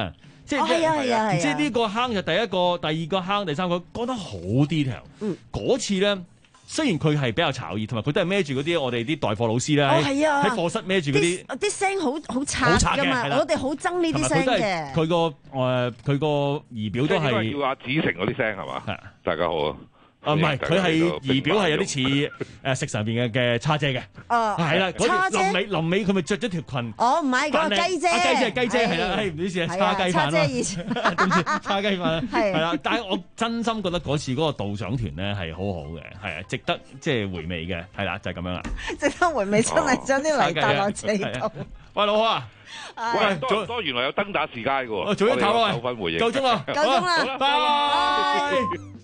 即係係啊係啊係啊即係呢個坑就第一個，第二個坑，第三個講得好 detail。 嗯， 嗰次咧。雖然佢係比較潮熱，同埋佢都係孭住嗰啲我哋啲代課老師咧，喺課室孭住嗰啲， 啲聲好好差㗎嘛，我哋好憎呢啲聲嘅。 佢個誒佢個儀表都係要阿子成嗰啲聲係嘛？係，大家好啊。 啊唔係，佢係儀表係有啲似誒食上邊嘅嘅叉姐嘅。 哦， 係啦， 叉姐。 臨尾臨尾佢咪着咗條裙。 哦，唔係嗰個雞姐。 雞姐係雞姐係啦，誒唔好意思啊，叉雞飯啦。 叉姐以前。 對唔住，叉雞飯。 係。 係啦，但係我真心覺得嗰次嗰個導賞團咧係好好嘅，係啊，值得即係回味嘅，係啦，就係咁樣啦。 值得回味，真係將啲泥搭落地度。 喂，老啊！ 喂，多唔多？原來有登打士街嘅喎。 做一頭啊！ 九分回應。 夠鐘啦！ 夠鐘啦！ 拜拜。